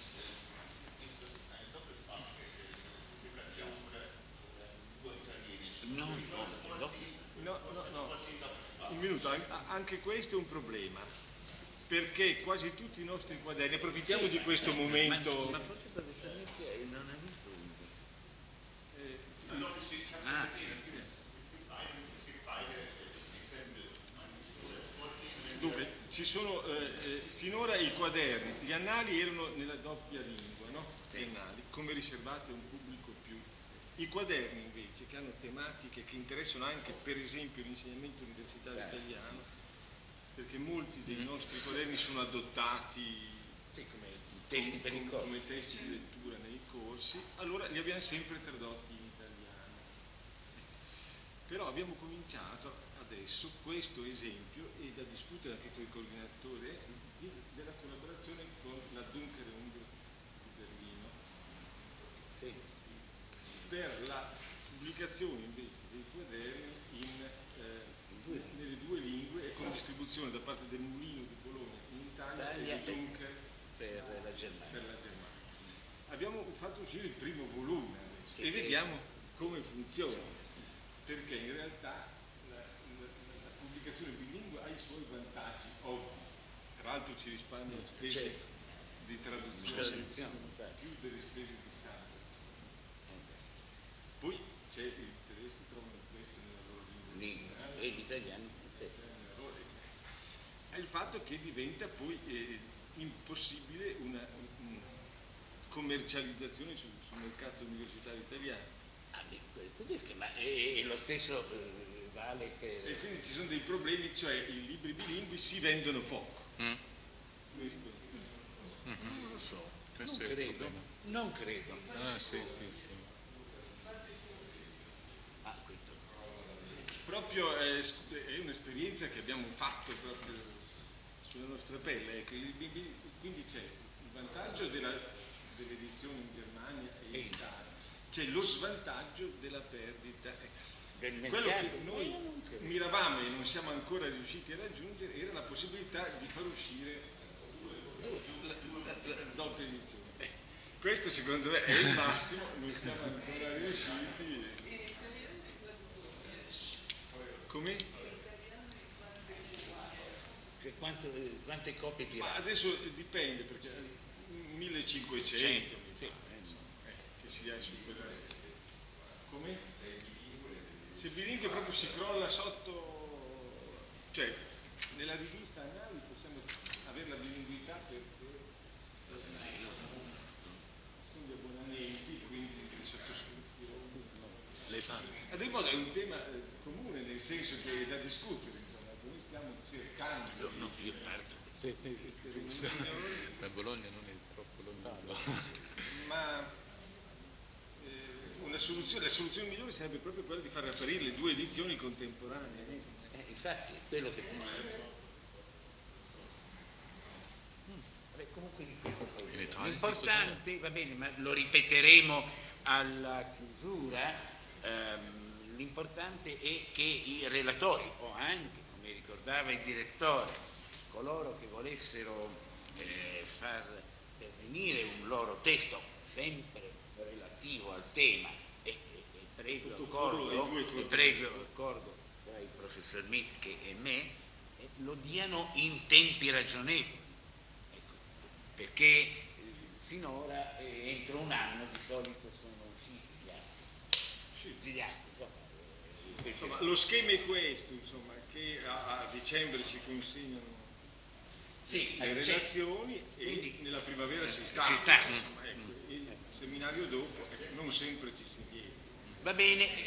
no, no, no, no. Un minuto, anche questo è un problema, perché quasi tutti i nostri quaderni, approfittiamo sì, di questo ma, momento. Ma, ma forse il professor Nicchi non ha visto eh, ah. Dunque, ci sono eh, finora i quaderni, gli annali erano nella doppia lingua, no? Sì. Gli annali, come riservati a un pubblico più. I quaderni invece, che hanno tematiche che interessano anche per esempio l'insegnamento universitario Beh, italiano, sì. perché molti dei mm. nostri quaderni sono adottati sì, come testi per il corso, come testi di lettura nei corsi, allora li abbiamo sempre tradotti in italiano. Però abbiamo cominciato adesso questo esempio e da discutere anche con il coordinatore di, della collaborazione con la Dunkerung di Berlino. Sì. per la pubblicazione invece dei quaderni in, eh, nelle due lingue e con distribuzione da parte del Mulino di Bologna in Italia e di Dunker per la Germania. Per la Germania. Abbiamo fatto uscire il primo volume adesso e vediamo come funziona, perché in realtà la, la, la pubblicazione bilingue ha i suoi vantaggi ovvi, tra l'altro ci risparmia spese certo. di traduzione, traduzione più delle spese di stampa. Poi c'è il tedesco, trovano questo nella loro lingua e l'italiano è il fatto che diventa poi eh, impossibile una, una commercializzazione sul, sul mercato universitario italiano. Ah, beh, tedesco, ma è, è lo stesso eh, vale per... E quindi ci sono dei problemi, cioè i libri bilingui si vendono poco. Mm. Questo. Mm-hmm. Non lo so, Questo non è il credo, problema. non credo. Ah, sì, sì, sì. Ah, questo. Proprio è, è un'esperienza che abbiamo fatto proprio sulla nostra pelle, ecco, quindi c'è il vantaggio della, dell'edizione in Germania e in Italia, c'è lo svantaggio della perdita. Del Quello mercato. che noi miravamo e non siamo ancora riusciti a raggiungere era la possibilità di far uscire la, la, la, la doppia edizione. Eh, questo secondo me è il massimo, non siamo ancora riusciti. Come? Cioè, quanto, quante copie ti Ma adesso dipende, perché millecinquecento sì. eh, che si ha su quella. Come? Se bilingue proprio si crolla sotto, cioè nella rivista Anali possiamo avere la bilinguità per, per sono gli abbonamenti, quindi le sottoscrizioni. Le fanno. Ad ogni modo è un tema eh, comune, nel senso che è da discutere, insomma, noi stiamo cercando. No, no, io parto. Sì, sì, giusto. Ma Bologna non è troppo lontano. Ma eh, una soluzione, la soluzione migliore sarebbe proprio quella di far apparire le due edizioni contemporanee. Eh, infatti è quello che penso. Mm. Vabbè, comunque di questo poi. L'importante, va bene, ma lo ripeteremo alla chiusura. Ehm, l'importante è che i relatori, o anche, come ricordava il direttore, coloro che volessero eh, far pervenire un loro testo sempre relativo al tema e, e, e previo accordo, e previo accordo tra il professor Mitt che e me, eh, lo diano in tempi ragionevoli, ecco, perché eh, sinora eh, entro un anno di solito sono usciti gli atti, gli atti insomma, eh, insomma, lo schema è questo, insomma, che a, a dicembre ci consegnano sì, le relazioni e quindi nella primavera si sta, si sta. Insomma, ecco, il seminario dopo ecco, non sempre ci si riesce. Va bene,